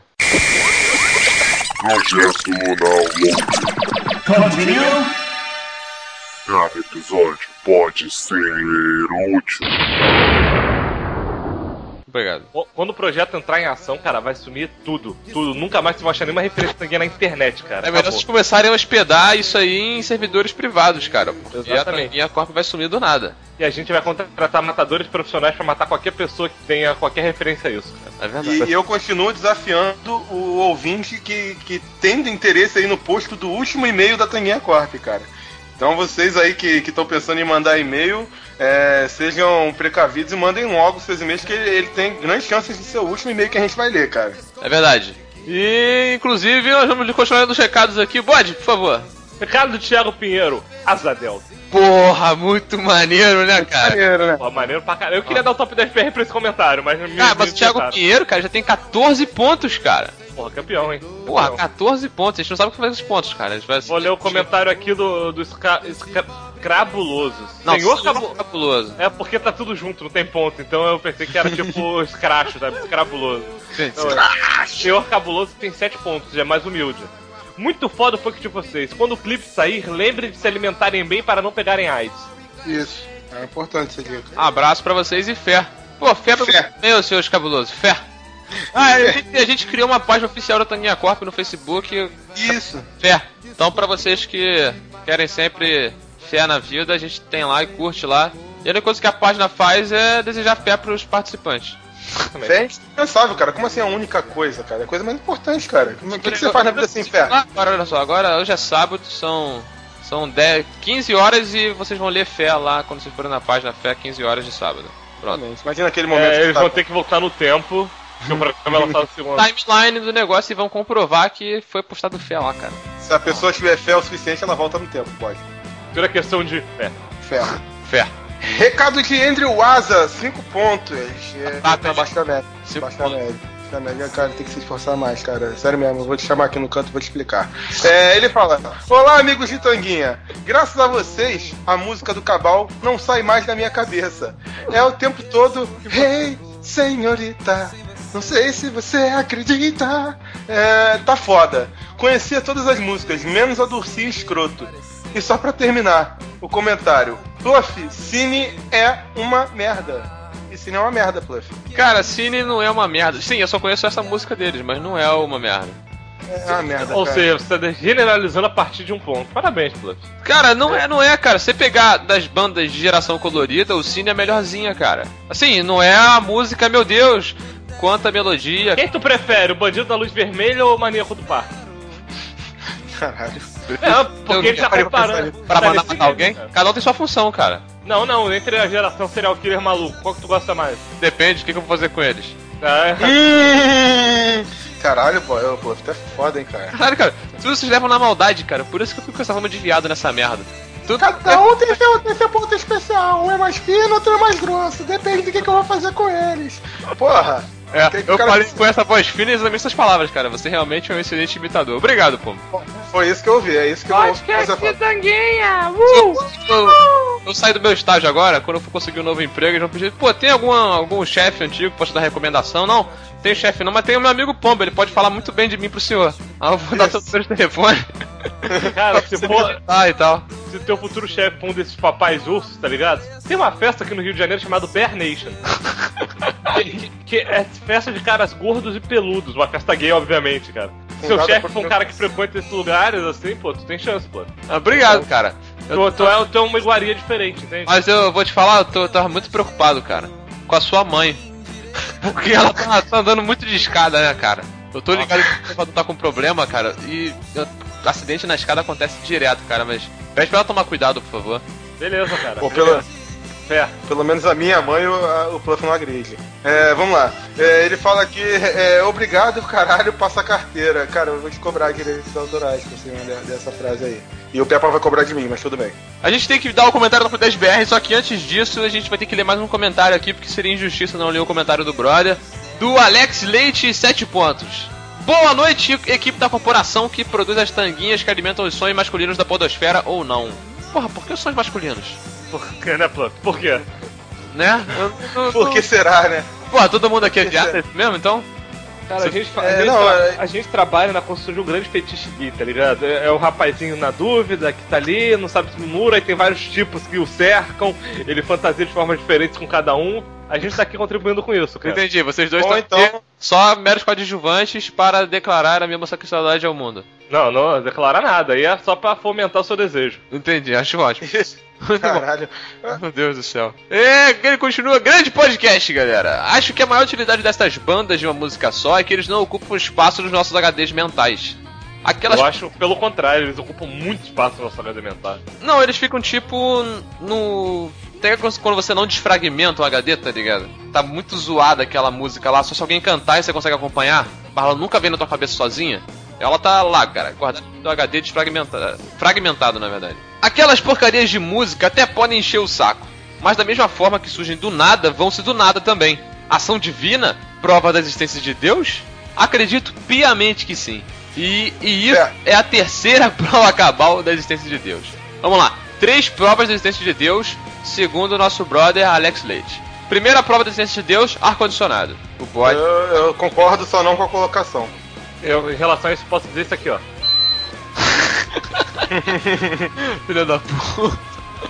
Projeto Lunar. Continue. Cada episódio pode ser útil. Obrigado. Quando o projeto entrar em ação, cara, vai sumir tudo. Tudo. Nunca mais você vai achar nenhuma referência na internet, cara. É melhor vocês começarem a hospedar isso aí em servidores privados, cara. Porque a Corp vai sumir do nada. E a gente vai contratar matadores profissionais pra matar qualquer pessoa que tenha qualquer referência a isso, cara. É verdade. E eu continuo desafiando o ouvinte que tem interesse aí no posto do último e-mail da Tanguinha Corp, cara. Então vocês aí que estão pensando em mandar e-mail, sejam precavidos e mandem logo seus e-mails, que ele tem grandes chances de ser o último e-mail que a gente vai ler, cara. É verdade. E, inclusive, nós vamos continuar dos recados aqui. Bode, por favor. Recado do Thiago Pinheiro, Asa Delta. Porra, muito maneiro, né, cara? Maneiro, né? Porra, maneiro pra caralho. Eu queria dar o top 10 PR pra esse comentário, mas... mas o Thiago Pinheiro, cara, já tem 14 pontos, cara. Porra, campeão, hein? Porra, 14 pontos. A gente não sabe o que faz esses pontos, cara. Vou ler o comentário aqui do Crabuloso. Não, Senhor Cabuloso. É porque tá tudo junto, não tem ponto. Então eu pensei que era tipo escracho, sabe? Escrabuloso. Então, Senhor Cabuloso tem 7 pontos, já é mais humilde. Muito foda o funk de vocês. Quando o clipe sair, lembrem de se alimentarem bem para não pegarem AIDS. Isso. É importante essa dica. Abraço pra vocês e fé. Pô, fé pra vocês. Meu, senhores cabulosos, fé. A gente criou uma página oficial da Taninha Corp no Facebook. Isso. Fé. Então pra vocês que querem sempre fé na vida, a gente tem lá e curte lá. E a única coisa que a página faz é desejar fé pros participantes. Fé é indispensável, cara. Como assim é a única coisa, cara? É a coisa mais importante, cara. O que você faz na vida sem fé? Agora, olha só, hoje é sábado, são 15 horas e vocês vão ler fé lá quando vocês forem na página fé, 15 horas de sábado. Pronto. Imagina aquele momento que eles vão ter que voltar no tempo. Timeline do negócio e vão comprovar que foi postado fé lá, cara. Se a pessoa tiver fé o suficiente, ela volta no tempo, pode. Pura questão de fé. Recado de Andrew Waza, 5 pontos. Tá abaixo da média. Abaixo da média. A média, cara, tem que se esforçar mais, cara. Sério mesmo, eu vou te chamar aqui no canto e vou te explicar. Ele fala: olá, amigos de Tanguinha. Graças a vocês, a música do Cabal não sai mais da minha cabeça. É o tempo todo, hey, senhorita. Não sei se você acredita. Tá foda. Conhecia todas as músicas, menos a do Ursinho Escroto. E só pra terminar, o comentário: Pluff, Cine é uma merda. E Cine é uma merda, Pluff. Cara, Cine não é uma merda. Sim, eu só conheço essa música deles, mas não é uma merda. É uma merda, Ou seja, você tá generalizando a partir de um ponto. Parabéns, Pluff. Cara, não é, cara. Você pegar das bandas de geração colorida, o Cine é a melhorzinha, cara. Assim, não é a música, meu Deus, quanta melodia. Quem tu prefere, o Bandido da Luz Vermelha ou o Maníaco do Parque? Caralho. Porque ele tá comparando. Pra mandar matar alguém? Cada um tem sua função, cara. Não, entre a geração serial killer maluco, qual que tu gosta mais? Depende, o que eu vou fazer com eles? Caralho, pô, tá foda, hein, cara. Caralho, cara, tudo vocês levam na maldade, cara. Por isso que eu fico com essa forma de viado nessa merda. Cada um tem seu ponto especial. Um é mais fino, outro é mais grosso. Depende do que eu vou fazer com eles. Porra. Eu falei com essa voz fina exatamente essas palavras, cara. Você realmente é um excelente imitador. Obrigado, pô. Foi isso que eu ouvi, é isso que eu ouvi. Tanguinha! Eu saio do meu estágio agora, quando eu for conseguir um novo emprego, eles vão pedir: pô, tem algum chefe antigo que possa dar recomendação? Não, tem chefe não, mas tem o meu amigo Pombo, ele pode falar muito bem de mim pro senhor. Eu vou dar seu número de telefone. Cara, se for. E tal. Se teu futuro chefe for um desses papais ursos, tá ligado? Tem uma festa aqui no Rio de Janeiro chamada Bear Nation. que é festa de caras gordos e peludos. Uma festa gay, obviamente, cara. Se seu chefe for um cara que frequenta esses lugares, assim, pô, tu tem chance, pô. Obrigado, cara. Tu é uma iguaria diferente, entende? Mas eu vou te falar, eu tava muito preocupado, cara, com a sua mãe. Porque ela tá andando muito de escada, né, cara? Eu tô ligado que ela tá com problema, cara, e acidente na escada acontece direto, cara, mas pede pra ela tomar cuidado, por favor. Beleza, cara. Pô, pelo menos a minha mãe o Pluff não agride. Vamos lá. Ele fala aqui: obrigado, caralho, passa a carteira. Cara, eu vou te cobrar direitos autorais por cima dessa frase aí. E o Peppa vai cobrar de mim, mas tudo bem. A gente tem que dar o comentário da 10BR, só que antes disso a gente vai ter que ler mais um comentário aqui, porque seria injustiça não ler o comentário do brother. Do Alex Leite, 7 pontos. Boa noite, equipe da corporação que produz as tanguinhas que alimentam os sonhos masculinos da podosfera ou não. Porra, por que os sonhos masculinos? Por que, né, Pluff? Por quê? Né? Por que será, né? Porra, todo mundo aqui é viado mesmo, então? Cara, a gente trabalha na construção de um grande fetiche gay, tá ligado? É o rapazinho na dúvida, que tá ali, não sabe se muro, aí tem vários tipos que o cercam, ele fantasia de formas diferentes com cada um. A gente tá aqui contribuindo com isso, cara. Entendi, vocês dois estão aqui só meros coadjuvantes para declarar a minha homossexualidade ao mundo. Não declarar nada, aí é só pra fomentar o seu desejo. Entendi, acho ótimo. Caralho. Meu Deus do céu. Ele continua. Grande podcast, galera. Acho que a maior utilidade dessas bandas de uma música só é que eles não ocupam espaço nos nossos HDs mentais. Eu acho, pelo contrário, eles ocupam muito espaço no nosso HD mental. Não, eles ficam tipo no... Até quando você não desfragmenta o HD, tá ligado? Tá muito zoada aquela música lá, só se alguém cantar e você consegue acompanhar, mas ela nunca vem na tua cabeça sozinha. Ela tá lá, cara, guardada no HD fragmentado, na verdade. Aquelas porcarias de música até podem encher o saco, mas da mesma forma que surgem do nada, vão-se do nada também. Ação divina? Prova da existência de Deus? Acredito piamente que sim. E isso é a terceira prova cabal da existência de Deus. Vamos lá. 3 provas da existência de Deus, segundo o nosso brother Alex Leite. Primeira prova da existência de Deus, ar-condicionado. O bode... Eu concordo, só não com a colocação. Eu, em relação a isso, posso dizer isso aqui, ó. Filha da puta.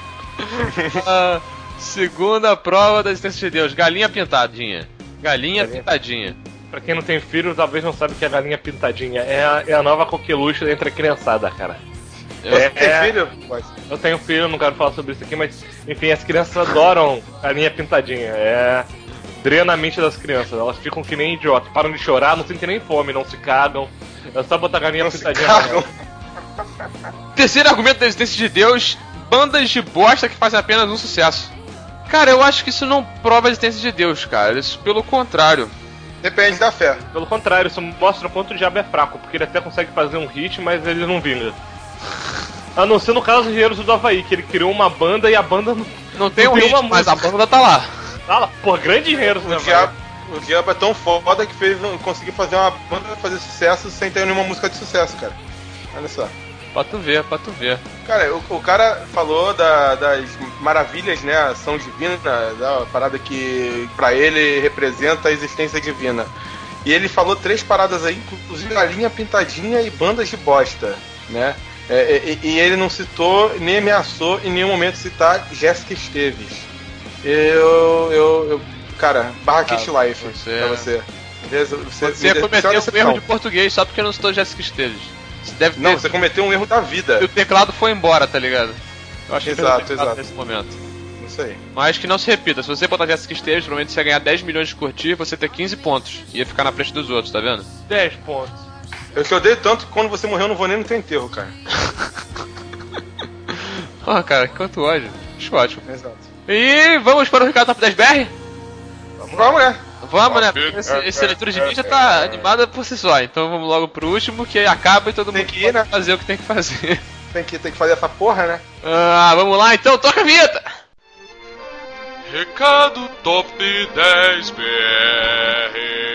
Segunda prova da existência de Deus, galinha pintadinha. Galinha pintadinha. Pra quem não tem filho, talvez não sabe o que é galinha pintadinha. É a nova coqueluche entre a criançada, cara. Você tem filho? Eu tenho filho, não quero falar sobre isso aqui, mas enfim, as crianças adoram galinha pintadinha. Drena a mente das crianças, elas ficam que nem idiotas, param de chorar, não sentem nem fome, não se cagam. É só botar galinha Não pintadinha se cagam. Terceiro argumento da existência de Deus, bandas de bosta que fazem apenas um sucesso. Cara, eu acho que isso não prova a existência de Deus, cara. Isso pelo contrário. Depende da fé. Pelo contrário, isso mostra o quanto o diabo é fraco, porque ele até consegue fazer um hit, mas ele não vinga. A não ser no caso dos Engenheiros do Havaí, que ele criou uma banda e a banda não tem um hit, mas a banda tá lá. Tá lá, pô, grande Engenheiros do Havaí. O diabo é tão foda que conseguiu fazer uma banda fazer sucesso sem ter nenhuma música de sucesso, cara. Olha só. Pra tu ver. Cara, o cara falou das maravilhas, né? A ação divina, da parada que pra ele representa a existência divina. E ele falou 3 paradas aí, inclusive galinha pintadinha e bandas de bosta, né? E ele não citou, nem ameaçou em nenhum momento citar Jéssica Esteves. Cara, Barraquete Life pra você. Você cometeu um erro de português só porque não citou Jéssica Esteves. Você cometeu um erro da vida. E o teclado foi embora, tá ligado? Eu acho que exato. Nesse momento. Isso aí. Mas que não se repita, se você botar Jéssica Esteves, provavelmente você ia ganhar 10 milhões de curtir, você ter 15 pontos. Ia ficar na frente dos outros, tá vendo? 10 pontos. Eu te odeio tanto que quando você morrer eu não vou nem no teu enterro, cara. Cara, quanto ódio. Acho ótimo. Exato. E vamos para o Ricardo Top 10 BR? Vamos, né? Vamos, né? Essa leitura de mim já tá animada por si só. Então vamos logo pro último, que aí acaba e todo mundo que ir, né? fazer o que tem que fazer. Tem que fazer essa porra, né? Vamos lá então, toca a vinheta! Recado Top 10 BR.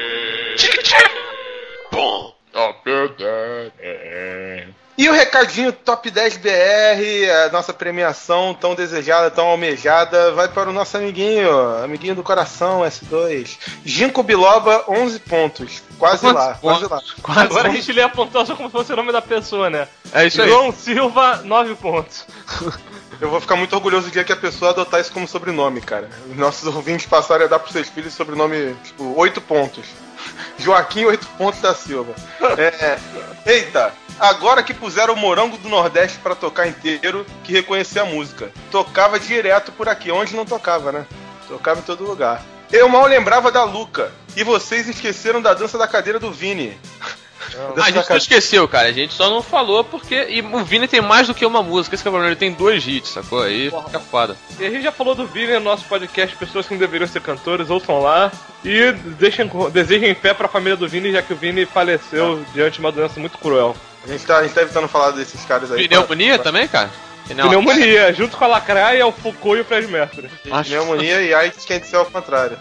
Bom. Top 10. E o recadinho Top 10 BR, a nossa premiação tão desejada, tão almejada, vai para o nosso amiguinho do coração, S2. Ginkgo Biloba, 11 pontos. Quase lá. Agora a gente lê a pontuação como se fosse o nome da pessoa, né? É isso aí. João Silva, 9 pontos. Eu vou ficar muito orgulhoso o dia que a pessoa adotar isso como sobrenome, cara. Os nossos ouvintes passarem a dar para seus filhos sobrenome, 8 pontos. Joaquim 8 pontos da Silva. Eita, agora que puseram o Morango do Nordeste pra tocar inteiro, que reconhecer a música. Tocava direto por aqui, onde não tocava, né? Tocava em todo lugar. Eu mal lembrava da Luca. E vocês esqueceram da dança da cadeira do Vini. A gente não esqueceu, cara. A gente só não falou porque... E o Vini tem mais do que uma música. Esse que é o problema. Ele tem 2 hits, sacou? Aí fica foda. E a gente já falou do Vini no nosso podcast. Pessoas que não deveriam ser cantores, ouçam lá. E desejem fé pra família do Vini, já que o Vini faleceu diante de uma doença muito cruel. A gente tá evitando falar desses caras aí. Pneumonia também, cara? Pneumonia, junto com a Lacraia, o Foucault e o Fred Mercury. Pneumonia e AIDS quem disser ao contrário.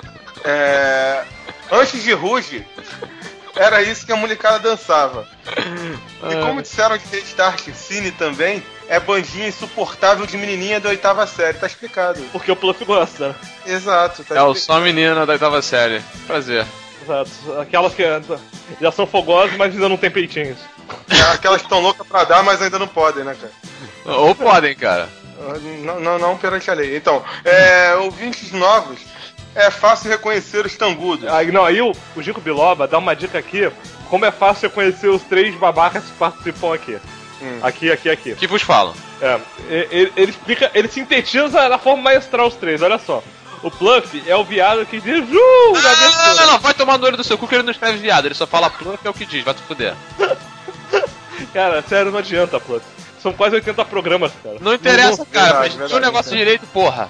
Antes de Ruge, era isso que a molecada dançava. E como disseram de Restart Cine também, é bandinha insuportável de menininha da 8ª série, tá explicado. Porque o Pluff gosta. Exato, tá explicado. Só menina da 8ª série. Prazer. Exato, aquelas que já são fogosas, mas ainda não tem peitinhos. Aquelas que estão loucas pra dar, mas ainda não podem, né, cara? Ou podem, cara. Não perante a lei. Então, ouvintes novos, é fácil reconhecer os tangudos. Aí o Ginkgo Biloba dá uma dica aqui, como é fácil reconhecer os 3 babacas que participam aqui. Aqui. Que vos falam. Ele explica, ele sintetiza na forma maestral os 3, olha só. O Pluff é o viado que diz Não, vai tomar no olho do seu cu que ele não escreve viado, ele só fala Pluff é o que diz, vai te fuder. Cara, sério, não adianta, Pluff. São quase 80 programas, cara. Não interessa, cara, mas o negócio direito, porra.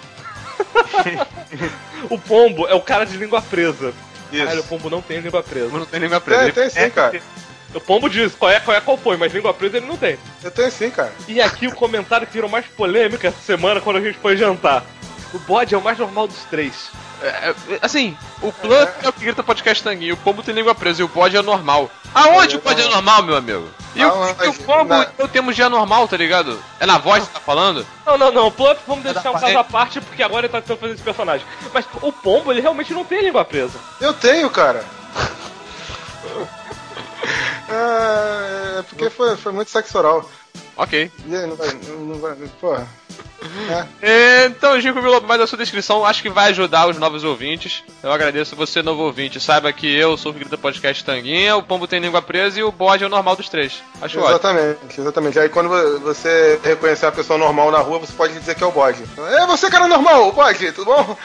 O Pombo é o cara de língua presa. Isso. Caralho, o Pombo não tem língua presa. Não tem língua presa. Tem sim, cara. O Pombo diz qual foi, mas língua presa ele não tem. Eu tenho sim, cara. E aqui o comentário que virou mais polêmica essa semana quando a gente foi jantar. O bode é o mais normal dos 3. Assim, o Pluff é o que grita podcast tanguinho, o Pombo tem língua presa e o bode é normal. Aonde o bode é normal, meu amigo? E o Pombo eu temos dia normal, tá ligado? É na voz que você tá falando? Não, o Plump vamos deixar um caso à parte, porque agora ele tá tentando fazer esse personagem. Mas o Pombo, ele realmente não tem língua presa. Eu tenho, cara. É porque foi muito sexo oral. Ok. E aí, não vai, porra. Então, Gico Bilobo, mas a sua descrição acho que vai ajudar os novos ouvintes. Eu agradeço você, novo ouvinte. Saiba que eu sou o Grita Podcast Tanguinha, o Pombo tem língua presa e o bode é o normal dos três. Acho ótimo. Exatamente. Aí quando você reconhecer a pessoa normal na rua, você pode dizer que é o bode. É você, cara normal, o bode, tudo bom?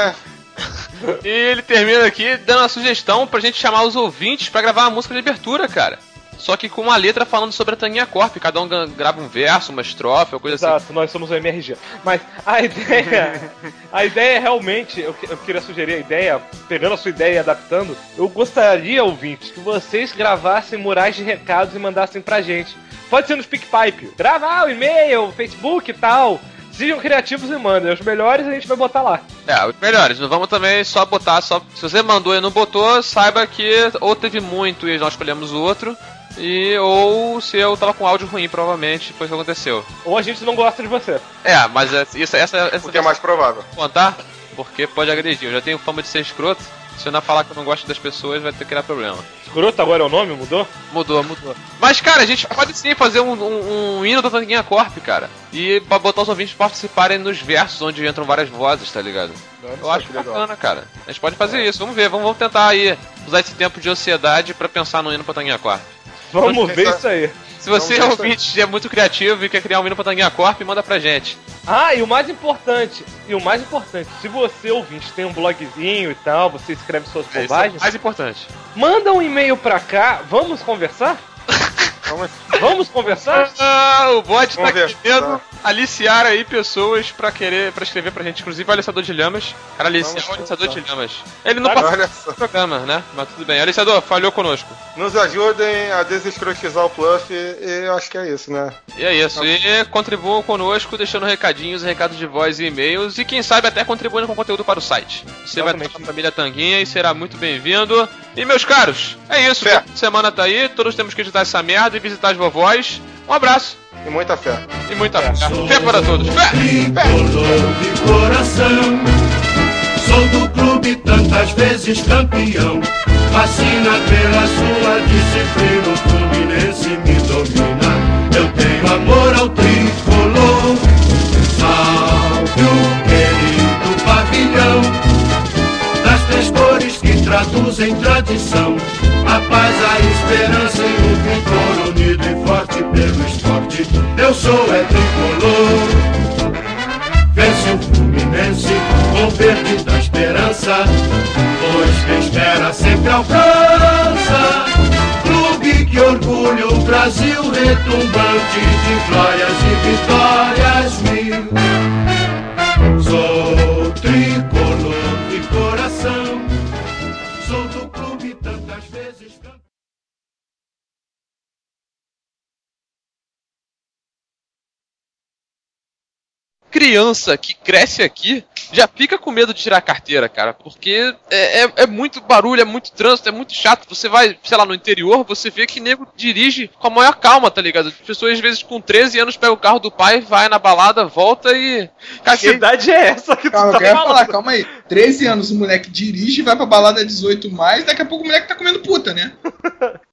E ele termina aqui dando uma sugestão pra gente chamar os ouvintes pra gravar uma música de abertura, cara. Só que com uma letra falando sobre a Tanguinha Corp. Cada um grava um verso, uma estrofe, uma coisa assim. Exato, nós somos o MRG. Mas a ideia é realmente, eu queria sugerir a ideia, pegando a sua ideia e adaptando, eu gostaria, ouvintes, que vocês gravassem murais de recados e mandassem pra gente. Pode ser no SpeakPipe. Gravar o e-mail, Facebook e tal. Sejam criativos e mandem. Os melhores a gente vai botar lá. Os melhores. Não vamos também só botar, se você mandou e não botou, saiba que ou teve muito e nós escolhemos o outro, ou se eu tava com áudio ruim, provavelmente, foi o que aconteceu. Ou a gente não gosta de você. Mas essa o que é mais provável. Contar, porque pode agredir. Eu já tenho fama de ser escroto. Se eu não falar que eu não gosto das pessoas, vai ter que criar problema. Escroto agora é o nome? Mudou? Mudou. Mas, cara, a gente pode sim fazer um hino da Tanguinha Corp, cara. E pra botar os ouvintes participarem nos versos onde entram várias vozes, tá ligado? Eu acho bacana, cara. A gente pode fazer isso. Vamos ver, vamos tentar aí usar esse tempo de ansiedade pra pensar no hino pra Tanguinha Corp. Vamos ver isso aí. Se você é ouvinte e é muito criativo e quer criar um hino pra Tanguinha Corp, manda pra gente. E o mais importante, se você, ouvinte, tem um blogzinho e tal, você escreve suas bobagens... Isso é mais importante. Manda um e-mail pra cá, vamos conversar? Vamos conversar? O bot tá querendo aliciar aí pessoas pra escrever pra gente, inclusive o Aliciador de Lamas. Cara, o Aliciador de Lamas. Ele não passou no programa, né? Mas tudo bem. Aliciador, falhou conosco. Nos ajudem a desescrotizar o Pluff e eu acho que é isso, né? E é isso. E contribuam conosco, deixando recadinhos, recados de voz e e-mails. E quem sabe até contribuindo com conteúdo para o site. Você vai estar com a família Tanguinha e será muito bem-vindo. E meus caros, é isso. Semana tá aí, todos temos que editar essa merda e visitar as vovós. Um abraço. E muita fé. Fé para todos. Fé! Tricolor de coração, sou do clube tantas vezes campeão. Fascina pela sua disciplina, o Fluminense me domina. Eu tenho amor ao tricolor. Salve o querido pavilhão das três cores que traduzem tradição. A paz, a esperança e o tricolor unido e forte pelo esporte. Eu sou tricolor. Vence o Fluminense com o verde da esperança, pois quem espera sempre alcança. Clube que orgulha o Brasil, retumbante de glórias e vitórias mil. Sou tricolor de coração, sou do clube tantas vezes. Criança que cresce aqui já fica com medo de tirar a carteira, cara, porque é muito barulho, é muito trânsito, é muito chato. Você vai, sei lá, no interior, você vê que nego dirige com a maior calma, tá ligado? As pessoas, às vezes, com 13 anos, pegam o carro do pai, vai na balada, volta e... Que cidade é essa que tu tá falando? Calma aí. 13 anos o moleque dirige, vai pra balada 18 mais, daqui a pouco o moleque tá comendo puta, né?